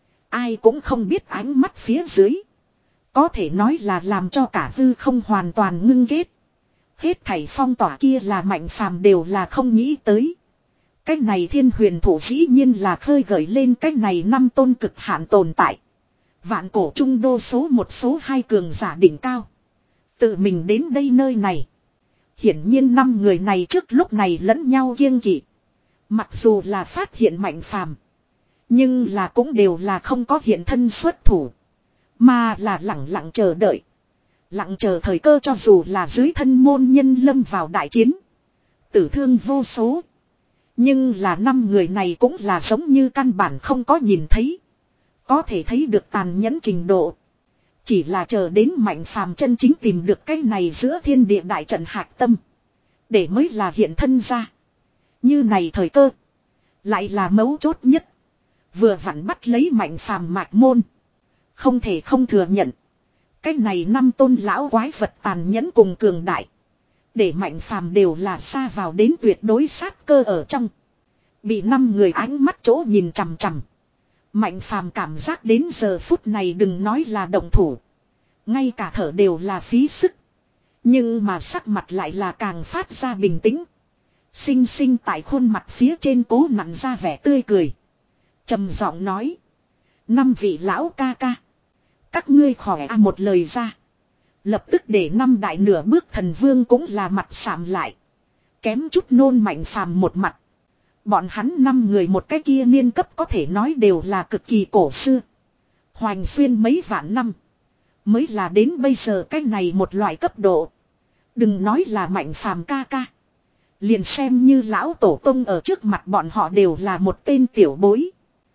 Ai cũng không biết ánh mắt phía dưới. Có thể nói là làm cho cả hư không hoàn toàn ngưng kết. Hết thảy phong tỏa kia là mạnh phàm đều là không nghĩ tới. Cái này thiên huyền thủ dĩ nhiên là khơi gợi lên cái này năm tôn cực hạn tồn tại. Vạn cổ trung đô số một số hai cường giả đỉnh cao. Tự mình đến đây nơi này. Hiển nhiên năm người này trước lúc này lẫn nhau kiêng kỵ. Mặc dù là phát hiện mạnh phàm. Nhưng là cũng đều là không có hiện thân xuất thủ. Mà là lặng lặng chờ đợi. Lặng chờ thời cơ, cho dù là dưới thân môn nhân lâm vào đại chiến. Tử thương vô số. Nhưng là năm người này cũng là giống như căn bản không có nhìn thấy. Có thể thấy được tàn nhẫn trình độ. Chỉ là chờ đến Mạnh Phàm chân chính tìm được cái này giữa thiên địa đại trận hạch tâm. Để mới là hiện thân ra. Như này thời cơ. Lại là mấu chốt nhất. Vừa vặn bắt lấy Mạnh Phàm mạch môn. Không thể không thừa nhận. Cái này năm tôn lão quái vật tàn nhẫn cùng cường đại. Để Mạnh Phàm đều là xa vào đến tuyệt đối sát cơ ở trong. Bị năm người ánh mắt chỗ nhìn chằm chằm. Mạnh Phàm cảm giác đến giờ phút này đừng nói là động thủ. Ngay cả thở đều là phí sức. Nhưng mà sắc mặt lại là càng phát ra bình tĩnh. Xinh xinh tại khuôn mặt phía trên cố nặn ra vẻ tươi cười. Trầm giọng nói. Năm vị lão ca ca. Các ngươi khỏe à, một lời ra. Lập tức để năm đại nửa bước thần vương cũng là mặt sạm lại. Kém chút nôn Mạnh Phàm một mặt. Bọn hắn năm người một cái kia niên cấp có thể nói đều là cực kỳ cổ xưa. Hoành xuyên mấy vạn năm. Mới là đến bây giờ cái này một loại cấp độ. Đừng nói là Mạnh Phàm ca ca. Liền xem như lão tổ tông ở trước mặt bọn họ đều là một tên tiểu bối.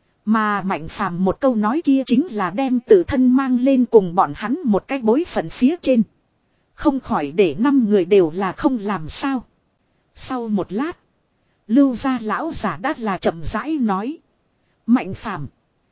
Mà Mạnh Phàm một câu nói kia chính là đem tự thân mang lên cùng bọn hắn một cái bối phận phía trên. Không khỏi để năm người đều là không làm sao. Sau một lát. Lưu gia lão giả đắt là chậm rãi nói. Mạnh Phàm,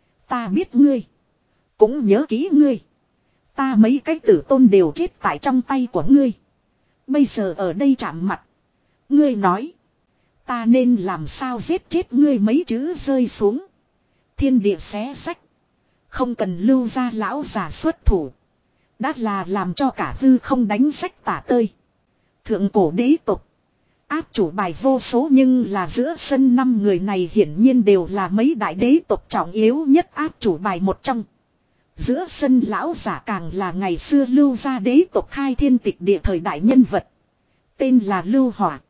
ta biết ngươi. Cũng nhớ kỹ ngươi. Ta mấy cái tử tôn đều chết tại trong tay của ngươi. Bây giờ ở đây chạm mặt. Ngươi nói. Ta nên làm sao giết chết ngươi mấy chữ rơi xuống. Thiên địa xé sách. Không cần lưu gia lão giả xuất thủ. Đã là làm cho cả hư không đánh sách tả tơi. Thượng cổ đế tộc. Áp chủ bài vô số, nhưng là giữa sân năm người này hiển nhiên đều là mấy đại đế tộc trọng yếu nhất áp chủ bài một trong. Giữa sân lão giả càng là ngày xưa lưu gia đế tộc khai thiên tịch địa thời đại nhân vật. Tên là Lưu Hỏa.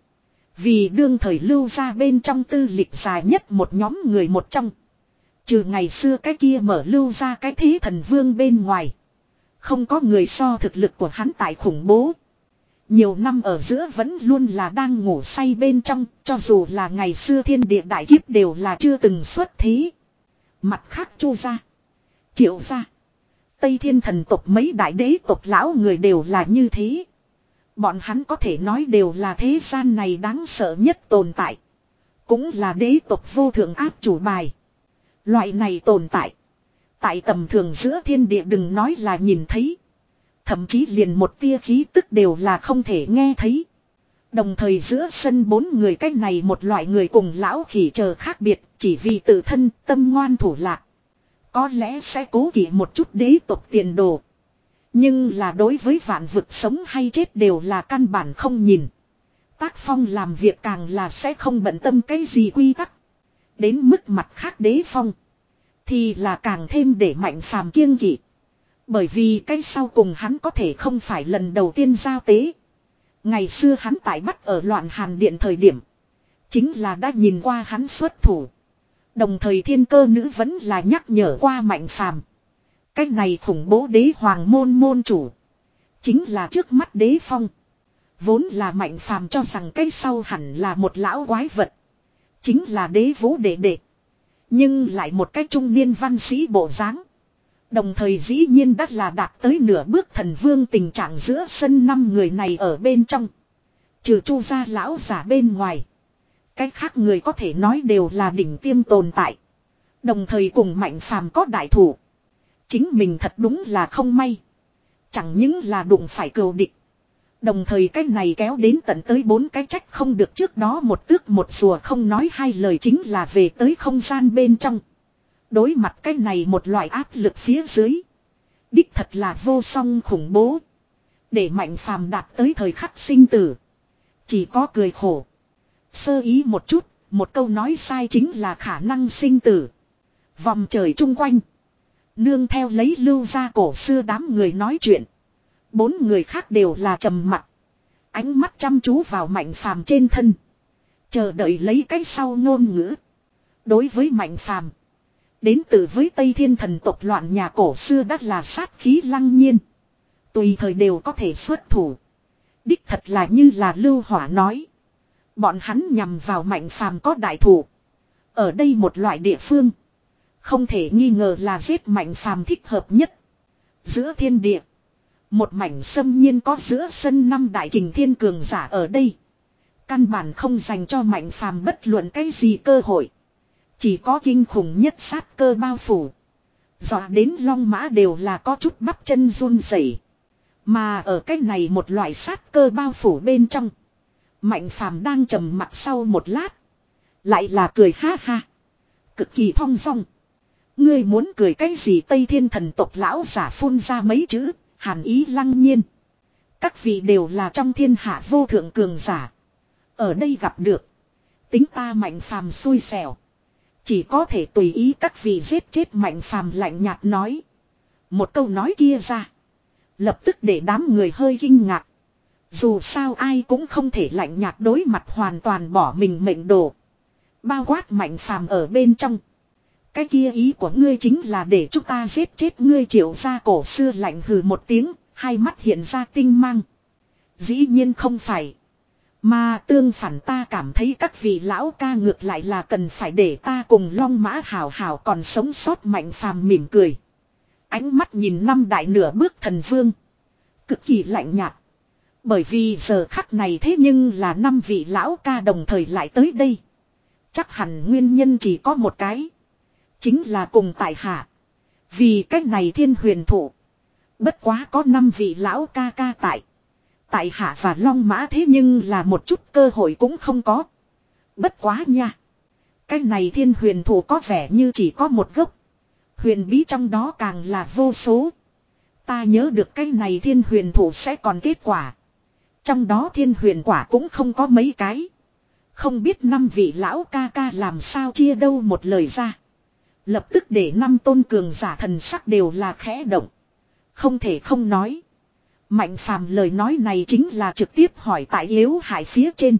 Vì đương thời lưu gia bên trong tư lịch dài nhất một nhóm người một trong. Trừ ngày xưa cái kia mở lưu gia cái thế thần vương bên ngoài. Không có người so thực lực của hắn tại khủng bố. Nhiều năm ở giữa vẫn luôn là đang ngủ say bên trong, cho dù là ngày xưa thiên địa đại kiếp đều là chưa từng xuất thế. Mặt khác Chu gia, Triệu gia, Tây Thiên thần tộc mấy đại đế tộc lão người đều là như thế. Bọn hắn có thể nói đều là thế gian này đáng sợ nhất tồn tại. Cũng là đế tộc vô thượng áp chủ bài. Loại này tồn tại. Tại tầm thường giữa thiên địa đừng nói là nhìn thấy. Thậm chí liền một tia khí tức đều là không thể nghe thấy. Đồng thời giữa sân bốn người cách này một loại người cùng lão khỉ chờ khác biệt. Chỉ vì tự thân tâm ngoan thủ lạc. Có lẽ sẽ cố kỵ một chút đế tộc tiền đồ. Nhưng là đối với vạn vực sống hay chết đều là căn bản không nhìn. Tác phong làm việc càng là sẽ không bận tâm cái gì quy tắc. Đến mức mặt khác đế phong. Thì là càng thêm để Mạnh Phàm kiêng kỵ. Bởi vì cái sau cùng hắn có thể không phải lần đầu tiên giao tế. Ngày xưa hắn tại bắt ở loạn hàn điện thời điểm. Chính là đã nhìn qua hắn xuất thủ. Đồng thời thiên cơ nữ vẫn là nhắc nhở qua Mạnh Phàm. Cái này khủng bố đế hoàng môn môn chủ. Chính là trước mắt đế phong. Vốn là Mạnh Phàm cho rằng cái sau hẳn là một lão quái vật. Chính là đế vũ đệ đệ. Nhưng lại một cái trung niên văn sĩ bộ dáng. Đồng thời dĩ nhiên đã là đạt tới nửa bước thần vương tình trạng giữa sân năm người này ở bên trong. Trừ Chu gia lão giả bên ngoài. Cái khác người có thể nói đều là đỉnh tiêm tồn tại. Đồng thời cùng Mạnh Phàm có đại thủ. Chính mình thật đúng là không may. Chẳng những là đụng phải cừu địch. Đồng thời cái này kéo đến tận tới bốn cái trách không được trước đó một tước một rùa không nói hai lời chính là về tới không gian bên trong. Đối mặt cái này một loại áp lực phía dưới. Đích thật là vô song khủng bố. Để Mạnh Phàm đạt tới thời khắc sinh tử. Chỉ có cười khổ. Sơ ý một chút, một câu nói sai chính là khả năng sinh tử. Vòng trời chung quanh. Nương theo lấy lưu gia cổ xưa đám người nói chuyện. Bốn người khác đều là trầm mặc. Ánh mắt chăm chú vào Mạnh Phàm trên thân. Chờ đợi lấy cái sau ngôn ngữ. Đối với Mạnh Phàm, đến từ với Tây Thiên thần tộc loạn nhà cổ xưa đắt là sát khí lăng nhiên. Tùy thời đều có thể xuất thủ. Đích thật là như là Lưu Hỏa nói. Bọn hắn nhằm vào Mạnh Phàm có đại thủ. Ở đây một loại địa phương. Không thể nghi ngờ là giết Mạnh Phàm thích hợp nhất. Giữa thiên địa. Một mảnh xâm nhiên có giữa sân năm đại kình thiên cường giả ở đây. Căn bản không dành cho Mạnh Phàm bất luận cái gì cơ hội. Chỉ có kinh khủng nhất sát cơ bao phủ. Dọa đến long mã đều là có chút bắp chân run rẩy. Mà ở cái này một loại sát cơ bao phủ bên trong. Mạnh Phàm đang trầm mặt sau một lát. Lại là cười ha ha. Cực kỳ thong dong. Ngươi muốn cười cái gì Tây Thiên thần tộc lão giả phun ra mấy chữ. Hàn ý lăng nhiên. Các vị đều là trong thiên hạ vô thượng cường giả. Ở đây gặp được. Tính ta Mạnh Phàm xui xẻo. Chỉ có thể tùy ý các vị giết chết Mạnh Phàm lạnh nhạt nói. Một câu nói kia ra. Lập tức để đám người hơi kinh ngạc. Dù sao ai cũng không thể lạnh nhạt đối mặt hoàn toàn bỏ mình mệnh đồ. Bao quát Mạnh Phàm ở bên trong. Cái kia ý của ngươi chính là để chúng ta giết chết ngươi Triệu gia cổ xưa lạnh hừ một tiếng, hai mắt hiện ra tinh mang. Dĩ nhiên không phải. Mà tương phản ta cảm thấy các vị lão ca ngược lại là cần phải để ta cùng long mã hảo hảo còn sống sót Mạnh Phàm mỉm cười. Ánh mắt nhìn năm đại nửa bước thần vương. Cực kỳ lạnh nhạt. Bởi vì giờ khắc này thế nhưng là năm vị lão ca đồng thời lại tới đây. Chắc hẳn nguyên nhân chỉ có một cái. Chính là cùng tại hạ. Vì cách này thiên huyền thụ. Bất quá có năm vị lão ca ca tại. Tại hạ và long mã thế nhưng là một chút cơ hội cũng không có. Bất quá nha. Cách này thiên huyền thụ có vẻ như chỉ có một gốc. Huyền bí trong đó càng là vô số. Ta nhớ được cái này thiên huyền thụ sẽ còn kết quả. Trong đó thiên huyền quả cũng không có mấy cái. Không biết năm vị lão ca ca làm sao chia đâu một lời ra. Lập tức để năm tôn cường giả thần sắc đều là khẽ động. Không thể không nói. Mạnh Phàm lời nói này chính là trực tiếp hỏi tại yếu hại phía trên.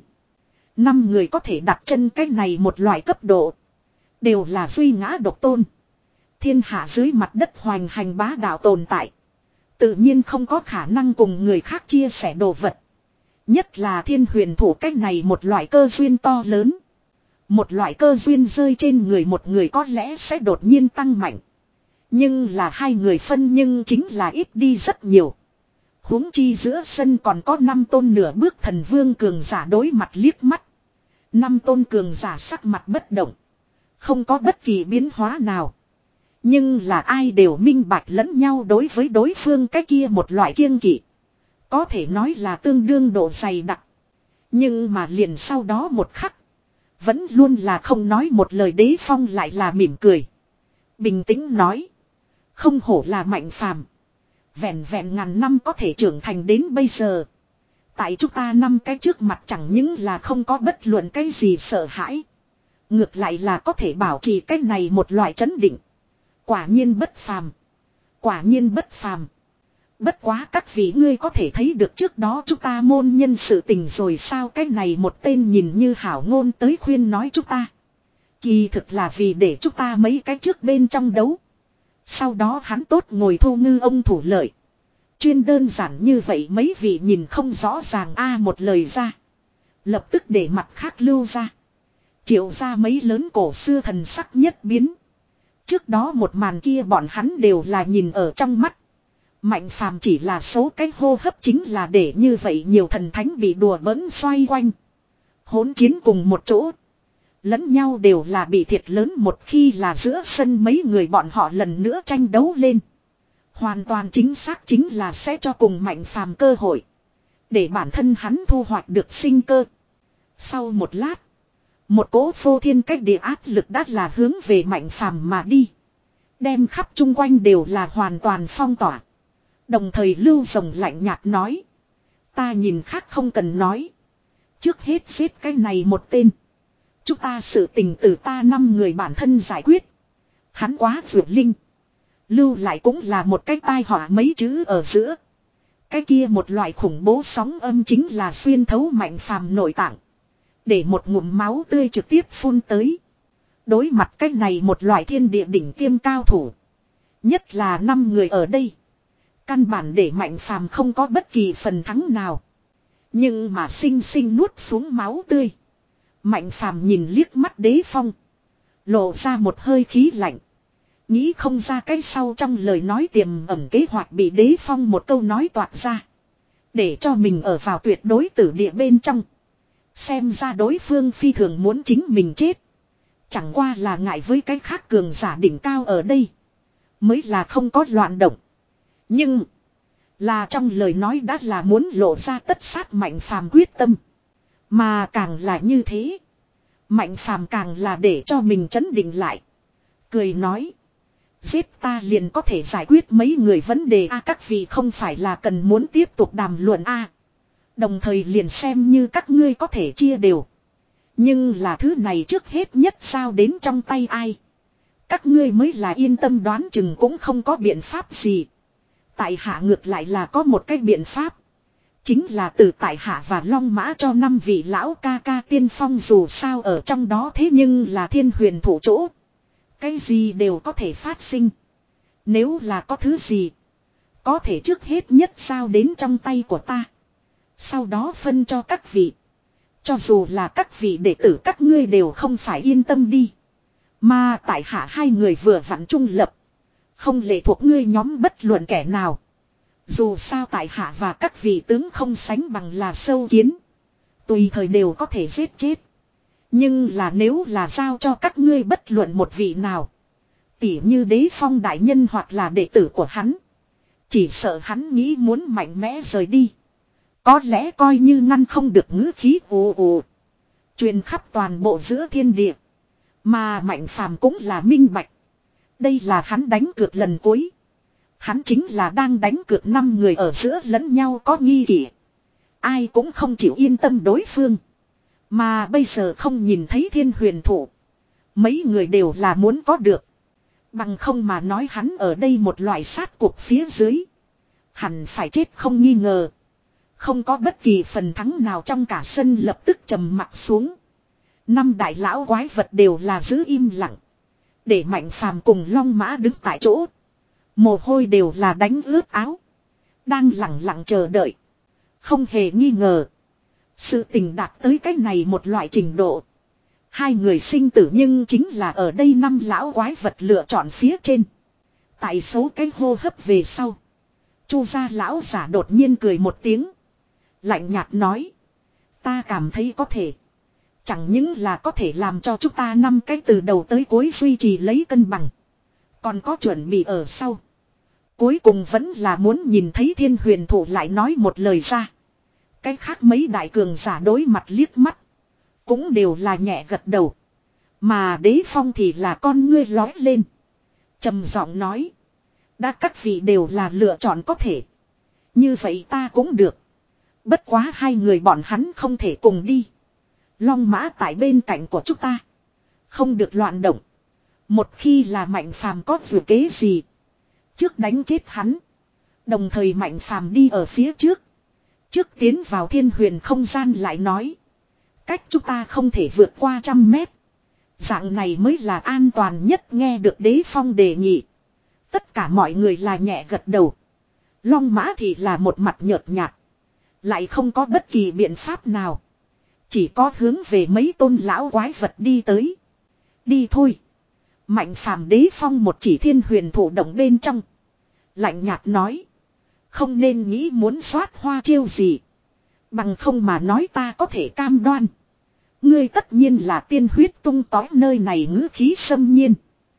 Năm người có thể đặt chân cái này một loại cấp độ. Đều là duy ngã độc tôn. Thiên hạ dưới mặt đất hoành hành bá đạo tồn tại. Tự nhiên không có khả năng cùng người khác chia sẻ đồ vật. Nhất là thiên huyền thủ cách này một loại cơ duyên to lớn. Một loại cơ duyên rơi trên người một người có lẽ sẽ đột nhiên tăng mạnh. Nhưng là hai người phân nhưng chính là ít đi rất nhiều. Huống chi giữa sân còn có năm tôn nửa bước thần vương cường giả đối mặt liếc mắt. Năm tôn cường giả sắc mặt bất động. Không có bất kỳ biến hóa nào. Nhưng là ai đều minh bạch lẫn nhau đối với đối phương cái kia một loại kiêng kỵ. Có thể nói là tương đương độ dày đặc. Nhưng mà liền sau đó một khắc. Vẫn luôn là không nói một lời Đế Phong lại là mỉm cười. Bình tĩnh nói. Không hổ là Mạnh Phàm. Vẹn vẹn ngàn năm có thể trưởng thành đến bây giờ. Tại chúng ta năm cái trước mặt chẳng những là không có bất luận cái gì sợ hãi. Ngược lại là có thể bảo trì cái này một loại trấn định. Quả nhiên bất phàm. Quả nhiên bất phàm. Bất quá các vị ngươi có thể thấy được trước đó chúng ta môn nhân sự tình rồi sao cái này một tên nhìn như hảo ngôn tới khuyên nói chúng ta. Kỳ thực là vì để chúng ta mấy cái trước bên trong đấu. Sau đó hắn tốt ngồi thu ngư ông thủ lợi. Chuyên đơn giản như vậy mấy vị nhìn không rõ ràng a một lời ra. Lập tức để mặt khác lưu ra. Triệu ra mấy lớn cổ xưa thần sắc nhất biến. Trước đó một màn kia bọn hắn đều là nhìn ở trong mắt. Mạnh Phàm chỉ là số cái hô hấp chính là để như vậy nhiều thần thánh bị đùa bỡn xoay quanh. Hỗn chiến cùng một chỗ. Lẫn nhau đều là bị thiệt lớn một khi là giữa sân mấy người bọn họ lần nữa tranh đấu lên. Hoàn toàn chính xác chính là sẽ cho cùng Mạnh Phàm cơ hội. Để bản thân hắn thu hoạch được sinh cơ. Sau một lát. Một cỗ phô thiên cách địa áp lực đã là hướng về Mạnh Phàm mà đi. Đem khắp chung quanh đều là hoàn toàn phong tỏa. Đồng thời Lưu Rồng lạnh nhạt nói. Ta nhìn khác không cần nói. Trước hết giết cái này một tên. Chúng ta sự tình từ ta năm người bản thân giải quyết. Hắn quá vượt linh. Lưu lại cũng là một cái tai họa mấy chữ ở giữa. Cái kia một loại khủng bố sóng âm chính là xuyên thấu Mạnh Phàm nội tạng. Để một ngụm máu tươi trực tiếp phun tới. Đối mặt cái này một loại thiên địa đỉnh tiêm cao thủ. Nhất là năm người ở đây. Căn bản để Mạnh Phàm không có bất kỳ phần thắng nào. Nhưng mà sinh sinh nuốt xuống máu tươi. Mạnh Phàm nhìn liếc mắt Đế Phong. Lộ ra một hơi khí lạnh. Nghĩ không ra cái sau trong lời nói tiềm ẩn kế hoạch bị Đế Phong một câu nói toạc ra. Để cho mình ở vào tuyệt đối tử địa bên trong. Xem ra đối phương phi thường muốn chính mình chết. Chẳng qua là ngại với cái khác cường giả đỉnh cao ở đây. Mới là không có loạn động. Nhưng là trong lời nói đã là muốn lộ ra tất sát Mạnh Phàm quyết tâm. Mà càng là như thế. Mạnh Phàm càng là để cho mình trấn định lại. Cười nói. Giết ta liền có thể giải quyết mấy người vấn đề a các vị không phải là cần muốn tiếp tục đàm luận a Đồng thời liền xem như các ngươi có thể chia đều. Nhưng là thứ này trước hết nhất sao đến trong tay ai. Các ngươi mới là yên tâm đoán chừng cũng không có biện pháp gì. Tại hạ ngược lại là có một cái biện pháp. Chính là từ tại hạ và long mã cho năm vị lão ca ca tiên phong dù sao ở trong đó thế nhưng là thiên huyền thủ chỗ. Cái gì đều có thể phát sinh. Nếu là có thứ gì. Có thể trước hết nhất sao đến trong tay của ta. Sau đó phân cho các vị. Cho dù là các vị đệ tử các ngươi đều không phải yên tâm đi. Mà tại hạ hai người vừa vặn trung lập. Không lệ thuộc ngươi nhóm bất luận kẻ nào. Dù sao tại hạ và các vị tướng không sánh bằng là sâu kiến. Tùy thời đều có thể giết chết. Nhưng là nếu là giao cho các ngươi bất luận một vị nào. Tỉ như Đế Phong đại nhân hoặc là đệ tử của hắn. Chỉ sợ hắn nghĩ muốn mạnh mẽ rời đi. Có lẽ coi như ngăn không được ngữ khí ù ù. Truyền khắp toàn bộ giữa thiên địa. Mà Mạnh Phàm cũng là minh bạch. Đây là hắn đánh cược lần cuối. Hắn chính là đang đánh cược năm người ở giữa lẫn nhau có nghi kỵ. Ai cũng không chịu yên tâm đối phương. Mà bây giờ không nhìn thấy thiên huyền thủ. Mấy người đều là muốn có được. Bằng không mà nói hắn ở đây một loại sát cuộc phía dưới. Hẳn phải chết không nghi ngờ. Không có bất kỳ phần thắng nào trong cả sân lập tức trầm mặt xuống. Năm đại lão quái vật đều là giữ im lặng. Để Mạnh Phàm cùng Long Mã đứng tại chỗ. Mồ hôi đều là đánh ướt áo. Đang lặng lặng chờ đợi. Không hề nghi ngờ. Sự tình đạt tới cái này một loại trình độ. Hai người sinh tử nhưng chính là ở đây năm lão quái vật lựa chọn phía trên. Tại số cái hô hấp về sau. Chu gia lão giả đột nhiên cười một tiếng. Lạnh nhạt nói. Ta cảm thấy có thể. Chẳng những là có thể làm cho chúng ta năm cái từ đầu tới cuối duy trì lấy cân bằng. Còn có chuẩn bị ở sau. Cuối cùng vẫn là muốn nhìn thấy thiên huyền thủ lại nói một lời ra. Cái khác mấy đại cường giả đối mặt liếc mắt. Cũng đều là nhẹ gật đầu. Mà Đế Phong thì là con ngươi lói lên. Trầm giọng nói. Đã các vị đều là lựa chọn có thể. Như vậy ta cũng được. Bất quá hai người bọn hắn không thể cùng đi. Long Mã tại bên cạnh của chúng ta. Không được loạn động. Một khi là Mạnh Phàm có dự kế gì. Trước đánh chết hắn. Đồng thời Mạnh Phàm đi ở phía trước. Trước tiến vào thiên huyền không gian lại nói. Cách chúng ta không thể vượt qua trăm mét. Dạng này mới là an toàn nhất nghe được Đế Phong đề nghị. Tất cả mọi người là nhẹ gật đầu. Long Mã thì là một mặt nhợt nhạt. Lại không có bất kỳ biện pháp nào. Chỉ có hướng về mấy tôn lão quái vật đi tới. Đi thôi. Mạnh Phàm Đế Phong một chỉ thiên huyền thủ động bên trong. Lạnh nhạt nói. Không nên nghĩ muốn xoát hoa chiêu gì. Bằng không mà nói ta có thể cam đoan. Ngươi tất nhiên là tiên huyết tung tói nơi này ngữ khí xâm nhiên.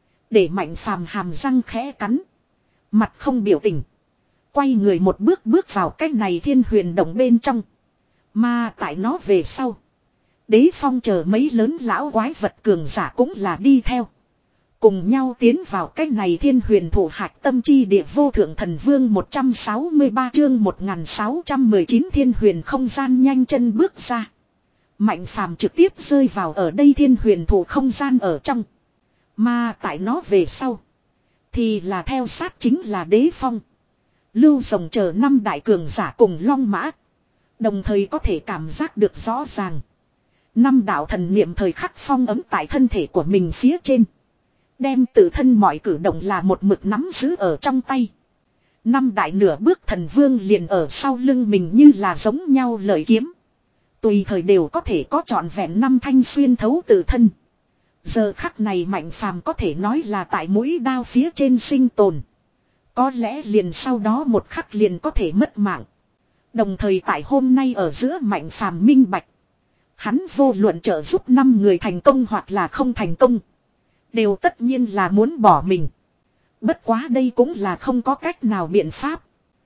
Để Mạnh Phàm hàm răng khẽ cắn. Mặt không biểu tình. Quay người một bước bước vào cái này thiên huyền động bên trong. Mà tại nó về sau. Đế Phong chờ mấy lớn lão quái vật cường giả cũng là đi theo. Cùng nhau tiến vào cái này thiên huyền thủ hạch tâm chi địa vô thượng thần vương một trăm sáu mươi ba chương một nghìn sáu trăm mười chín thiên huyền không gian nhanh chân bước ra. Mạnh Phàm trực tiếp rơi vào ở đây thiên huyền thủ không gian ở trong. Mà tại nó về sau. Thì là theo sát chính là Đế Phong. Lưu Rồng chờ năm đại cường giả cùng Long Mã. Đồng thời có thể cảm giác được rõ ràng. Năm đạo thần niệm thời khắc phong ấm tại thân thể của mình phía trên. Đem tự thân mọi cử động là một mực nắm giữ ở trong tay. Năm đại nửa bước thần vương liền ở sau lưng mình như là giống nhau lợi kiếm. Tùy thời đều có thể có trọn vẹn năm thanh xuyên thấu tự thân. Giờ khắc này Mạnh Phàm có thể nói là tại mũi đao phía trên sinh tồn. Có lẽ liền sau đó một khắc liền có thể mất mạng. Đồng thời tại hôm nay ở giữa Mạnh Phàm minh bạch. Hắn vô luận trợ giúp năm người thành công hoặc là không thành công. Đều tất nhiên là muốn bỏ mình. Bất quá đây cũng là không có cách nào biện pháp.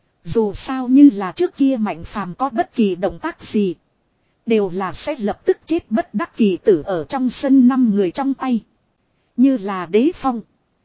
Dù sao như là trước kia Mạnh Phàm có bất kỳ động tác gì. Đều là sẽ lập tức chết bất đắc kỳ tử ở trong sân năm người trong tay. Như là Đế Phong.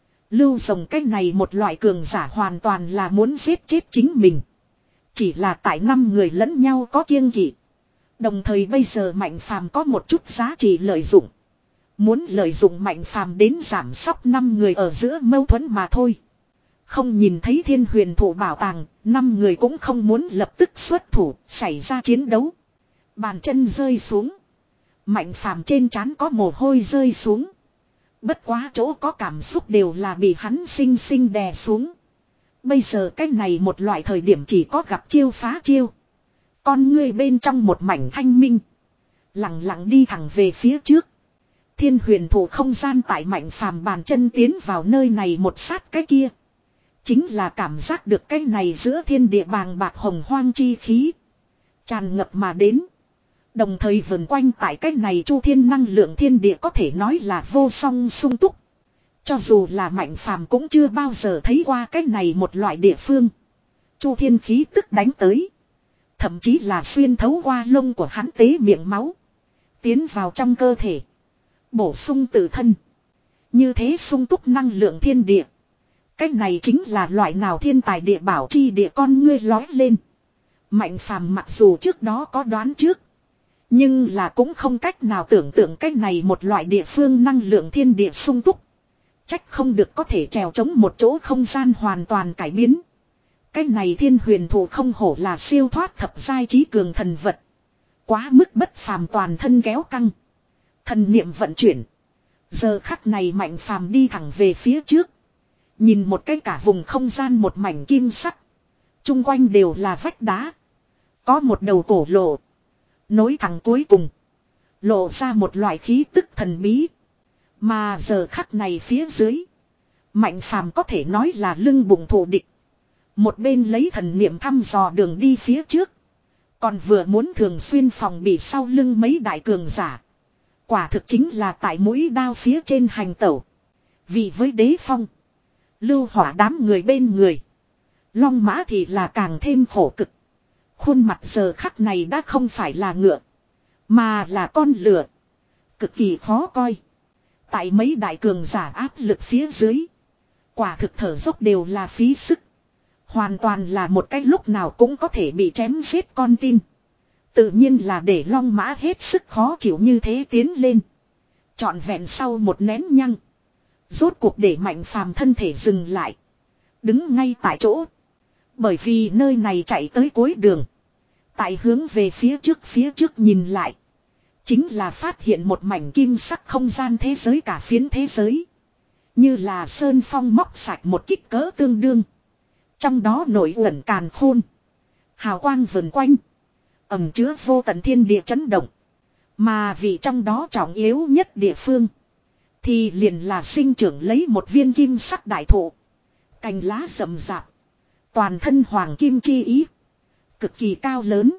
Lưu Rồng cái này một loại cường giả hoàn toàn là muốn giết chết chính mình. Chỉ là tại năm người lẫn nhau có kiêng kỵ. Đồng thời bây giờ Mạnh Phàm có một chút giá trị lợi dụng. Muốn lợi dụng Mạnh Phàm đến giảm sóc năm người ở giữa mâu thuẫn mà thôi. Không nhìn thấy Thiên Huyền Thụ bảo tàng, năm người cũng không muốn lập tức xuất thủ, xảy ra chiến đấu. Bàn chân rơi xuống. Mạnh Phàm trên trán có mồ hôi rơi xuống. Bất quá chỗ có cảm xúc đều là bị hắn sinh sinh đè xuống. Bây giờ cái này một loại thời điểm chỉ có gặp chiêu phá chiêu. Con ngươi bên trong một mảnh thanh minh. Lặng lặng đi thẳng về phía trước. Thiên Huyền Thụ không gian tại Mạnh Phàm bàn chân tiến vào nơi này một sát cái kia. Chính là cảm giác được cái này giữa thiên địa bàng bạc hồng hoang chi khí. Tràn ngập mà đến. Đồng thời vần quanh tại cái này chu thiên năng lượng thiên địa có thể nói là vô song sung túc. Cho dù là Mạnh Phàm cũng chưa bao giờ thấy qua cái này một loại địa phương. Chu thiên khí tức đánh tới. Thậm chí là xuyên thấu qua lông của hắn tế miệng máu. Tiến vào trong cơ thể. Bổ sung tự thân. Như thế sung túc năng lượng thiên địa. Cái này chính là loại nào thiên tài địa bảo chi địa con ngươi lói lên. Mạnh Phàm mặc dù trước đó có đoán trước. Nhưng là cũng không cách nào tưởng tượng cái này một loại địa phương năng lượng thiên địa sung túc. Trách không được có thể trèo chống một chỗ không gian hoàn toàn cải biến. Cái này Thiên Huyền Thụ không hổ là siêu thoát thập giai trí cường thần vật. Quá mức bất phàm toàn thân kéo căng. Thần niệm vận chuyển. Giờ khắc này Mạnh Phàm đi thẳng về phía trước. Nhìn một cái cả vùng không gian một mảnh kim sắc. Trung quanh đều là vách đá. Có một đầu cổ lộ. Nối thẳng cuối cùng. Lộ ra một loại khí tức thần bí. Mà giờ khắc này phía dưới. Mạnh Phàm có thể nói là lưng bụng thù địch. Một bên lấy thần niệm thăm dò đường đi phía trước. Còn vừa muốn thường xuyên phòng bị sau lưng mấy đại cường giả. Quả thực chính là tại mũi đao phía trên hành tẩu. Vì với Đế Phong. Lưu Hỏa đám người bên người. Long Mã thì là càng thêm khổ cực. Khuôn mặt giờ khắc này đã không phải là ngựa. Mà là con lửa. Cực kỳ khó coi. Tại mấy đại cường giả áp lực phía dưới. Quả thực thở dốc đều là phí sức. Hoàn toàn là một cái lúc nào cũng có thể bị chém giết con tin. Tự nhiên là để Long Mã hết sức khó chịu như thế tiến lên. Trọn vẹn sau một nén nhăng. Rốt cuộc để Mạnh Phàm thân thể dừng lại. Đứng ngay tại chỗ. Bởi vì nơi này chạy tới cuối đường. Tại hướng về phía trước phía trước nhìn lại. Chính là phát hiện một mảnh kim sắc không gian thế giới cả phiến thế giới. Như là sơn phong móc sạch một kích cỡ tương đương. Trong đó nổi ẩn càn khôn. Hào quang vần quanh. Ẩm chứa vô tận thiên địa chấn động. Mà vì trong đó trọng yếu nhất địa phương. Thì liền là sinh trưởng lấy một viên kim sắc đại thụ. Cành lá rậm rạp. Toàn thân hoàng kim chi ý. Cực kỳ cao lớn.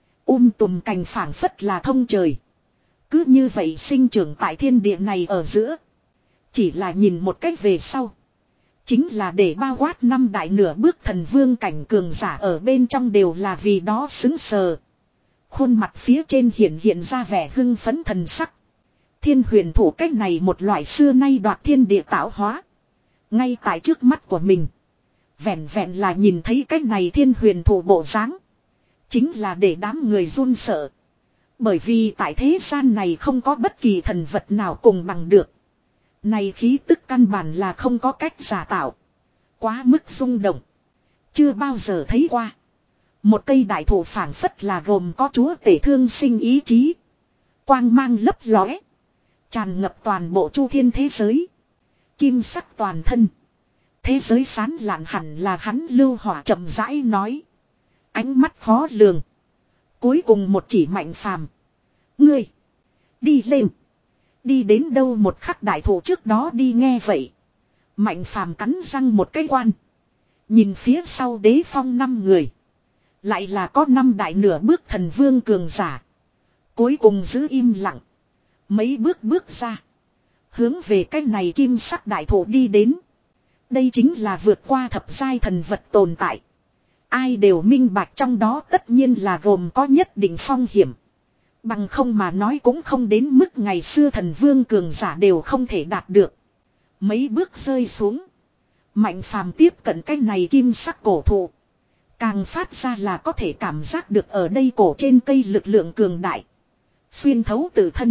Um tùm cành phảng phất là thông trời. Cứ như vậy sinh trưởng tại thiên địa này ở giữa. Chỉ là nhìn một cách về sau. Chính là để bao quát năm đại nửa bước thần vương cảnh cường giả ở bên trong đều là vì đó xứng sờ. Khuôn mặt phía trên hiện hiện ra vẻ hưng phấn thần sắc. Thiên Huyền Thụ cách này một loại xưa nay đoạt thiên địa tạo hóa. Ngay tại trước mắt của mình. Vẹn vẹn là nhìn thấy cách này Thiên Huyền Thụ bộ dáng. Chính là để đám người run sợ. Bởi vì tại thế gian này không có bất kỳ thần vật nào cùng bằng được. Này khí tức căn bản là không có cách giả tạo. Quá mức rung động. Chưa bao giờ thấy qua. Một cây đại thụ phảng phất là gồm có chúa tể thương sinh ý chí. Quang mang lấp lóe. Tràn ngập toàn bộ chu thiên thế giới. Kim sắc toàn thân. thế giới sán lạn hẳn là hắn Lưu Hỏa chậm rãi nói. Ánh mắt khó lường. Cuối cùng một chỉ Mạnh Phàm. Ngươi. Đi lên. Đi đến đâu một khắc đại thủ trước đó đi nghe vậy. Mạnh Phàm cắn răng một cái quan. Nhìn phía sau đế phong năm người. Lại là có năm đại nửa bước thần vương cường giả. Cuối cùng giữ im lặng. Mấy bước bước ra. Hướng về cái này kim sắc đại thủ đi đến. Đây chính là vượt qua thập giai thần vật tồn tại. Ai đều minh bạch trong đó tất nhiên là gồm có nhất định phong hiểm. Bằng không mà nói cũng không đến mức ngày xưa thần vương cường giả đều không thể đạt được. Mấy bước rơi xuống. Mạnh Phàm tiếp cận cái này kim sắc cổ thụ. Càng phát ra là có thể cảm giác được ở đây cổ trên cây lực lượng cường đại. Xuyên thấu tự thân.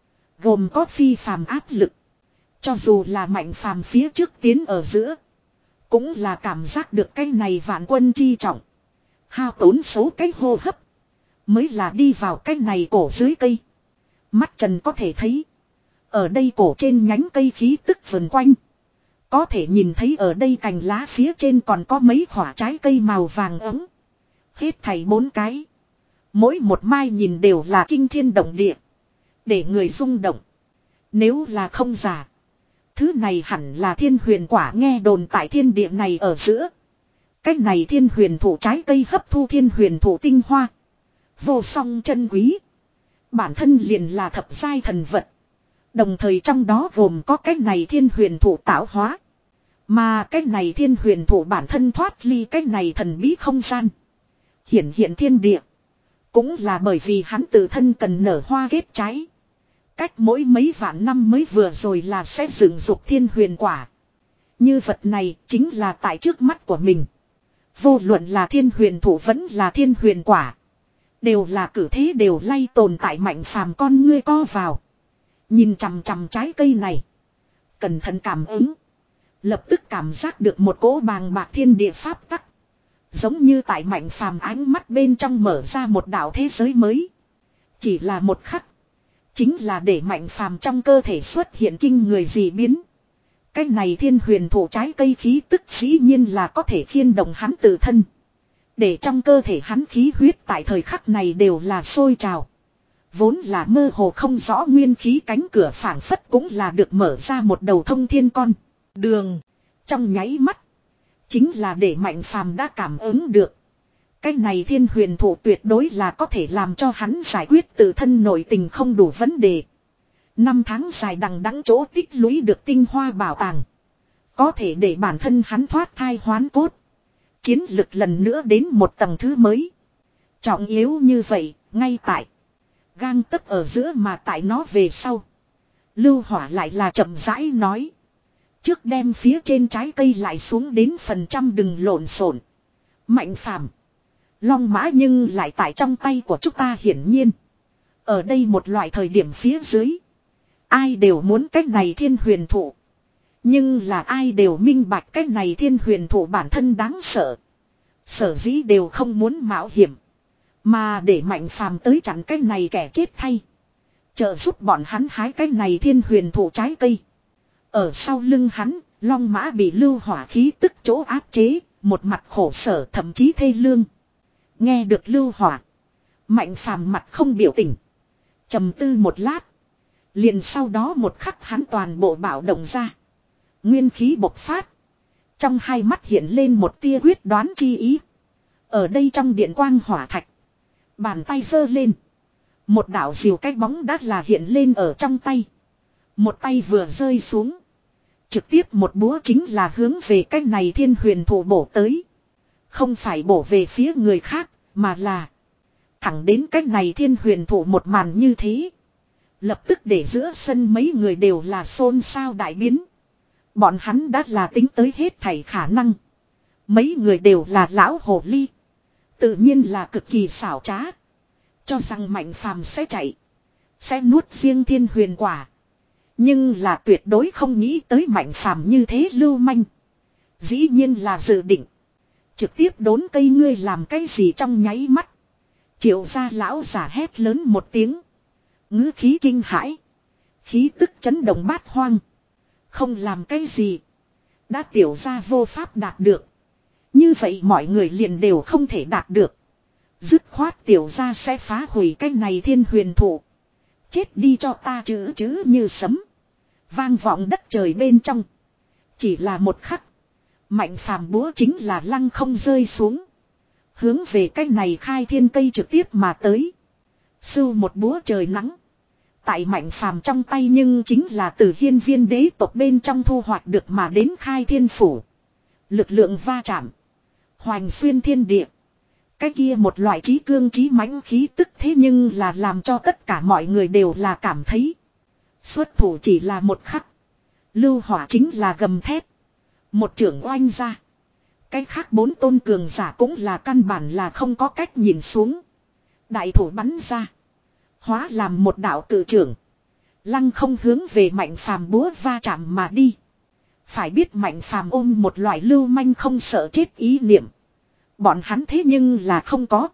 Gồm có phi phàm áp lực. Cho dù là Mạnh Phàm phía trước tiến ở giữa. Cũng là cảm giác được cái này vạn quân chi trọng. Hao tốn số cái hô hấp. Mới là đi vào cái này cổ dưới cây. Mắt trần có thể thấy. Ở đây cổ trên nhánh cây khí tức vần quanh. Có thể nhìn thấy ở đây cành lá phía trên còn có mấy quả trái cây màu vàng ấm. Hết thảy bốn cái. Mỗi một mai nhìn đều là kinh thiên động địa. Để người rung động. Nếu là không giả. Thứ này hẳn là thiên huyền quả nghe đồn tại thiên địa này ở giữa. Cách này thiên huyền thủ trái cây hấp thu thiên huyền thủ tinh hoa. Vô song chân quý. Bản thân liền là thập giai thần vật. Đồng thời trong đó gồm có cách này thiên huyền thủ tạo hóa. Mà cách này thiên huyền thủ bản thân thoát ly cách này thần bí không gian. Hiển hiện thiên địa. Cũng là bởi vì hắn tự thân cần nở hoa kết trái. Cách mỗi mấy vạn năm mới vừa rồi là sẽ dựng dục thiên huyền quả. Như vật này chính là tại trước mắt của mình. Vô luận là thiên huyền thủ vẫn là thiên huyền quả. Đều là cử thế đều lay tồn tại Mạnh Phàm con ngươi co vào. Nhìn chằm chằm trái cây này. Cẩn thận cảm ứng. Lập tức cảm giác được một cỗ bàng bạc thiên địa pháp tắc. Giống như tại Mạnh Phàm ánh mắt bên trong mở ra một đạo thế giới mới. Chỉ là một khắc. Chính là để Mạnh Phàm trong cơ thể xuất hiện kinh người dị biến. Cái này thiên huyền thủ trái cây khí tức dĩ nhiên là có thể khiên động hắn tự thân. Để trong cơ thể hắn khí huyết tại thời khắc này đều là sôi trào. Vốn là mơ hồ không rõ nguyên khí cánh cửa phảng phất cũng là được mở ra một đầu thông thiên con. Đường. Trong nháy mắt. Chính là để Mạnh Phàm đã cảm ứng được. Cái này thiên huyền thủ tuyệt đối là có thể làm cho hắn giải quyết tự thân nội tình không đủ vấn đề. Năm tháng dài đằng đẵng chỗ tích lũy được tinh hoa bảo tàng. Có thể để bản thân hắn thoát thai hoán cốt. Chiến lực lần nữa đến một tầng thứ mới. Trọng yếu như vậy, ngay tại. Gang tấc ở giữa mà tại nó về sau. Lưu Hỏa lại là chậm rãi nói. Trước đem phía trên trái cây lại xuống đến phần trăm đừng lộn xộn. Mạnh Phàm, Long mã nhưng lại tại trong tay của chúng ta hiển nhiên. Ở đây một loại thời điểm phía dưới. Ai đều muốn cách này thiên huyền thụ. Nhưng là ai đều minh bạch cách này thiên huyền thụ bản thân đáng sợ. Sở dĩ đều không muốn mạo hiểm. Mà để Mạnh Phàm tới chặn cách này kẻ chết thay. Trợ giúp bọn hắn hái cách này thiên huyền thụ trái cây. Ở sau lưng hắn, Long mã bị Lưu Hỏa khí tức chỗ áp chế. Một mặt khổ sở thậm chí thê lương. Nghe được Lưu Hỏa. Mạnh Phàm mặt không biểu tình. Trầm tư một lát. Liền sau đó một khắc hắn toàn bộ bạo động ra. Nguyên khí bộc phát. Trong hai mắt hiện lên một tia quyết đoán chi ý. Ở đây trong điện quang hỏa thạch. Bàn tay giơ lên. Một đạo diều cái bóng đắt là hiện lên ở trong tay. Một tay vừa rơi xuống. Trực tiếp một búa chính là hướng về cái này thiên huyền thủ bổ tới. Không phải bổ về phía người khác, mà là thẳng đến cái này thiên huyền thủ một màn như thế. Lập tức để giữa sân mấy người đều là xôn xao đại biến. Bọn hắn đã là tính tới hết thảy khả năng. Mấy người đều là lão hồ ly. Tự nhiên là cực kỳ xảo trá. Cho rằng Mạnh Phàm sẽ chạy. Sẽ nuốt riêng thiên huyền quả. Nhưng là tuyệt đối không nghĩ tới Mạnh Phàm như thế lưu manh. Dĩ nhiên là dự định. Trực tiếp đốn cây ngươi làm cái gì trong nháy mắt. Triệu gia lão giả hét lớn một tiếng. Ngữ khí kinh hãi. Khí tức chấn động bát hoang. Không làm cái gì. Đã tiểu ra vô pháp đạt được. Như vậy mọi người liền đều không thể đạt được. Dứt khoát tiểu ra sẽ phá hủy cái này thiên huyền thụ. Chết đi cho ta chữ chữ như sấm. Vang vọng đất trời bên trong. Chỉ là một khắc. Mạnh phàm búa chính là lăng không rơi xuống. Hướng về cái này khai thiên cây trực tiếp mà tới. Sưu một búa trời nắng. Tại mạnh phàm trong tay nhưng chính là từ hiên viên đế tộc bên trong thu hoạch được mà đến khai thiên phủ. Lực lượng va chạm. Hoành xuyên thiên địa. Cái kia một loại trí cương trí mãnh khí tức thế nhưng là làm cho tất cả mọi người đều là cảm thấy. Xuất thủ chỉ là một khắc. Lưu hỏa chính là gầm thét. Một trưởng oanh ra. Cái khác bốn tôn cường giả cũng là căn bản là không có cách nhìn xuống. Đại thủ bắn ra. Hóa làm một đạo cự trưởng. Lăng không hướng về mạnh phàm búa va chạm mà đi. Phải biết mạnh phàm ôm một loại lưu manh không sợ chết ý niệm. Bọn hắn thế nhưng là không có.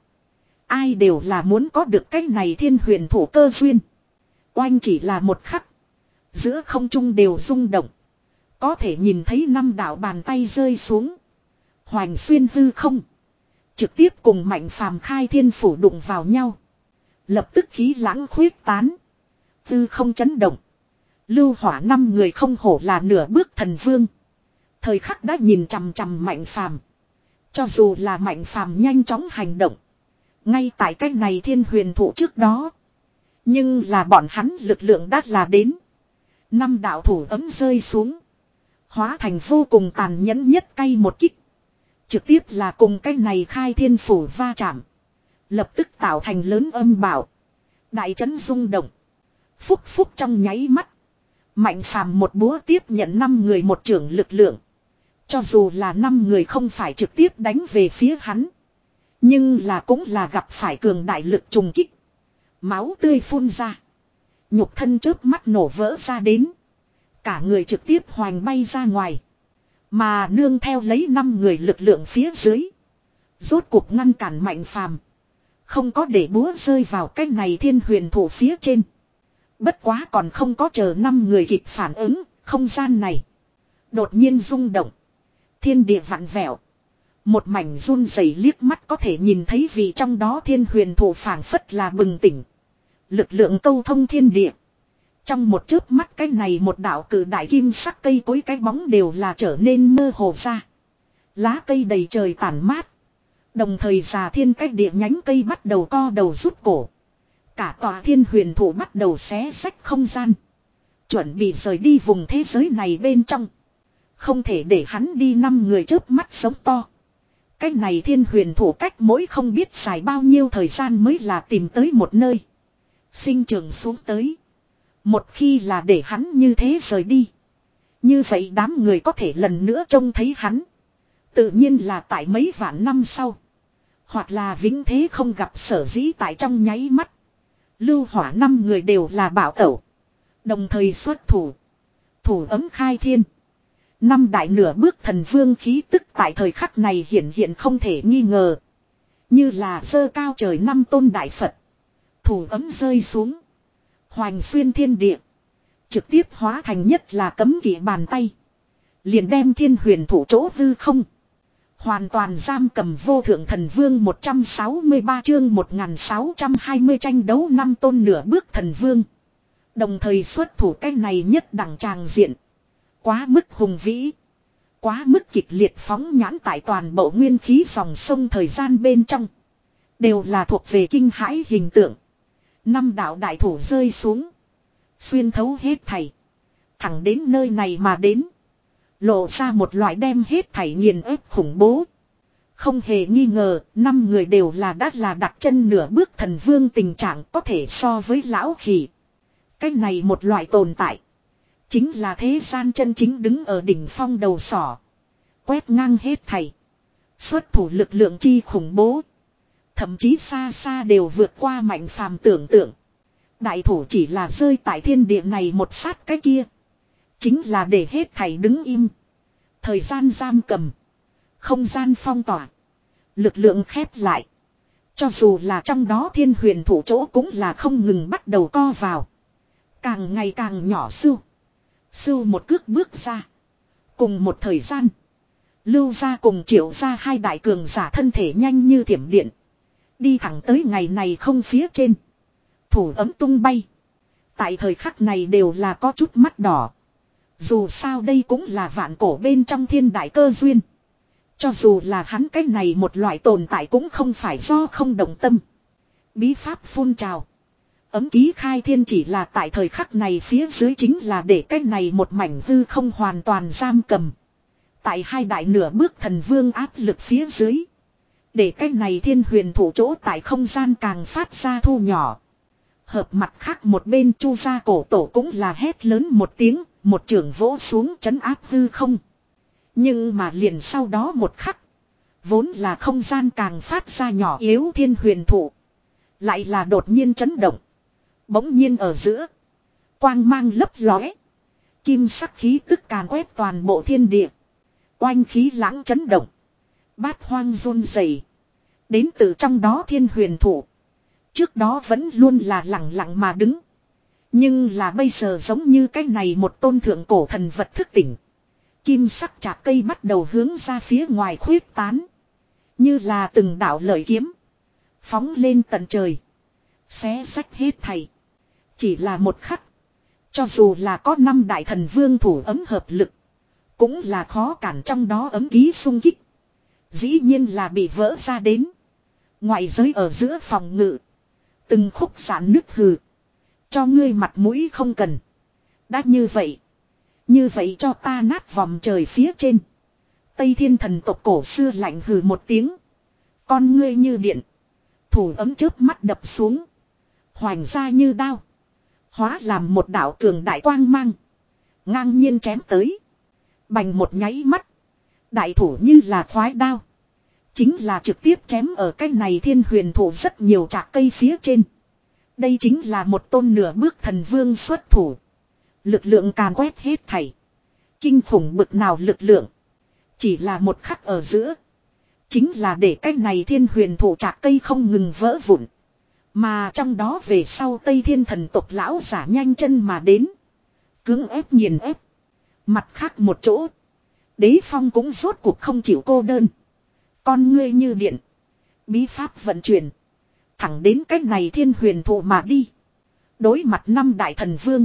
Ai đều là muốn có được cái này thiên huyền thủ cơ duyên. Oanh chỉ là một khắc. Giữa không trung đều rung động. Có thể nhìn thấy năm đạo bàn tay rơi xuống. Hoành xuyên hư không. Trực tiếp cùng mạnh phàm khai thiên phủ đụng vào nhau. Lập tức khí lãng khuyết tán. Hư không chấn động. Lưu hỏa năm người không hổ là nửa bước thần vương. Thời khắc đã nhìn chằm chằm mạnh phàm. Cho dù là mạnh phàm nhanh chóng hành động. Ngay tại cái này thiên huyền thụ trước đó. Nhưng là bọn hắn lực lượng đã là đến. Năm đạo thủ ấm rơi xuống. Hóa thành vô cùng tàn nhẫn nhất cay một kích. Trực tiếp là cùng cái này khai thiên phủ va chạm. Lập tức tạo thành lớn âm bảo. Đại trấn rung động. Phúc phúc trong nháy mắt. Mạnh phàm một búa tiếp nhận năm người một trưởng lực lượng. Cho dù là năm người không phải trực tiếp đánh về phía hắn. Nhưng là cũng là gặp phải cường đại lực trùng kích. Máu tươi phun ra. Nhục thân chớp mắt nổ vỡ ra đến. Cả người trực tiếp hoành bay ra ngoài. Mà nương theo lấy năm người lực lượng phía dưới. Rốt cuộc ngăn cản mạnh phàm. Không có để búa rơi vào cái này thiên huyền thủ phía trên. Bất quá còn không có chờ năm người kịp phản ứng. Không gian này đột nhiên rung động. Thiên địa vặn vẹo. Một mảnh run rẩy liếc mắt có thể nhìn thấy vì trong đó thiên huyền thủ phảng phất là bừng tỉnh. Lực lượng câu thông thiên địa. Trong một chớp mắt cái này một đạo cử đại kim sắc cây cối cái bóng đều là trở nên mơ hồ ra. Lá cây đầy trời tản mát. Đồng thời già thiên cách địa nhánh cây bắt đầu co đầu rút cổ. Cả tòa thiên huyền thủ bắt đầu xé rách không gian. Chuẩn bị rời đi vùng thế giới này bên trong. Không thể để hắn đi năm người chớp mắt sống to. Cái này thiên huyền thủ cách mỗi không biết xài bao nhiêu thời gian mới là tìm tới một nơi. Sinh trường xuống tới. Một khi là để hắn như thế rời đi. Như vậy đám người có thể lần nữa trông thấy hắn. Tự nhiên là tại mấy vạn năm sau. Hoặc là vĩnh thế không gặp sở dĩ tại trong nháy mắt. Lưu hỏa năm người đều là bảo tẩu. Đồng thời xuất thủ. Thủ ấm khai thiên. Năm đại nửa bước thần vương khí tức tại thời khắc này hiển hiện không thể nghi ngờ. Như là dơ cao trời năm tôn đại Phật. Thủ ấm rơi xuống. Hoành xuyên thiên địa. Trực tiếp hóa thành nhất là cấm kỵ bàn tay. Liền đem thiên huyền thủ chỗ hư không. Hoàn toàn giam cầm vô thượng thần vương một trăm sáu mươi ba chương một nghìn sáu trăm hai mươi tranh đấu năm tôn nửa bước thần vương. Đồng thời xuất thủ cái này nhất đẳng tràng diện. Quá mức hùng vĩ. Quá mức kịch liệt phóng nhãn tại toàn bộ nguyên khí dòng sông thời gian bên trong. Đều là thuộc về kinh hãi hình tượng. Năm đạo đại thủ rơi xuống. Xuyên thấu hết thảy. Thẳng đến nơi này mà đến. Lộ ra một loại đem hết thảy nghiền ép khủng bố. Không hề nghi ngờ, năm người đều là đã là đặt chân nửa bước thần vương tình trạng có thể so với lão khỉ. Cái này một loại tồn tại. Chính là thế gian chân chính đứng ở đỉnh phong đầu sỏ. Quét ngang hết thảy. Xuất thủ lực lượng chi khủng bố. Thậm chí xa xa đều vượt qua mạnh phàm tưởng tượng. Đại thủ chỉ là rơi tại thiên địa này một sát cái kia. Chính là để hết thảy đứng im. Thời gian giam cầm. Không gian phong tỏa. Lực lượng khép lại. Cho dù là trong đó thiên huyền thủ chỗ cũng là không ngừng bắt đầu co vào. Càng ngày càng nhỏ sưu. Sưu một cước bước ra. Cùng một thời gian. Lưu gia cùng Triệu gia hai đại cường giả thân thể nhanh như thiểm điện. Đi thẳng tới ngày này không phía trên. Thủ ấm tung bay. Tại thời khắc này đều là có chút mắt đỏ. Dù sao đây cũng là vạn cổ bên trong thiên đại cơ duyên. Cho dù là hắn cái này một loại tồn tại cũng không phải do không động tâm. Bí pháp phun trào. Ấm ký khai thiên chỉ là tại thời khắc này phía dưới chính là để cái này một mảnh hư không hoàn toàn giam cầm. Tại hai đại nửa bước thần vương áp lực phía dưới. Để cái này thiên huyền thủ chỗ tại không gian càng phát ra thu nhỏ. Hợp mặt khác một bên Chu gia cổ tổ cũng là hét lớn một tiếng, một trường vỗ xuống trấn áp hư không. Nhưng mà liền sau đó một khắc. Vốn là không gian càng phát ra nhỏ yếu thiên huyền thụ. Lại là đột nhiên chấn động. Bỗng nhiên ở giữa. Quang mang lấp lóe. Kim sắc khí tức càn quét toàn bộ thiên địa. Oanh khí lãng chấn động. Bát hoang run rẩy. Đến từ trong đó thiên huyền thụ. Trước đó vẫn luôn là lặng lặng mà đứng. Nhưng là bây giờ giống như cái này một tôn thượng cổ thần vật thức tỉnh. Kim sắc chạc cây bắt đầu hướng ra phía ngoài khuyết tán. Như là từng đạo lợi kiếm. Phóng lên tận trời. Xé sách hết thảy. Chỉ là một khắc. Cho dù là có năm đại thần vương thủ ấm hợp lực. Cũng là khó cản trong đó ấm ký xung kích. Dĩ nhiên là bị vỡ ra đến. Ngoại giới ở giữa phòng ngự. Từng khúc giãn nứt hừ. Cho ngươi mặt mũi không cần. Đã như vậy. Như vậy cho ta nát vòng trời phía trên. Tây thiên thần tộc cổ xưa lạnh hừ một tiếng. Con ngươi như điện. Thủ ấm chớp mắt đập xuống. Hoành ra như đao. Hóa làm một đạo cường đại quang mang. Ngang nhiên chém tới. Bành một nháy mắt. Đại thủ như là khoái đao. Chính là trực tiếp chém ở cái này thiên huyền thủ rất nhiều trạc cây phía trên. Đây chính là một tôn nửa bước thần vương xuất thủ. Lực lượng càn quét hết thảy. Kinh khủng bực nào lực lượng. Chỉ là một khắc ở giữa. Chính là để cái này thiên huyền thủ trạc cây không ngừng vỡ vụn. Mà trong đó về sau Tây Thiên thần tộc lão giả nhanh chân mà đến. Cưỡng ép nghiền ép. Mặt khác một chỗ. Đế phong cũng rốt cuộc không chịu cô đơn. Con ngươi như điện. Bí pháp vận chuyển. Thẳng đến cách này thiên huyền thụ mà đi. Đối mặt năm đại thần vương.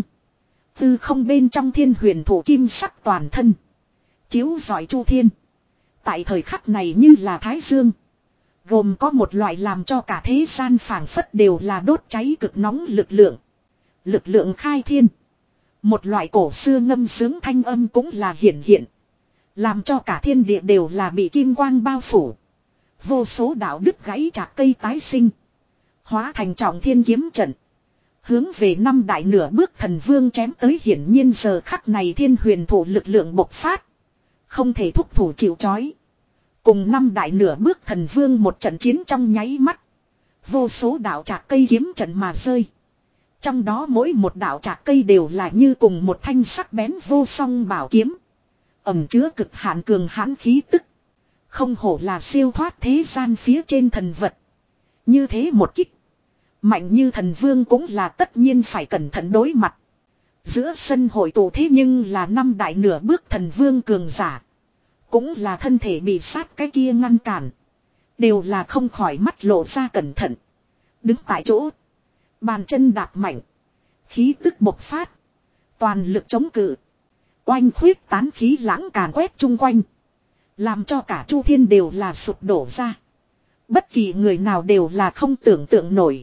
Tư không bên trong thiên huyền thụ kim sắc toàn thân. Chiếu rọi chu thiên. Tại thời khắc này như là thái dương. Gồm có một loại làm cho cả thế gian phảng phất đều là đốt cháy cực nóng lực lượng. Lực lượng khai thiên. Một loại cổ xưa ngâm sướng thanh âm cũng là hiển hiện. Làm cho cả thiên địa đều là bị kim quang bao phủ. Vô số đạo đứt gãy chạc cây tái sinh. Hóa thành trọng thiên kiếm trận. Hướng về năm đại nửa bước thần vương chém tới hiển nhiên giờ khắc này thiên huyền thủ lực lượng bộc phát. Không thể thúc thủ chịu chói. Cùng năm đại nửa bước thần vương một trận chiến trong nháy mắt. Vô số đạo trạc cây kiếm trận mà rơi. Trong đó mỗi một đạo trạc cây đều là như cùng một thanh sắc bén vô song bảo kiếm. Ẩm chứa cực hạn cường hãn khí tức. Không hổ là siêu thoát thế gian phía trên thần vật. Như thế một kích. Mạnh như thần vương cũng là tất nhiên phải cẩn thận đối mặt. Giữa sân hội tụ thế nhưng là năm đại nửa bước thần vương cường giả. Cũng là thân thể bị sát cái kia ngăn cản. Đều là không khỏi mắt lộ ra cẩn thận. Đứng tại chỗ. Bàn chân đạp mạnh. Khí tức bộc phát. Toàn lực chống cự. Oanh khuyết tán khí lãng càn quét chung quanh. Làm cho cả chu thiên đều là sụp đổ ra. Bất kỳ người nào đều là không tưởng tượng nổi.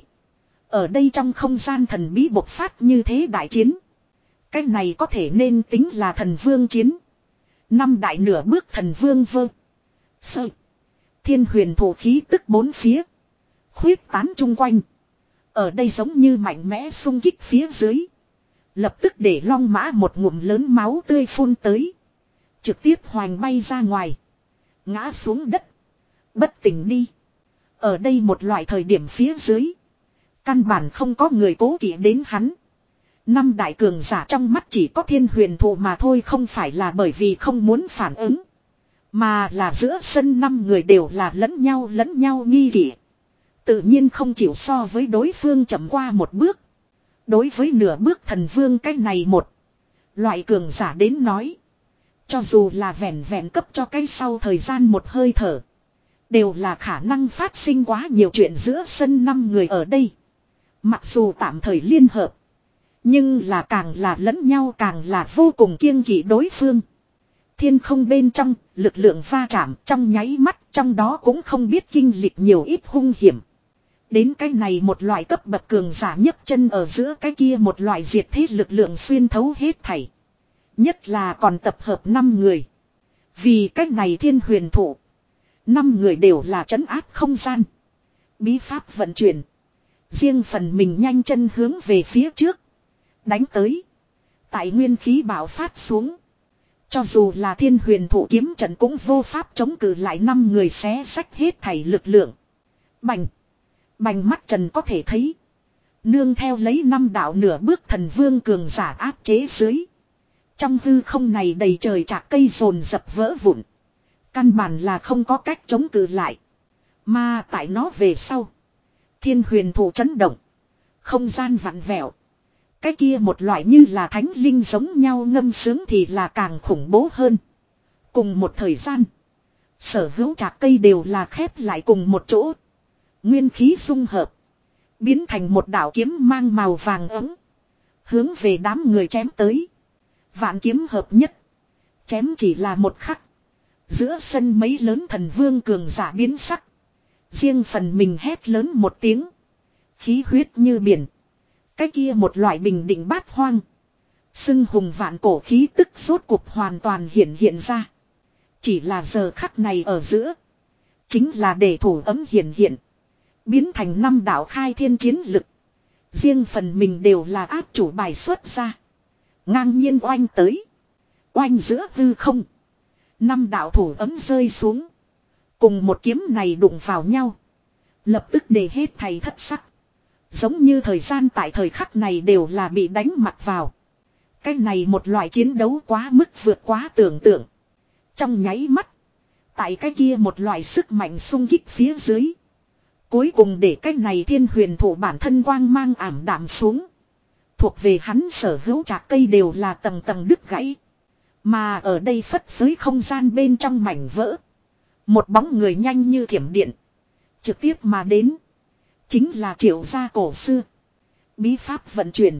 Ở đây trong không gian thần bí bộc phát như thế đại chiến. Cái này có thể nên tính là thần vương chiến. Năm đại nửa bước thần vương vơ. Sơ. Thiên huyền thổ khí tức bốn phía. Khuyết tán chung quanh. Ở đây giống như mạnh mẽ xung kích phía dưới. Lập tức để long mã một ngụm lớn máu tươi phun tới. Trực tiếp hoành bay ra ngoài. Ngã xuống đất. Bất tỉnh đi. Ở đây một loại thời điểm phía dưới. Căn bản không có người cố kỵ đến hắn. Năm đại cường giả trong mắt chỉ có thiên huyền thụ mà thôi, không phải là bởi vì không muốn phản ứng. Mà là giữa sân năm người đều là lẫn nhau lẫn nhau nghi kỵ. Tự nhiên không chịu so với đối phương chậm qua một bước. Đối với nửa bước thần vương cái này một loại cường giả đến nói. Cho dù là vẹn vẹn cấp cho cái sau thời gian một hơi thở. Đều là khả năng phát sinh quá nhiều chuyện giữa sân năm người ở đây. Mặc dù tạm thời liên hợp. Nhưng là càng là lẫn nhau càng là vô cùng kiêng kỵ đối phương. Thiên không bên trong, lực lượng va chạm trong nháy mắt, trong đó cũng không biết kinh lịch nhiều ít hung hiểm. Đến cái này một loại cấp bậc cường giả nhấc chân ở giữa cái kia một loại diệt thế lực lượng xuyên thấu hết thảy. Nhất là còn tập hợp năm người. Vì cách này thiên huyền thụ. Năm người đều là trấn áp không gian. Bí pháp vận chuyển. Riêng phần mình nhanh chân hướng về phía trước. Đánh tới. Tại nguyên khí bạo phát xuống. Cho dù là thiên huyền thụ kiếm trận cũng vô pháp chống cự lại năm người xé sách hết thảy lực lượng. Bành. Bành mắt trần có thể thấy. Nương theo lấy năm đạo nửa bước thần vương cường giả áp chế dưới. Trong hư không này đầy trời chạc cây rồn dập vỡ vụn. Căn bản là không có cách chống cự lại. Mà tại nó về sau. Thiên huyền thụ chấn động. Không gian vặn vẹo. Cái kia một loại như là thánh linh giống nhau ngâm sướng thì là càng khủng bố hơn. Cùng một thời gian. Sở hữu chạc cây đều là khép lại cùng một chỗ. Nguyên khí dung hợp. Biến thành một đạo kiếm mang màu vàng ấm. Hướng về đám người chém tới. Vạn kiếm hợp nhất. Chém chỉ là một khắc. Giữa sân mấy lớn thần vương cường giả biến sắc. Riêng phần mình hét lớn một tiếng. Khí huyết như biển. Cái kia một loại bình định bát hoang. Xưng hùng vạn cổ khí tức rốt cuộc hoàn toàn hiện hiện ra. Chỉ là giờ khắc này ở giữa. Chính là để thủ ấm hiện hiện. Biến thành năm đạo khai thiên chiến lực. Riêng phần mình đều là áp chủ bài xuất ra. Ngang nhiên oanh tới. Oanh giữa hư không. Năm đạo thủ ấm rơi xuống. Cùng một kiếm này đụng vào nhau. Lập tức để hết thầy thất sắc. Giống như thời gian tại thời khắc này đều là bị đánh mặt vào. Cái này một loại chiến đấu quá mức vượt quá tưởng tượng. Trong nháy mắt. Tại cái kia một loại sức mạnh xung kích phía dưới. Cuối cùng để cái này thiên huyền thủ bản thân quang mang ảm đạm xuống. Thuộc về hắn sở hữu chạc cây đều là tầng tầng đứt gãy. Mà ở đây phất phới không gian bên trong mảnh vỡ. Một bóng người nhanh như thiểm điện. Trực tiếp mà đến. Chính là Triệu gia cổ xưa. Bí pháp vận chuyển.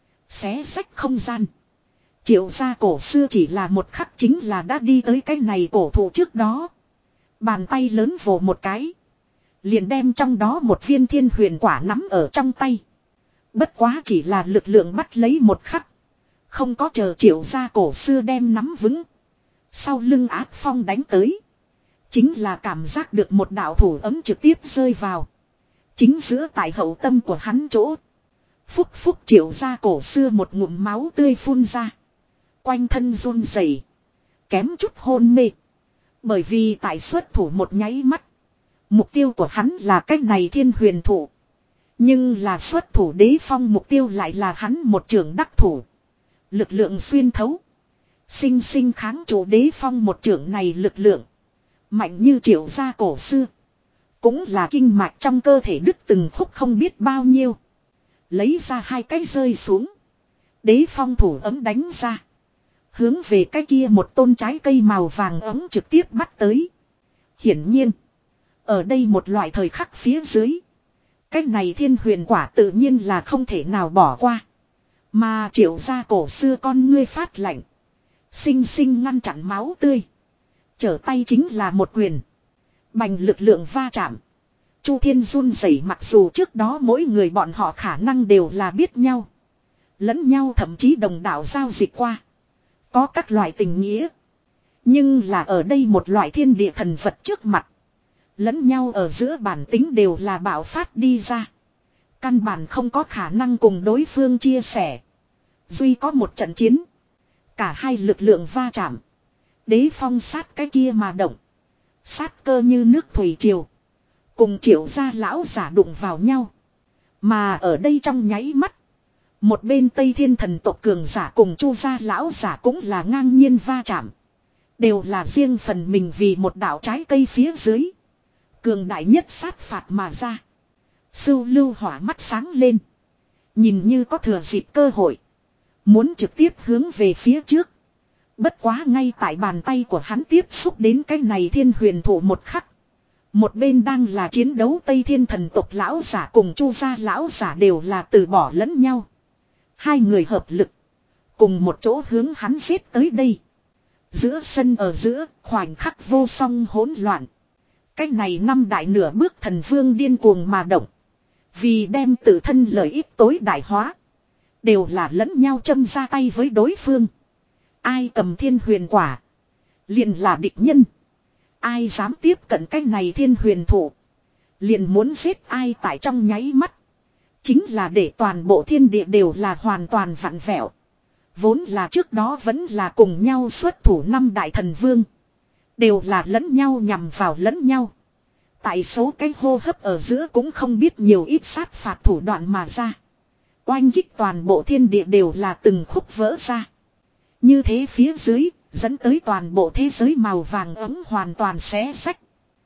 Xé sách không gian. Triệu gia cổ xưa chỉ là một khắc chính là đã đi tới cái này cổ thụ trước đó. Bàn tay lớn vồ một cái. Liền đem trong đó một viên thiên huyền quả nắm ở trong tay. Bất quá chỉ là lực lượng bắt lấy một khắc. Không có chờ Triệu gia cổ xưa đem nắm vững. Sau lưng áp phong đánh tới. Chính là cảm giác được một đạo thủ ấm trực tiếp rơi vào. Chính giữa tại hậu tâm của hắn chỗ. Phúc phúc Triệu gia cổ xưa một ngụm máu tươi phun ra. Quanh thân run rẩy, kém chút hôn mê. Bởi vì tại xuất thủ một nháy mắt. Mục tiêu của hắn là cách này thiên huyền thủ. Nhưng là xuất thủ đế phong mục tiêu lại là hắn một trưởng đắc thủ. Lực lượng xuyên thấu. Sinh sinh kháng chủ đế phong một trưởng này lực lượng. Mạnh như Triệu gia cổ xưa. Cũng là kinh mạch trong cơ thể đứt từng khúc không biết bao nhiêu. Lấy ra hai cái rơi xuống. Đế phong thủ ấm đánh ra. Hướng về cái kia một tôn trái cây màu vàng ấm trực tiếp bắt tới. Hiển nhiên. Ở đây một loại thời khắc phía dưới. Cái này thiên huyền quả tự nhiên là không thể nào bỏ qua. Mà Triệu gia cổ xưa con ngươi phát lạnh. Sinh sinh ngăn chặn máu tươi. Trở tay chính là một quyền. Bành lực lượng va chạm. Chu Thiên run rẩy, mặc dù trước đó mỗi người bọn họ khả năng đều là biết nhau. Lẫn nhau thậm chí đồng đạo giao dịch qua. Có các loại tình nghĩa. Nhưng là ở đây một loại thiên địa thần vật trước mặt. Lẫn nhau ở giữa bản tính đều là bạo phát đi ra. Căn bản không có khả năng cùng đối phương chia sẻ. Duy có một trận chiến. Cả hai lực lượng va chạm. Đế phong sát cái kia mà động. Sát cơ như nước thủy triều. Cùng Triệu gia lão giả đụng vào nhau. Mà ở đây trong nháy mắt. Một bên Tây Thiên thần tộc cường giả cùng Chu gia lão giả cũng là ngang nhiên va chạm. Đều là riêng phần mình vì một đạo trái cây phía dưới. Cường đại nhất sát phạt mà ra. Sưu lưu hỏa mắt sáng lên. Nhìn như có thừa dịp cơ hội. Muốn trực tiếp hướng về phía trước. Bất quá ngay tại bàn tay của hắn tiếp xúc đến cái này thiên huyền thủ một khắc. Một bên đang là chiến đấu Tây Thiên thần tộc lão giả cùng Chu gia lão giả đều là từ bỏ lẫn nhau. Hai người hợp lực. Cùng một chỗ hướng hắn giết tới đây. Giữa sân ở giữa, khoảnh khắc vô song hỗn loạn. Cái này năm đại nửa bước thần vương điên cuồng mà động. Vì đem tự thân lợi ích tối đại hóa. Đều là lẫn nhau châm ra tay với đối phương. Ai cầm thiên huyền quả. Liền là địch nhân. Ai dám tiếp cận cái này thiên huyền thủ. Liền muốn giết ai tại trong nháy mắt. Chính là để toàn bộ thiên địa đều là hoàn toàn vặn vẹo. Vốn là trước đó vẫn là cùng nhau xuất thủ năm đại thần vương. Đều là lẫn nhau nhằm vào lẫn nhau. Tại số cái hô hấp ở giữa cũng không biết nhiều ít sát phạt thủ đoạn mà ra. Oanh kích toàn bộ thiên địa đều là từng khúc vỡ ra. Như thế phía dưới, dẫn tới toàn bộ thế giới màu vàng ấm hoàn toàn xé sách.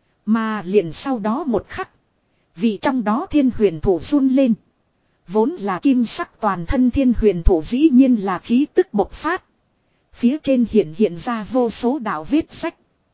Mà liền sau đó một khắc. Vì trong đó thiên huyền thủ run lên. Vốn là kim sắc toàn thân thiên huyền thủ dĩ nhiên là khí tức bộc phát. Phía trên hiện hiện ra vô số đạo vết sách.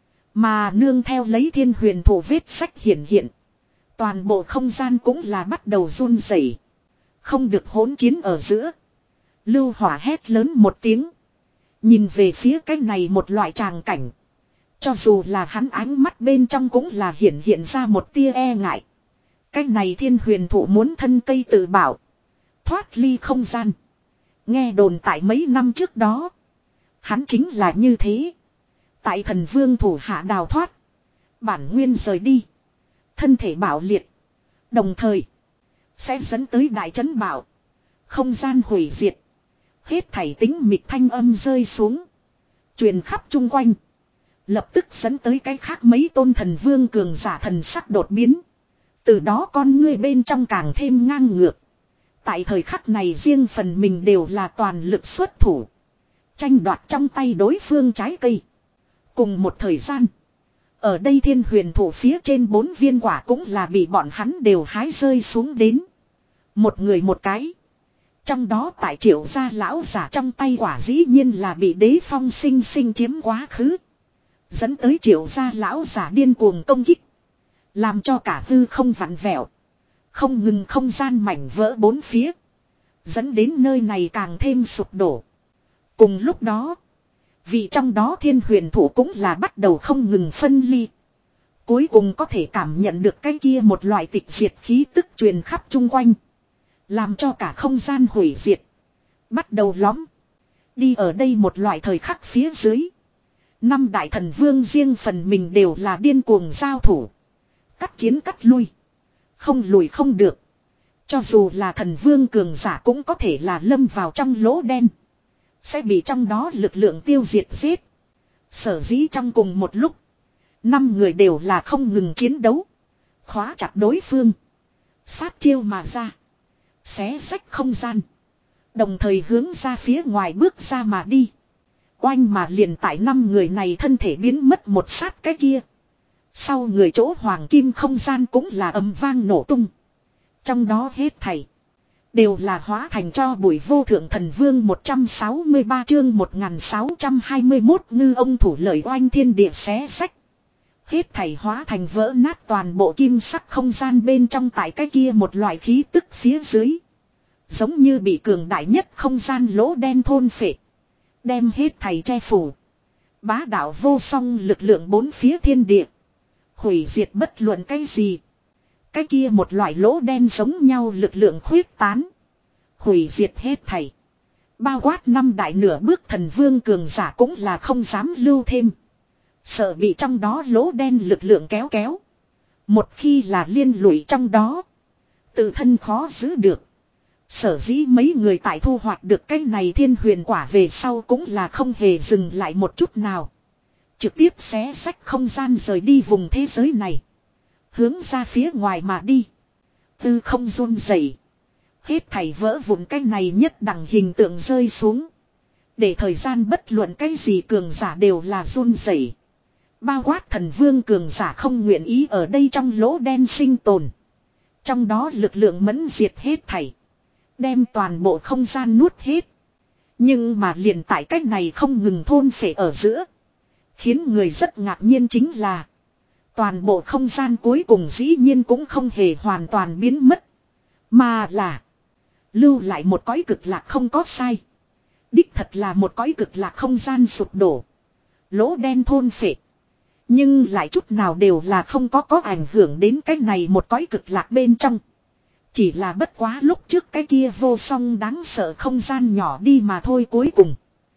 Mà nương theo lấy thiên huyền thủ vết sách hiện hiện. Toàn bộ không gian cũng là bắt đầu run rẩy. Không được hỗn chiến ở giữa. Lưu Hỏa hét lớn một tiếng. Nhìn về phía cái này một loại tràng cảnh. Cho dù là hắn ánh mắt bên trong cũng là hiện hiện ra một tia e ngại. Cái này thiên huyền thủ muốn thân cây tự bảo. Thoát ly không gian. Nghe đồn tại mấy năm trước đó. Hắn chính là như thế. Tại thần vương thủ hạ đào thoát. Bản nguyên rời đi. Thân thể bạo liệt. Đồng thời. Sẽ dẫn tới đại trấn bạo. Không gian hủy diệt. Hết thảy tính mịt thanh âm rơi xuống. Truyền khắp chung quanh. Lập tức dẫn tới cái khác mấy tôn thần vương cường giả thần sắc đột biến. Từ đó con ngươi bên trong càng thêm ngang ngược. Tại thời khắc này riêng phần mình đều là toàn lực xuất thủ. Tranh đoạt trong tay đối phương trái cây. Cùng một thời gian. Ở đây thiên huyền thủ phía trên bốn viên quả cũng là bị bọn hắn đều hái rơi xuống đến. Một người một cái. Trong đó tại Triệu gia lão giả trong tay quả dĩ nhiên là bị đế phong sinh sinh chiếm quá khứ. Dẫn tới Triệu gia lão giả điên cuồng công kích. Làm cho cả hư không vặn vẹo. Không ngừng không gian mảnh vỡ bốn phía. Dẫn đến nơi này càng thêm sụp đổ. Cùng lúc đó. Vì trong đó thiên huyền thủ cũng là bắt đầu không ngừng phân ly. Cuối cùng có thể cảm nhận được cái kia một loại tịch diệt khí tức truyền khắp chung quanh. Làm cho cả không gian hủy diệt. Bắt đầu lõm. Đi ở đây một loại thời khắc phía dưới. Năm đại thần vương riêng phần mình đều là điên cuồng giao thủ. Cắt chiến cắt lui. Không lùi không được. Cho dù là thần vương cường giả cũng có thể là lâm vào trong lỗ đen. Sẽ bị trong đó lực lượng tiêu diệt giết. Sở dĩ trong cùng một lúc. Năm người đều là không ngừng chiến đấu. Khóa chặt đối phương. Sát chiêu mà ra. Xé sách không gian. Đồng thời hướng ra phía ngoài bước ra mà đi. Oanh mà liền tại năm người này thân thể biến mất một sát cái kia. Sau người chỗ hoàng kim không gian cũng là ầm vang nổ tung. Trong đó hết thảy. Đều là hóa thành cho bụi vô thượng thần vương một trăm sáu mươi ba chương một nghìn sáu trăm hai mươi mốt ngư ông thủ lợi oanh thiên địa xé sách. Hết thảy hóa thành vỡ nát toàn bộ kim sắc không gian bên trong tại cái kia một loại khí tức phía dưới. Giống như bị cường đại nhất không gian lỗ đen thôn phệ. Đem hết thảy che phủ. Bá đạo vô song lực lượng bốn phía thiên địa. Hủy diệt bất luận cái gì. Cái kia một loại lỗ đen giống nhau lực lượng khuyết tán. Hủy diệt hết thảy. Bao quát năm đại nửa bước thần vương cường giả cũng là không dám lưu thêm. Sợ bị trong đó lỗ đen lực lượng kéo kéo. Một khi là liên lụy trong đó. Tự thân khó giữ được. Sở dĩ mấy người tại thu hoạch được cái này thiên huyền quả về sau cũng là không hề dừng lại một chút nào. Trực tiếp xé sách không gian rời đi vùng thế giới này. Hướng ra phía ngoài mà đi. Tư không run rẩy. Hết thảy vỡ vụn cái này nhất đẳng hình tượng rơi xuống. Để thời gian bất luận cái gì cường giả đều là run rẩy. Bao quát thần vương cường giả không nguyện ý ở đây trong lỗ đen sinh tồn. Trong đó lực lượng mẫn diệt hết thảy. Đem toàn bộ không gian nuốt hết. Nhưng mà liền tại cách này không ngừng thôn phệ ở giữa. Khiến người rất ngạc nhiên chính là. Toàn bộ không gian cuối cùng dĩ nhiên cũng không hề hoàn toàn biến mất. Mà là. Lưu lại một cõi cực lạc không có sai. Đích thật là một cõi cực lạc không gian sụp đổ. Lỗ đen thôn phệ. Nhưng lại chút nào đều là không có có ảnh hưởng đến cái này một cõi cực lạc bên trong. Chỉ là bất quá lúc trước cái kia vô song đáng sợ không gian nhỏ đi mà thôi cuối cùng.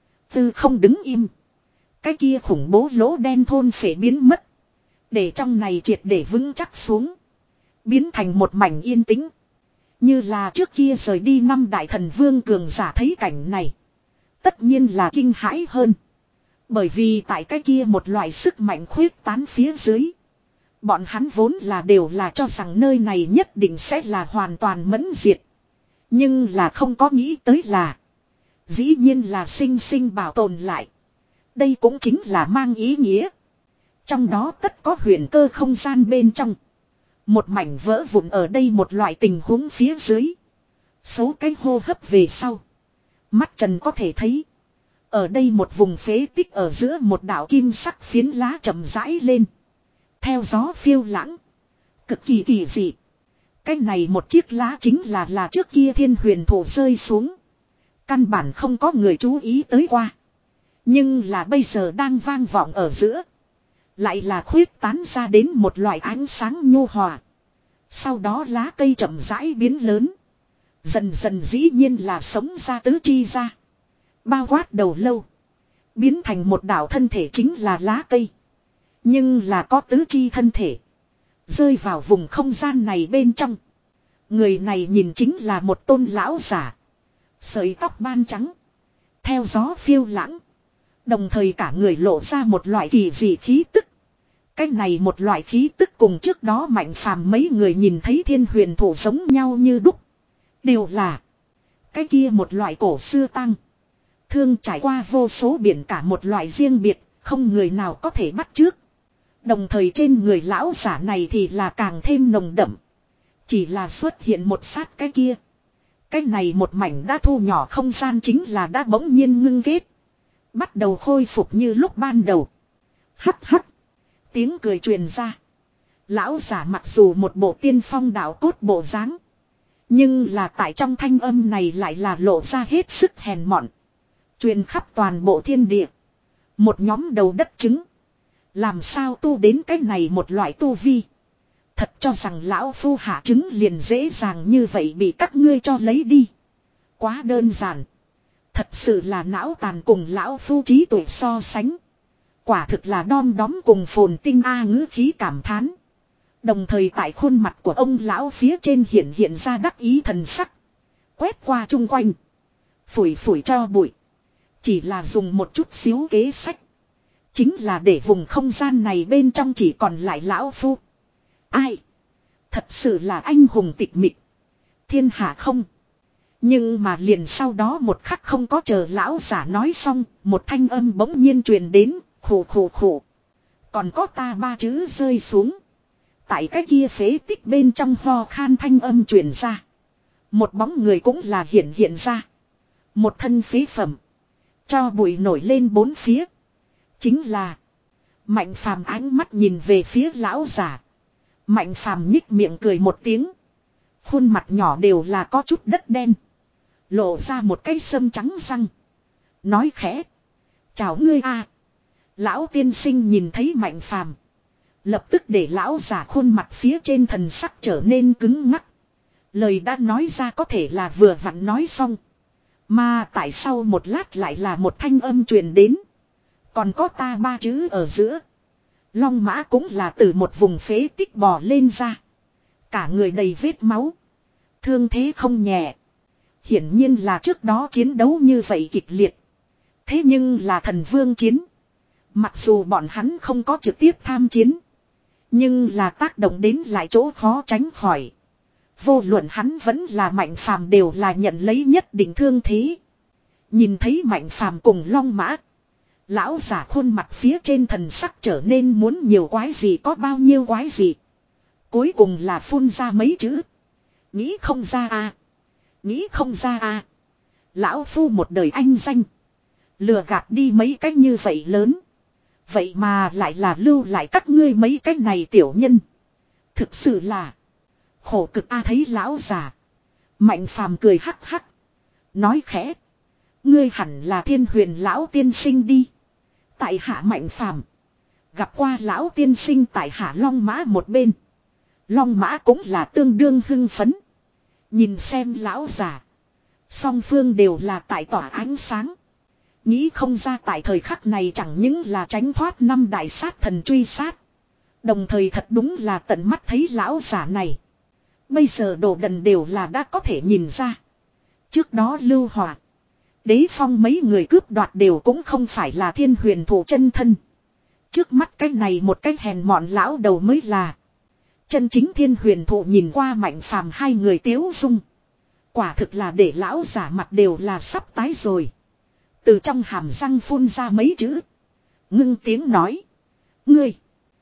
Tư không đứng im. Cái kia khủng bố lỗ đen thôn phệ biến mất. Để trong này triệt để vững chắc xuống. Biến thành một mảnh yên tĩnh. Như là trước kia rời đi năm đại thần vương cường giả thấy cảnh này. Tất nhiên là kinh hãi hơn. Bởi vì tại cái kia một loại sức mạnh khuyết tán phía dưới. Bọn hắn vốn là đều là cho rằng nơi này nhất định sẽ là hoàn toàn mẫn diệt. Nhưng là không có nghĩ tới là. Dĩ nhiên là sinh sinh bảo tồn lại. Đây cũng chính là mang ý nghĩa. Trong đó tất có huyền cơ không gian bên trong. Một mảnh vỡ vụn ở đây một loại tình huống phía dưới. Số cái hô hấp về sau. Mắt trần có thể thấy. Ở đây một vùng phế tích ở giữa một đạo kim sắc phiến lá chậm rãi lên. Theo gió phiêu lãng. Cực kỳ kỳ dị. Cái này một chiếc lá chính là là trước kia thiên huyền thổ rơi xuống. Căn bản không có người chú ý tới qua. Nhưng là bây giờ đang vang vọng ở giữa. Lại là khuyết tán ra đến một loại ánh sáng nhu hòa. Sau đó lá cây chậm rãi biến lớn. Dần dần dĩ nhiên là sống ra tứ chi ra. Bao quát đầu lâu. Biến thành một đảo thân thể chính là lá cây. Nhưng là có tứ chi thân thể. Rơi vào vùng không gian này bên trong. Người này nhìn chính là một tôn lão giả. Sợi tóc ban trắng. Theo gió phiêu lãng. Đồng thời cả người lộ ra một loại kỳ dị khí tức. Cái này một loại khí tức cùng trước đó Mạnh Phàm mấy người nhìn thấy thiên huyền thủ giống nhau như đúc. Đều là. Cái kia một loại cổ xưa tăng. Thương trải qua vô số biển cả một loại riêng biệt. Không người nào có thể bắt trước. Đồng thời trên người lão giả này thì là càng thêm nồng đậm. Chỉ là xuất hiện một sát cái kia. Cái này một mảnh đã thu nhỏ không gian chính là đã bỗng nhiên ngưng kết. Bắt đầu khôi phục như lúc ban đầu. Hắc hắc. Tiếng cười truyền ra. Lão giả mặc dù một bộ tiên phong đạo cốt bộ dáng. Nhưng là tại trong thanh âm này lại là lộ ra hết sức hèn mọn. Truyền khắp toàn bộ thiên địa. Một nhóm đầu đất trứng. Làm sao tu đến cái này một loại tu vi. Thật cho rằng lão phu hạ trứng liền dễ dàng như vậy bị các ngươi cho lấy đi. Quá đơn giản. Thật sự là não tàn cùng lão phu trí tuệ so sánh. Quả thực là đom đóm cùng phồn tinh A ngữ khí cảm thán. Đồng thời tại khuôn mặt của ông lão phía trên hiện hiện ra đắc ý thần sắc. Quét qua chung quanh. Phủi phủi cho bụi. Chỉ là dùng một chút xíu kế sách. Chính là để vùng không gian này bên trong chỉ còn lại lão phu. Ai? Thật sự là anh hùng tịch mịch. Thiên hạ không. Nhưng mà liền sau đó một khắc không có chờ lão giả nói xong. Một thanh âm bỗng nhiên truyền đến. Khổ khổ khổ. Còn có ta ba chữ rơi xuống. Tại cái kia phế tích bên trong ho khan thanh âm truyền ra. Một bóng người cũng là hiện hiện ra. Một thân phế phẩm. Cho bụi nổi lên bốn phía. Chính là. Mạnh Phàm ánh mắt nhìn về phía lão giả. Mạnh Phàm nhích miệng cười một tiếng. Khuôn mặt nhỏ đều là có chút đất đen. Lộ ra một cái sâm trắng răng. Nói khẽ. Chào ngươi a. Lão tiên sinh nhìn thấy Mạnh Phàm, lập tức để lão giả khuôn mặt phía trên thần sắc trở nên cứng ngắc. Lời đã nói ra có thể là vừa vặn nói xong. Mà tại sao một lát lại là một thanh âm truyền đến. Còn có ta ba chữ ở giữa. Long mã cũng là từ một vùng phế tích bò lên ra. Cả người đầy vết máu. Thương thế không nhẹ. Hiển nhiên là trước đó chiến đấu như vậy kịch liệt. Thế nhưng là thần vương chiến. Mặc dù bọn hắn không có trực tiếp tham chiến. Nhưng là tác động đến lại chỗ khó tránh khỏi. Vô luận hắn vẫn là Mạnh Phàm đều là nhận lấy nhất định thương thế. Nhìn thấy Mạnh Phàm cùng Long Mã. Lão giả khuôn mặt phía trên thần sắc trở nên muốn nhiều quái gì có bao nhiêu quái gì. Cuối cùng là phun ra mấy chữ. Nghĩ không ra à. Nghĩ không ra à. Lão phu một đời anh danh. Lừa gạt đi mấy cách như vậy lớn. Vậy mà lại là lưu lại các ngươi mấy cái này tiểu nhân. Thực sự là khổ cực a. Thấy lão già, Mạnh Phàm cười hắc hắc. Nói khẽ. Ngươi hẳn là Thiên Huyền lão tiên sinh đi. Tại hạ Mạnh Phàm gặp qua lão tiên sinh tại hạ Long Mã một bên. Long Mã cũng là tương đương hưng phấn. Nhìn xem lão già, song phương đều là tại tỏa ánh sáng. Nghĩ không ra tại thời khắc này chẳng những là tránh thoát năm đại sát thần truy sát. Đồng thời thật đúng là tận mắt thấy lão giả này. Bây giờ đồ đần đều là đã có thể nhìn ra. Trước đó Lưu Hòa, Đế Phong mấy người cướp đoạt đều cũng không phải là Thiên Huyền thủ chân thân. Trước mắt cái này một cái hèn mọn lão đầu mới là. Chân chính Thiên Huyền thụ nhìn qua Mạnh Phàm hai người tiếu dung. Quả thực là để lão giả mặt đều là sắp tái rồi. Từ trong hàm răng phun ra mấy chữ. Ngưng tiếng nói. Ngươi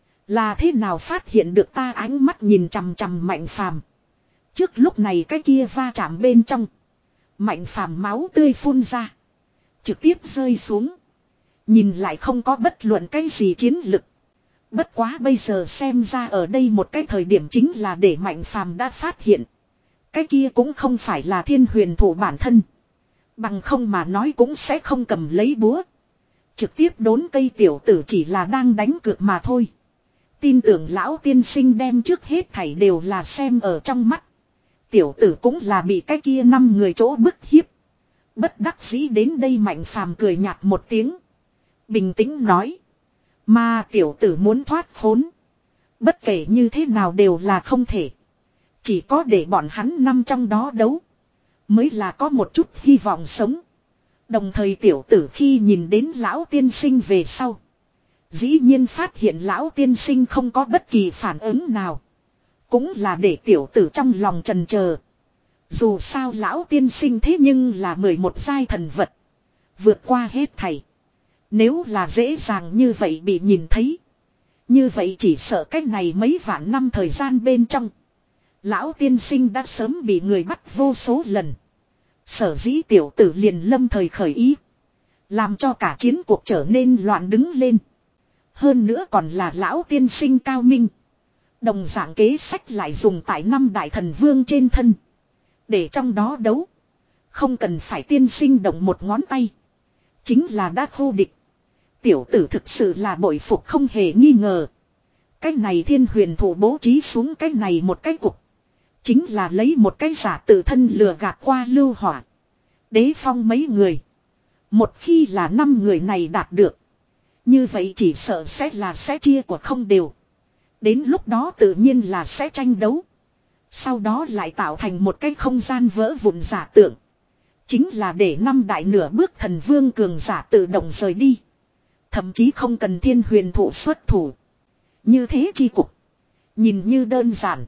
là thế nào phát hiện được ta? Ánh mắt nhìn chằm chằm Mạnh Phàm. Trước lúc này cái kia va chạm bên trong. Mạnh Phàm máu tươi phun ra. Trực tiếp rơi xuống. Nhìn lại không có bất luận cái gì chiến lực. Bất quá bây giờ xem ra ở đây một cái thời điểm chính là để Mạnh Phàm đã phát hiện. Cái kia cũng không phải là Thiên Huyền thủ bản thân. Bằng không mà nói cũng sẽ không cầm lấy búa. Trực tiếp đốn cây tiểu tử chỉ là đang đánh cược mà thôi. Tin tưởng lão tiên sinh đem trước hết thảy đều là xem ở trong mắt. Tiểu tử cũng là bị cái kia năm người chỗ bức hiếp. Bất đắc dĩ đến đây Mạnh Phàm cười nhạt một tiếng. Bình tĩnh nói. Mà tiểu tử muốn thoát khốn. Bất kể như thế nào đều là không thể. Chỉ có để bọn hắn năm trong đó đấu. Mới là có một chút hy vọng sống. Đồng thời tiểu tử khi nhìn đến lão tiên sinh về sau. Dĩ nhiên phát hiện lão tiên sinh không có bất kỳ phản ứng nào. Cũng là để tiểu tử trong lòng trần chờ. Dù sao lão tiên sinh thế nhưng là mười một giai thần vật. Vượt qua hết thảy. Nếu là dễ dàng như vậy bị nhìn thấy. Như vậy chỉ sợ cách này mấy vạn năm thời gian bên trong. Lão tiên sinh đã sớm bị người bắt vô số lần. Sở dĩ tiểu tử liền lâm thời khởi ý. Làm cho cả chiến cuộc trở nên loạn đứng lên. Hơn nữa còn là lão tiên sinh cao minh. Đồng dạng kế sách lại dùng tại năm đại thần vương trên thân. Để trong đó đấu. Không cần phải tiên sinh động một ngón tay. Chính là đã khô địch. Tiểu tử thực sự là bội phục không hề nghi ngờ. Cái này Thiên Huyền thủ bố trí xuống cái này một cái cục. Chính là lấy một cái giả tự thân lừa gạt qua Lưu Hỏa, Đế Phong mấy người. Một khi là năm người này đạt được. Như vậy chỉ sợ sẽ là sẽ chia của không đều. Đến lúc đó tự nhiên là sẽ tranh đấu. Sau đó lại tạo thành một cái không gian vỡ vụn giả tượng. Chính là để năm đại nửa bước thần vương cường giả tự động rời đi. Thậm chí không cần Thiên Huyền thủ xuất thủ. Như thế chi cục. Nhìn như đơn giản.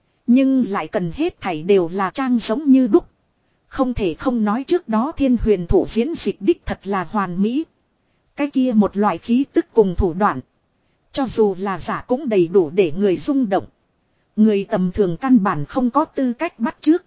Nhưng lại cần hết thảy đều là trang giống như đúc. Không thể không nói trước đó Thiên Huyền thủ diễn dịch đích thật là hoàn mỹ. Cái kia một loại khí tức cùng thủ đoạn. Cho dù là giả cũng đầy đủ để người rung động. Người tầm thường căn bản không có tư cách bắt chước.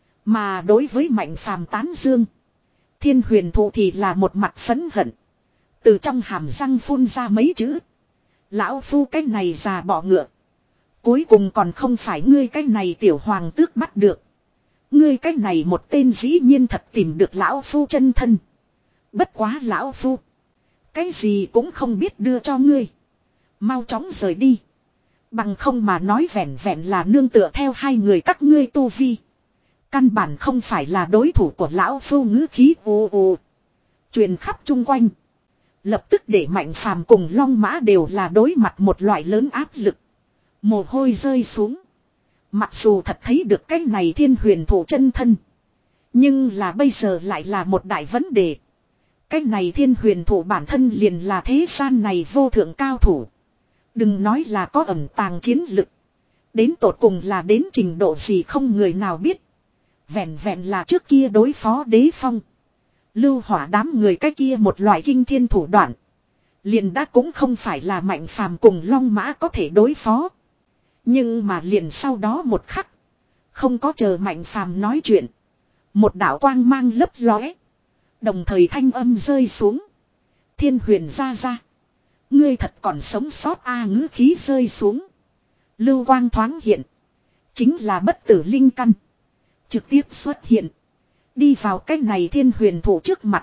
Mà đối với Mạnh Phàm tán dương. Thiên Huyền thủ thì là một mặt phẫn hận. Từ trong hàm răng phun ra mấy chữ. Lão phu cái này già bỏ ngựa. Cuối cùng còn không phải ngươi cái này tiểu hoàng tước bắt được. Ngươi cái này một tên dĩ nhiên thật tìm được lão phu chân thân. Bất quá lão phu. Cái gì cũng không biết đưa cho ngươi. Mau chóng rời đi. Bằng không mà nói vẹn vẹn là nương tựa theo hai người các ngươi tu vi. Căn bản không phải là đối thủ của lão phu. Ngữ khí ồ ồ. Truyền khắp chung quanh. Lập tức để Mạnh Phàm cùng Long Mã đều là đối mặt một loại lớn áp lực. Mồ hôi rơi xuống. Mặc dù thật thấy được cái này Thiên Huyền thủ chân thân. Nhưng là bây giờ lại là một đại vấn đề. Cái này Thiên Huyền thủ bản thân liền là thế gian này vô thượng cao thủ. Đừng nói là có ẩn tàng chiến lực. Đến tột cùng là đến trình độ gì không người nào biết. Vẹn vẹn là trước kia đối phó Đế Phong, Lưu Hỏa đám người cái kia một loại kinh thiên thủ đoạn. Liền đã cũng không phải là Mạnh Phàm cùng Long Mã có thể đối phó. Nhưng mà liền sau đó một khắc. Không có chờ Mạnh Phàm nói chuyện. Một đạo quang mang lấp lóe. Đồng thời thanh âm rơi xuống. Thiên huyền ra ra. Ngươi thật còn sống sót a ngữ khí rơi xuống. Lưu quang thoáng hiện. Chính là bất tử linh căn. Trực tiếp xuất hiện. Đi vào cái này thiên huyền thủ trước mặt.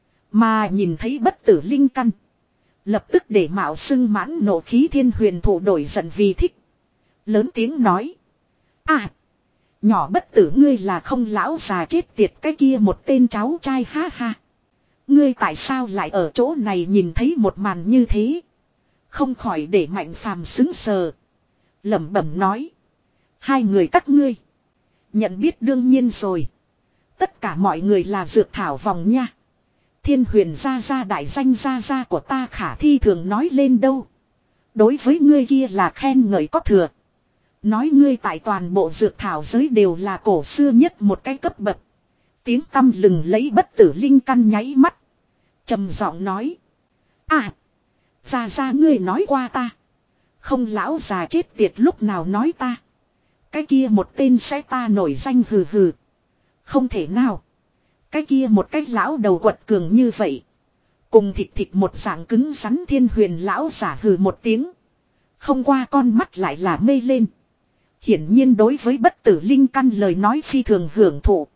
Mà nhìn thấy bất tử linh căn. Lập tức để mạo xưng mãn nộ khí thiên huyền thủ đổi giận vì thích. Lớn tiếng nói. À. Nhỏ bất tử ngươi là không lão già chết tiệt cái kia một tên cháu trai ha ha. Ngươi tại sao lại ở chỗ này nhìn thấy một màn như thế. Không khỏi để Mạnh Phàm sững sờ. Lẩm bẩm nói. Hai người các ngươi. Nhận biết đương nhiên rồi. Tất cả mọi người là dược thảo vòng nha. Thiên huyền gia gia đại danh gia gia của ta khả thi thường nói lên đâu. Đối với ngươi kia là khen ngợi có thừa. Nói ngươi tại toàn bộ dược thảo giới đều là cổ xưa nhất một cái cấp bậc. Tiếng tăm lừng lấy bất tử linh căn nháy mắt. Trầm giọng nói. À. Gia gia ngươi nói qua ta. Không lão già chết tiệt lúc nào nói ta. Cái kia một tên sẽ ta nổi danh hừ hừ. Không thể nào. Cái kia một cái lão đầu quật cường như vậy. Cùng thịt thịt một dạng cứng rắn thiên huyền lão giả hừ một tiếng. Không qua con mắt lại là mê lên. Hiển nhiên đối với bất tử linh căn lời nói phi thường hưởng thụ.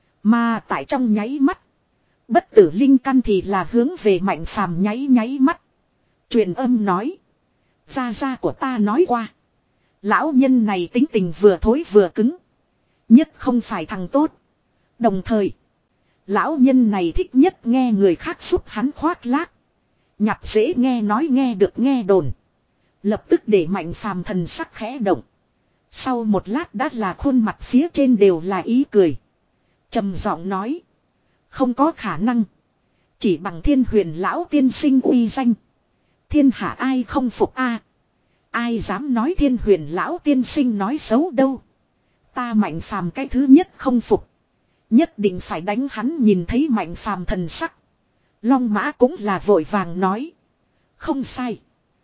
Mà tại trong nháy mắt. Bất tử linh căn thì là hướng về Mạnh Phàm nháy nháy mắt. Truyền âm nói. Gia gia của ta nói qua. Lão nhân này tính tình vừa thối vừa cứng. Nhất không phải thằng tốt. Đồng thời. Lão nhân này thích nhất nghe người khác giúp hắn khoác lác. Nhặt dễ nghe nói nghe được nghe đồn. Lập tức để Mạnh Phàm thần sắc khẽ động. Sau một lát đã là khuôn mặt phía trên đều là ý cười. Trầm giọng nói. Không có khả năng. Chỉ bằng thiên huyền lão tiên sinh uy danh. Thiên hạ ai không phục a? Ai dám nói thiên huyền lão tiên sinh nói xấu đâu. Ta Mạnh Phàm cái thứ nhất không phục. Nhất định phải đánh hắn. Nhìn thấy Mạnh Phàm thần sắc. Long Mã cũng là vội vàng nói. Không sai.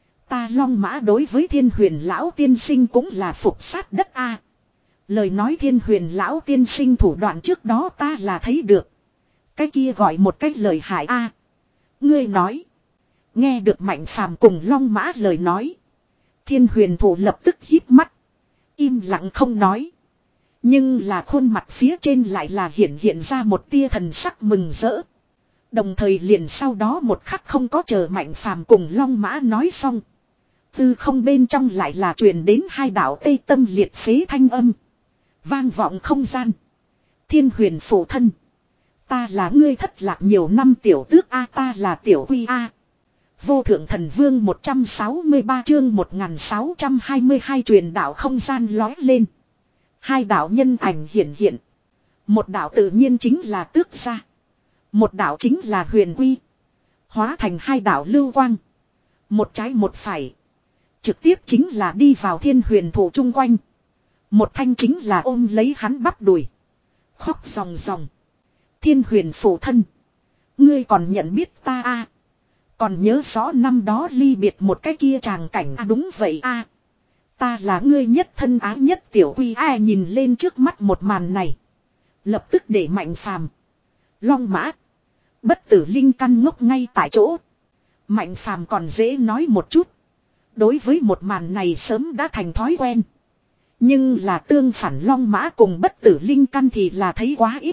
Ta Long Mã đối với thiên huyền lão tiên sinh cũng là phục sát đất a. Lời nói thiên huyền lão tiên sinh thủ đoạn trước đó ta là thấy được. Cái kia gọi một cách lời hại a. Ngươi nói. Nghe được Mạnh Phàm cùng Long Mã lời nói. Thiên huyền thủ lập tức híp mắt. Im lặng không nói. Nhưng là khuôn mặt phía trên lại là hiện hiện ra một tia thần sắc mừng rỡ. Đồng thời liền sau đó một khắc không có chờ Mạnh Phàm cùng Long Mã nói xong. Tư không bên trong lại là truyền đến hai đạo tây tâm liệt phế thanh âm. Vang vọng không gian. Thiên huyền phụ thân. Ta là ngươi thất lạc nhiều năm tiểu tước A, ta là tiểu quy A. Vô thượng thần vương một trăm sáu mươi ba chương một nghìn sáu trăm hai mươi hai truyền đạo không gian lói lên. Hai đạo nhân ảnh hiện hiện. Một đạo tự nhiên chính là tước gia. Một đạo chính là huyền quy. Hóa thành hai đạo lưu quang. Một trái một phải. Trực tiếp chính là đi vào thiên huyền thủ chung quanh. Một thanh chính là ôm lấy hắn bắp đùi. Khóc ròng ròng. Thiên huyền phụ thân. Ngươi còn nhận biết ta a? Còn nhớ rõ năm đó ly biệt một cái kia tràng cảnh à? Đúng vậy a. Ta là ngươi nhất thân ái nhất tiểu quy a. Nhìn lên trước mắt một màn này. Lập tức để Mạnh Phàm, Long Mã, bất tử linh căn ngốc ngay tại chỗ. Mạnh Phàm còn dễ nói một chút. Đối với một màn này sớm đã thành thói quen. Nhưng là tương phản Long Mã cùng bất tử linh căn thì là thấy quá ít.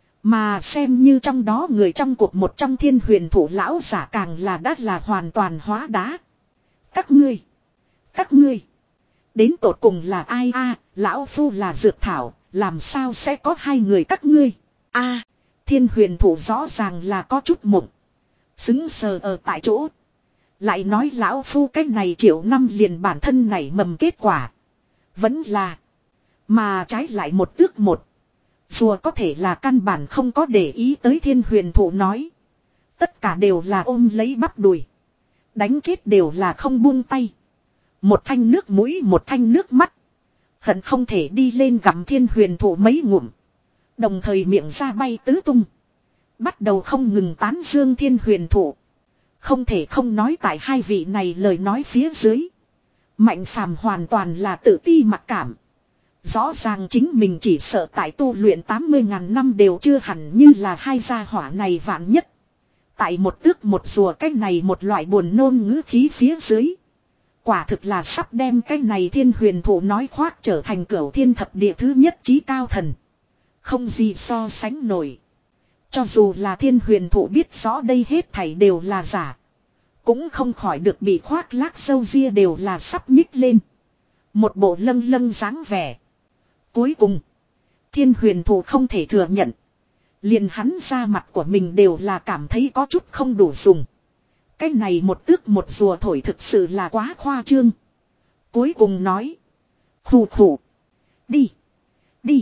Mà xem như trong đó người trong cuộc một trong thiên huyền thủ lão giả càng là đã là hoàn toàn hóa đá. Các ngươi. Các ngươi. Đến tột cùng là ai a? Lão phu là dược thảo. Làm sao sẽ có hai người các ngươi? A, thiên huyền thủ rõ ràng là có chút mộng. Xứng sờ ở tại chỗ. Lại nói lão phu cái này triệu năm liền bản thân này mầm kết quả. Vẫn là. Mà trái lại một tước một. Rùa có thể là căn bản không có để ý tới thiên huyền thủ nói. Tất cả đều là ôm lấy bắp đùi. Đánh chết đều là không buông tay. Một thanh nước mũi một thanh nước mắt. Hận không thể đi lên gặm thiên huyền thủ mấy ngụm. Đồng thời miệng ra bay tứ tung. Bắt đầu không ngừng tán dương thiên huyền thủ. Không thể không nói tại hai vị này lời nói phía dưới. Mạnh Phàm hoàn toàn là tự ti mặc cảm. Rõ ràng chính mình chỉ sợ tại tu luyện tám mươi ngàn năm đều chưa hẳn như là hai gia hỏa này vạn nhất. Tại một tước một rùa cái này một loại buồn nôn ngữ khí phía dưới. Quả thực là sắp đem cái này thiên huyền thủ nói khoác trở thành cửu thiên thập địa thứ nhất chí cao thần. Không gì so sánh nổi. Cho dù là thiên huyền thủ biết rõ đây hết thảy đều là giả. Cũng không khỏi được bị khoác lác sâu ria đều là sắp nhích lên. Một bộ lâng lâng dáng vẻ. Cuối cùng. Thiên huyền thủ không thể thừa nhận. Liền hắn ra mặt của mình đều là cảm thấy có chút không đủ dùng. Cái này một tước một rùa thổi thực sự là quá khoa trương. Cuối cùng nói. Khủ khủ. Đi. Đi.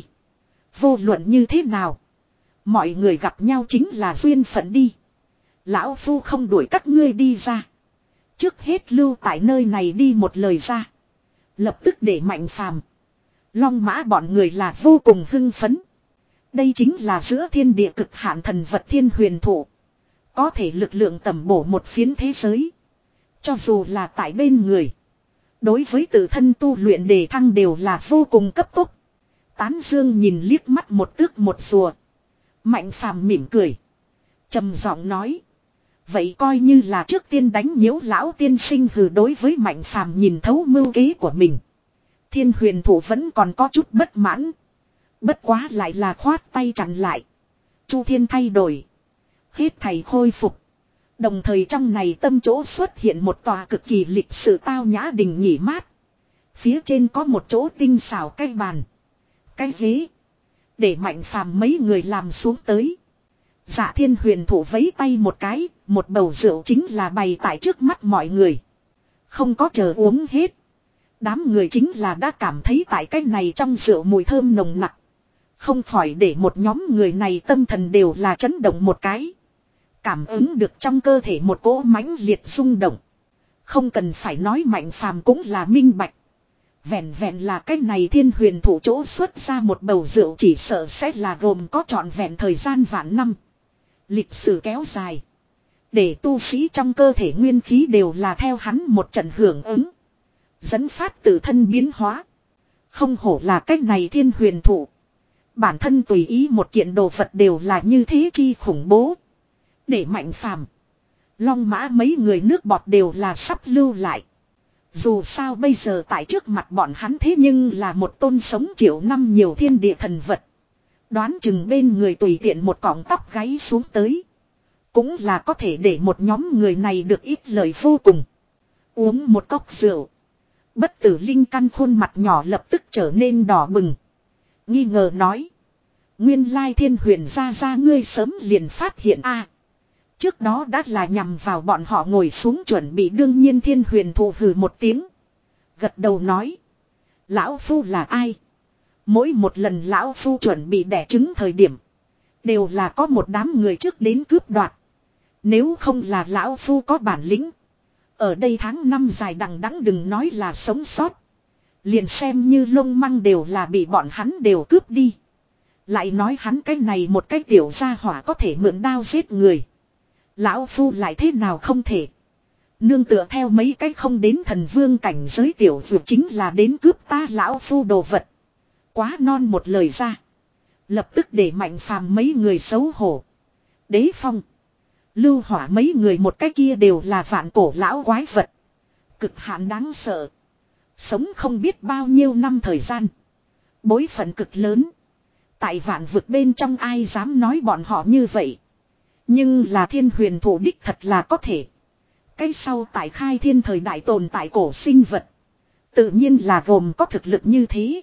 Vô luận như thế nào. Mọi người gặp nhau chính là duyên phận đi. Lão Phu không đuổi các ngươi đi ra. Trước hết lưu tại nơi này đi một lời ra. Lập tức để Mạnh Phàm, Long Mã bọn người là vô cùng hưng phấn. Đây chính là giữa thiên địa cực hạn thần vật thiên huyền thụ. Có thể lực lượng tầm bổ một phiến thế giới. Cho dù là tại bên người. Đối với tự thân tu luyện đề thăng đều là vô cùng cấp tốc. Tán Dương nhìn liếc mắt một tước một rùa. Mạnh Phàm mỉm cười. Trầm giọng nói. Vậy coi như là trước tiên đánh nhiễu lão tiên sinh hừ đối với Mạnh Phàm nhìn thấu mưu kế của mình. Thiên huyền thủ vẫn còn có chút bất mãn. Bất quá lại là khoát tay chặn lại. Chu thiên thay đổi. Hết thầy khôi phục. Đồng thời trong này tâm chỗ xuất hiện một tòa cực kỳ lịch sự tao nhã đình nghỉ mát. Phía trên có một chỗ tinh xảo cái bàn. Cái ghế. Để Mạnh Phàm mấy người làm xuống tới. Dạ thiên huyền thủ vấy tay một cái. Một bầu rượu chính là bày tại trước mắt mọi người. Không có chờ uống hết. Đám người chính là đã cảm thấy tại cái này trong rượu mùi thơm nồng nặc. Không khỏi để một nhóm người này tâm thần đều là chấn động một cái. Cảm ứng được trong cơ thể một cỗ mãnh liệt rung động. Không cần phải nói Mạnh Phàm cũng là minh bạch. Vẹn vẹn là cái này thiên huyền thủ chỗ xuất ra một bầu rượu chỉ sợ sẽ là gồm có trọn vẹn thời gian vạn năm. Lịch sử kéo dài. Để tu sĩ trong cơ thể nguyên khí đều là theo hắn một trận hưởng ứng. Dẫn phát tự thân biến hóa. Không hổ là cách này thiên huyền thủ. Bản thân tùy ý một kiện đồ vật đều là như thế chi khủng bố. Để Mạnh Phàm, Long Mã mấy người nước bọt đều là sắp lưu lại. Dù sao bây giờ tại trước mặt bọn hắn thế nhưng là một tôn sống triệu năm nhiều thiên địa thần vật. Đoán chừng bên người tùy tiện một cọng tóc gáy xuống tới. Cũng là có thể để một nhóm người này được ít lời vô cùng. Uống một cốc rượu. Bất tử linh căn khuôn mặt nhỏ lập tức trở nên đỏ bừng. Nghi ngờ nói. Nguyên lai thiên huyền ra ra ngươi sớm liền phát hiện a à, trước đó đã là nhằm vào bọn họ ngồi xuống chuẩn bị đương nhiên thiên huyền thù hừ một tiếng. Gật đầu nói. Lão Phu là ai? Mỗi một lần Lão Phu chuẩn bị đẻ trứng thời điểm. Đều là có một đám người trước đến cướp đoạt. Nếu không là Lão Phu có bản lĩnh. Ở đây tháng năm dài đằng đẵng đừng nói là sống sót. Liền xem như lông măng đều là bị bọn hắn đều cướp đi. Lại nói hắn cái này một cái tiểu gia hỏa có thể mượn đao giết người. Lão Phu lại thế nào không thể. Nương tựa theo mấy cái không đến thần vương cảnh giới tiểu vượt chính là đến cướp ta Lão Phu đồ vật. Quá non một lời ra. Lập tức để Mạnh Phàm mấy người xấu hổ. Đế Phong, Lưu Hỏa mấy người một cái kia đều là vạn cổ lão quái vật. Cực hạn đáng sợ. Sống không biết bao nhiêu năm thời gian. Bối phận cực lớn. Tại vạn vực bên trong ai dám nói bọn họ như vậy. Nhưng là thiên huyền thủ đích thật là có thể. Cái sau tại khai thiên thời đại tồn tại cổ sinh vật. Tự nhiên là gồm có thực lực như thế.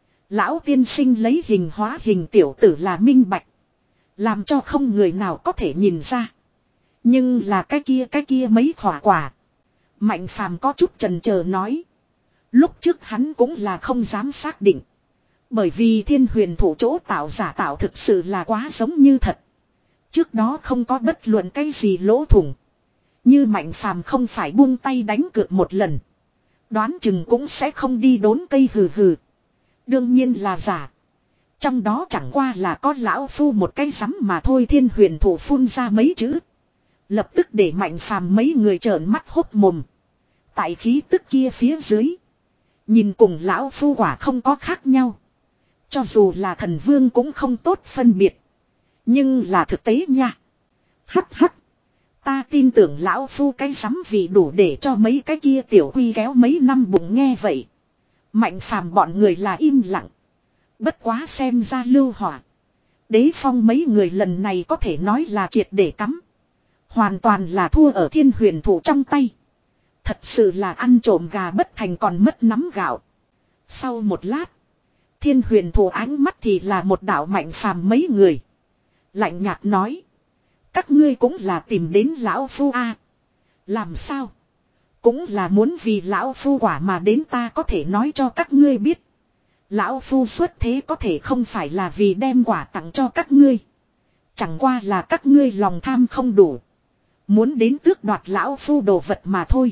Lão tiên sinh lấy hình hóa hình tiểu tử là minh bạch. Làm cho không người nào có thể nhìn ra. Nhưng là cái kia cái kia mấy khỏa quả. Mạnh Phàm có chút chần chờ nói. Lúc trước hắn cũng là không dám xác định. Bởi vì thiên huyền thủ chỗ tạo giả tạo thực sự là quá giống như thật. Trước đó không có bất luận cái gì lỗ thủng. Như Mạnh Phàm không phải buông tay đánh cược một lần. Đoán chừng cũng sẽ không đi đốn cây hừ hừ. Đương nhiên là giả. Trong đó chẳng qua là có Lão Phu một cái rắm mà thôi thiên huyền thủ phun ra mấy chữ. Lập tức để Mạnh Phàm mấy người trợn mắt hốt mồm. Tại khí tức kia phía dưới. Nhìn cùng lão phu quả không có khác nhau. Cho dù là thần vương cũng không tốt phân biệt. Nhưng là thực tế nha. Hắc hắc. Ta tin tưởng lão phu cái sắm vì đủ để cho mấy cái kia tiểu quy kéo mấy năm bụng nghe vậy. Mạnh phàm bọn người là im lặng. Bất quá xem ra Lưu Hỏa, Đế Phong mấy người lần này có thể nói là triệt để cắm. Hoàn toàn là thua ở Thiên Huyền Thủ trong tay. Thật sự là ăn trộm gà bất thành còn mất nắm gạo. Sau một lát, Thiên Huyền Thủ ánh mắt thì là một đạo Mạnh phàm mấy người. Lạnh nhạt nói. Các ngươi cũng là tìm đến lão phu a. Làm sao? Cũng là muốn vì lão phu quả mà đến, ta có thể nói cho các ngươi biết. Lão phu xuất thế có thể không phải là vì đem quả tặng cho các ngươi. Chẳng qua là các ngươi lòng tham không đủ. Muốn đến tước đoạt lão phu đồ vật mà thôi.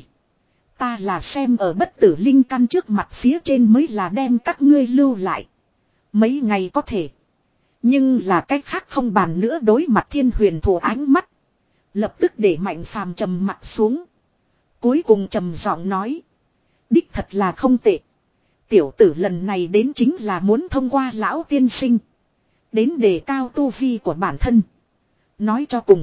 Ta là xem ở bất tử linh căn trước mặt phía trên mới là đem các ngươi lưu lại. Mấy ngày có thể. Nhưng là cách khác không bàn nữa. Đối mặt Thiên Huyền Thủ ánh mắt, lập tức để Mạnh phàm trầm mặt xuống. Cuối cùng trầm giọng nói. Đích thật là không tệ. Tiểu tử lần này đến chính là muốn thông qua lão tiên sinh đến đề cao tu vi của bản thân. Nói cho cùng,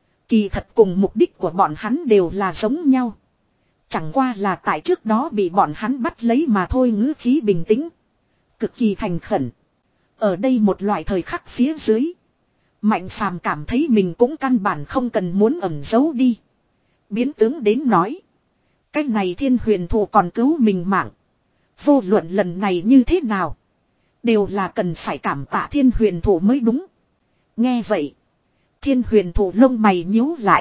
kỳ thật cùng mục đích của bọn hắn đều là giống nhau. Chẳng qua là tại trước đó bị bọn hắn bắt lấy mà thôi. Ngữ khí bình tĩnh, cực kỳ thành khẩn. Ở đây một loại thời khắc phía dưới, Mạnh phàm cảm thấy mình cũng căn bản không cần muốn ẩn giấu đi. Biến tướng đến nói, cái này Thiên Huyền Thủ còn cứu mình mạng. Vô luận lần này như thế nào, đều là cần phải cảm tạ Thiên Huyền Thủ mới đúng. Nghe vậy, Thiên Huyền Thủ lông mày nhíu lại.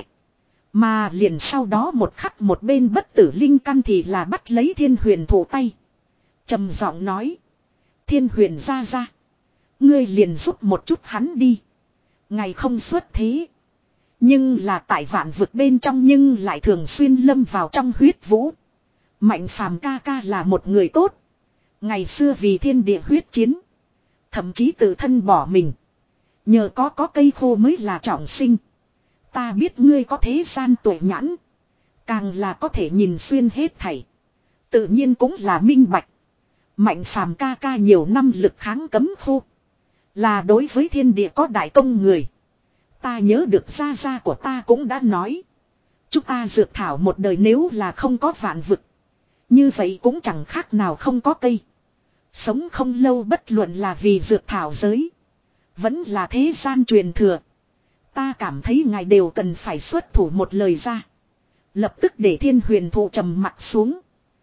Mà liền sau đó một khắc một bên bất tử linh căn thì là bắt lấy Thiên Huyền Thủ tay. Trầm giọng nói. Thiên Huyền ra ra, ngươi liền giúp một chút hắn đi. Ngày không xuất thế, nhưng là tại vạn vực bên trong nhưng lại thường xuyên lâm vào trong huyết vũ. Mạnh phàm ca ca là một người tốt. Ngày xưa vì thiên địa huyết chiến, thậm chí tự thân bỏ mình. Nhờ có có cây khô mới là trọng sinh. Ta biết ngươi có thế gian tuệ nhãn, càng là có thể nhìn xuyên hết thảy. Tự nhiên cũng là minh bạch. Mạnh phàm ca ca nhiều năm lực kháng cấm khô, là đối với thiên địa có đại công người. Ta nhớ được gia gia của ta cũng đã nói, chúng ta dược thảo một đời nếu là không có vạn vực, như vậy cũng chẳng khác nào không có cây. Sống không lâu bất luận là vì dược thảo giới, vẫn là thế gian truyền thừa. Ta cảm thấy ngài đều cần phải xuất thủ một lời ra. Lập tức để Thiên Huyền Thụ trầm mặt xuống.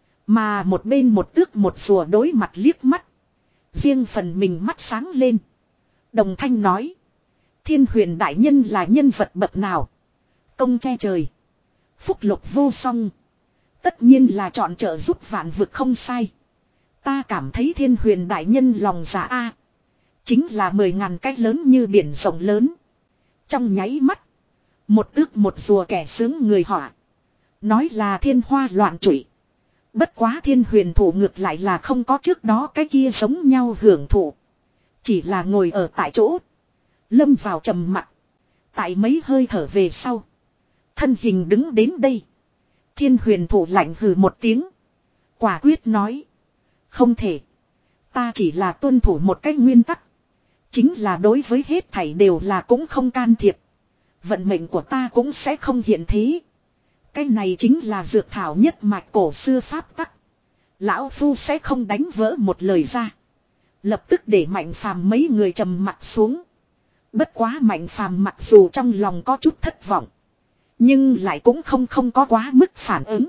Mà một bên một tước một rùa đối mặt liếc mắt. Riêng phần mình mắt sáng lên. Đồng thanh nói. Thiên Huyền đại nhân là nhân vật bậc nào? Công che trời, phúc lục vô song, tất nhiên là chọn trợ giúp vạn vực không sai. Ta cảm thấy Thiên Huyền đại nhân lòng dạ a, chính là mười ngàn cái lớn như biển rộng lớn. Trong nháy mắt, một tước một rùa kẻ sướng người họa. Nói là thiên hoa loạn trụy. Bất quá Thiên Huyền Thủ ngược lại là không có trước đó cái kia giống nhau hưởng thụ. Chỉ là ngồi ở tại chỗ, lâm vào trầm mặc. Tại mấy hơi thở về sau, thân hình đứng đến đây. Thiên Huyền Thủ lạnh hừ một tiếng, quả quyết nói. Không thể. Ta chỉ là tuân thủ một cái nguyên tắc. Chính là đối với hết thảy đều là cũng không can thiệp. Vận mệnh của ta cũng sẽ không hiện thế. Cái này chính là dược thảo nhất mạch cổ xưa pháp tắc. Lão Phu sẽ không đánh vỡ một lời ra. Lập tức để Mạnh phàm mấy người trầm mặt xuống. Bất quá Mạnh phàm mặc dù trong lòng có chút thất vọng, nhưng lại cũng không không có quá mức phản ứng.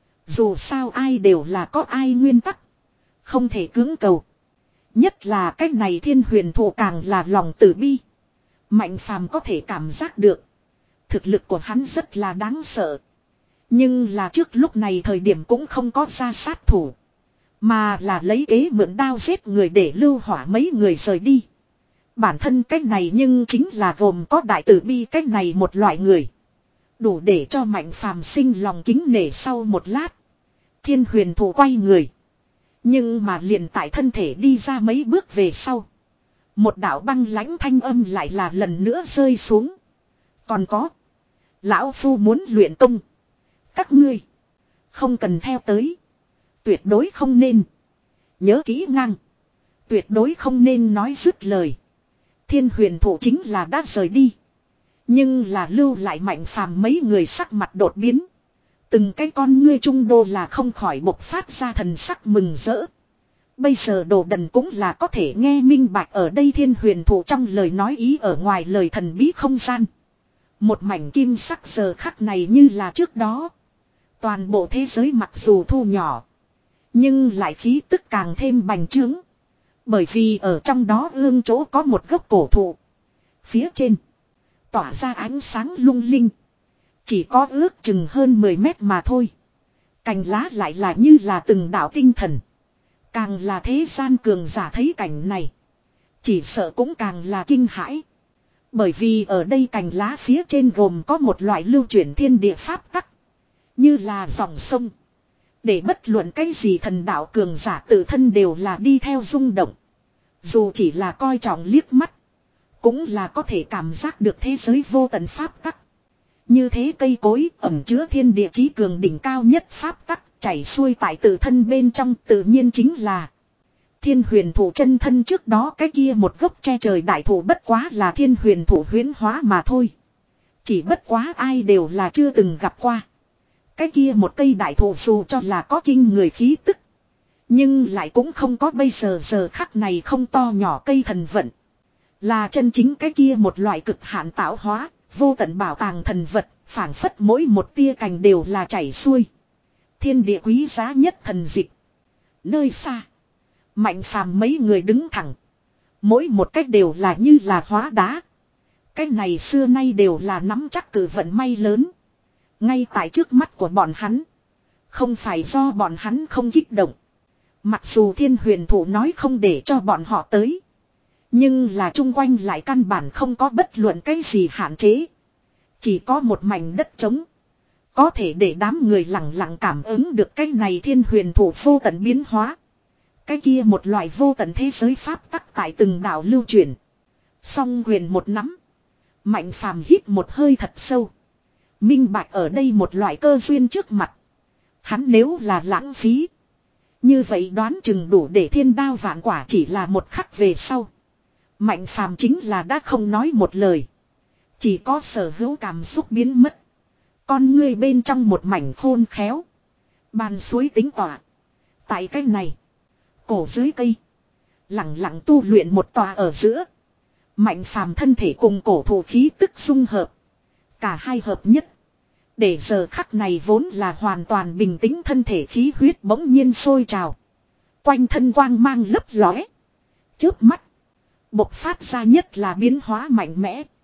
Dù sao ai đều là có ai nguyên tắc, không thể cưỡng cầu. Nhất là cái này Thiên Huyền Thủ càng là lòng từ bi. Mạnh phàm có thể cảm giác được thực lực của hắn rất là đáng sợ. Nhưng là trước lúc này thời điểm cũng không có ra sát thủ, mà là lấy kế mượn đao giết người để Lưu Hỏa mấy người rời đi. Bản thân cách này nhưng chính là gồm có đại tử bi cách này một loại người. Đủ để cho Mạnh phàm sinh lòng kính nể. Sau một lát, Thiên Huyền Thủ quay người. Nhưng mà liền tại thân thể đi ra mấy bước về sau, một đạo băng lãnh thanh âm lại là lần nữa rơi xuống. Còn có, lão Phu muốn luyện công, các ngươi không cần theo tới. Tuyệt đối không nên. Nhớ kỹ ngang. Tuyệt đối không nên nói dứt lời. Thiên huyền thụ chính là đã rời đi. Nhưng là lưu lại Mạnh Phàm mấy người sắc mặt đột biến. Từng cái con ngươi trung đô là không khỏi bộc phát ra thần sắc mừng rỡ. Bây giờ đồ đần cũng là có thể nghe minh bạch ở đây thiên huyền thụ trong lời nói ý ở ngoài lời thần bí không gian. Một mảnh kim sắc giờ khắc này như là trước đó. Toàn bộ thế giới mặc dù thu nhỏ. Nhưng lại khí tức càng thêm bành trướng. Bởi vì ở trong đó ương chỗ có một gốc cổ thụ. Phía trên. Tỏa ra ánh sáng lung linh. Chỉ có ước chừng hơn mười mét mà thôi. Cành lá lại là như là từng đạo tinh thần. Càng là thế gian cường giả thấy cảnh này. Chỉ sợ cũng càng là kinh hãi. Bởi vì ở đây cành lá phía trên gồm có một loại lưu chuyển thiên địa pháp tắc. Như là dòng sông. Để bất luận cái gì thần đạo cường giả tự thân đều là đi theo rung động. Dù chỉ là coi trọng liếc mắt. Cũng là có thể cảm giác được thế giới vô tận pháp tắc. Như thế cây cối ẩn chứa thiên địa chí cường đỉnh cao nhất pháp tắc. Chảy xuôi tại tự thân bên trong tự nhiên chính là thiên huyền thủ chân thân trước đó cái kia một gốc che trời đại thụ bất quá là thiên huyền thủ huyễn hóa mà thôi. Chỉ bất quá ai đều là chưa từng gặp qua. Cái kia một cây đại thụ dù cho là có kinh người khí tức. Nhưng lại cũng không có bây giờ giờ khắc này không to nhỏ cây thần vận. Là chân chính cái kia một loại cực hạn tạo hóa, vô tận bảo tàng thần vật, phảng phất mỗi một tia cành đều là chảy xuôi. Thiên địa quý giá nhất thần dịch. Nơi xa. Mạnh Phàm mấy người đứng thẳng. Mỗi một cách đều là như là hóa đá. Cái này xưa nay đều là nắm chắc cử vận may lớn. Ngay tại trước mắt của bọn hắn. Không phải do bọn hắn không kích động. Mặc dù thiên huyền thủ nói không để cho bọn họ tới. Nhưng là chung quanh lại căn bản không có bất luận cái gì hạn chế. Chỉ có một mảnh đất trống. Có thể để đám người lặng lặng cảm ứng được cái này thiên huyền thủ vô tận biến hóa. Cái kia một loại vô tận thế giới pháp tắc tại từng đảo lưu truyền. Song quyền một nắm. Mạnh Phàm hít một hơi thật sâu. Minh bạch ở đây một loại cơ duyên trước mặt. Hắn nếu là lãng phí. Như vậy đoán chừng đủ để thiên đao vạn quả chỉ là một khắc về sau. Mạnh Phàm chính là đã không nói một lời. Chỉ có sở hữu cảm xúc biến mất. Con ngươi bên trong một mảnh khôn khéo. Bàn suối tính tỏa. Tại cái này. Cổ dưới cây. Lặng lặng tu luyện một tòa ở giữa. Mạnh Phàm thân thể cùng cổ thụ khí tức dung hợp. Cả hai hợp nhất. Để giờ khắc này vốn là hoàn toàn bình tĩnh thân thể khí huyết bỗng nhiên sôi trào. Quanh thân quang mang lấp lóe. Chớp mắt. Bộc phát ra nhất là biến hóa mạnh mẽ.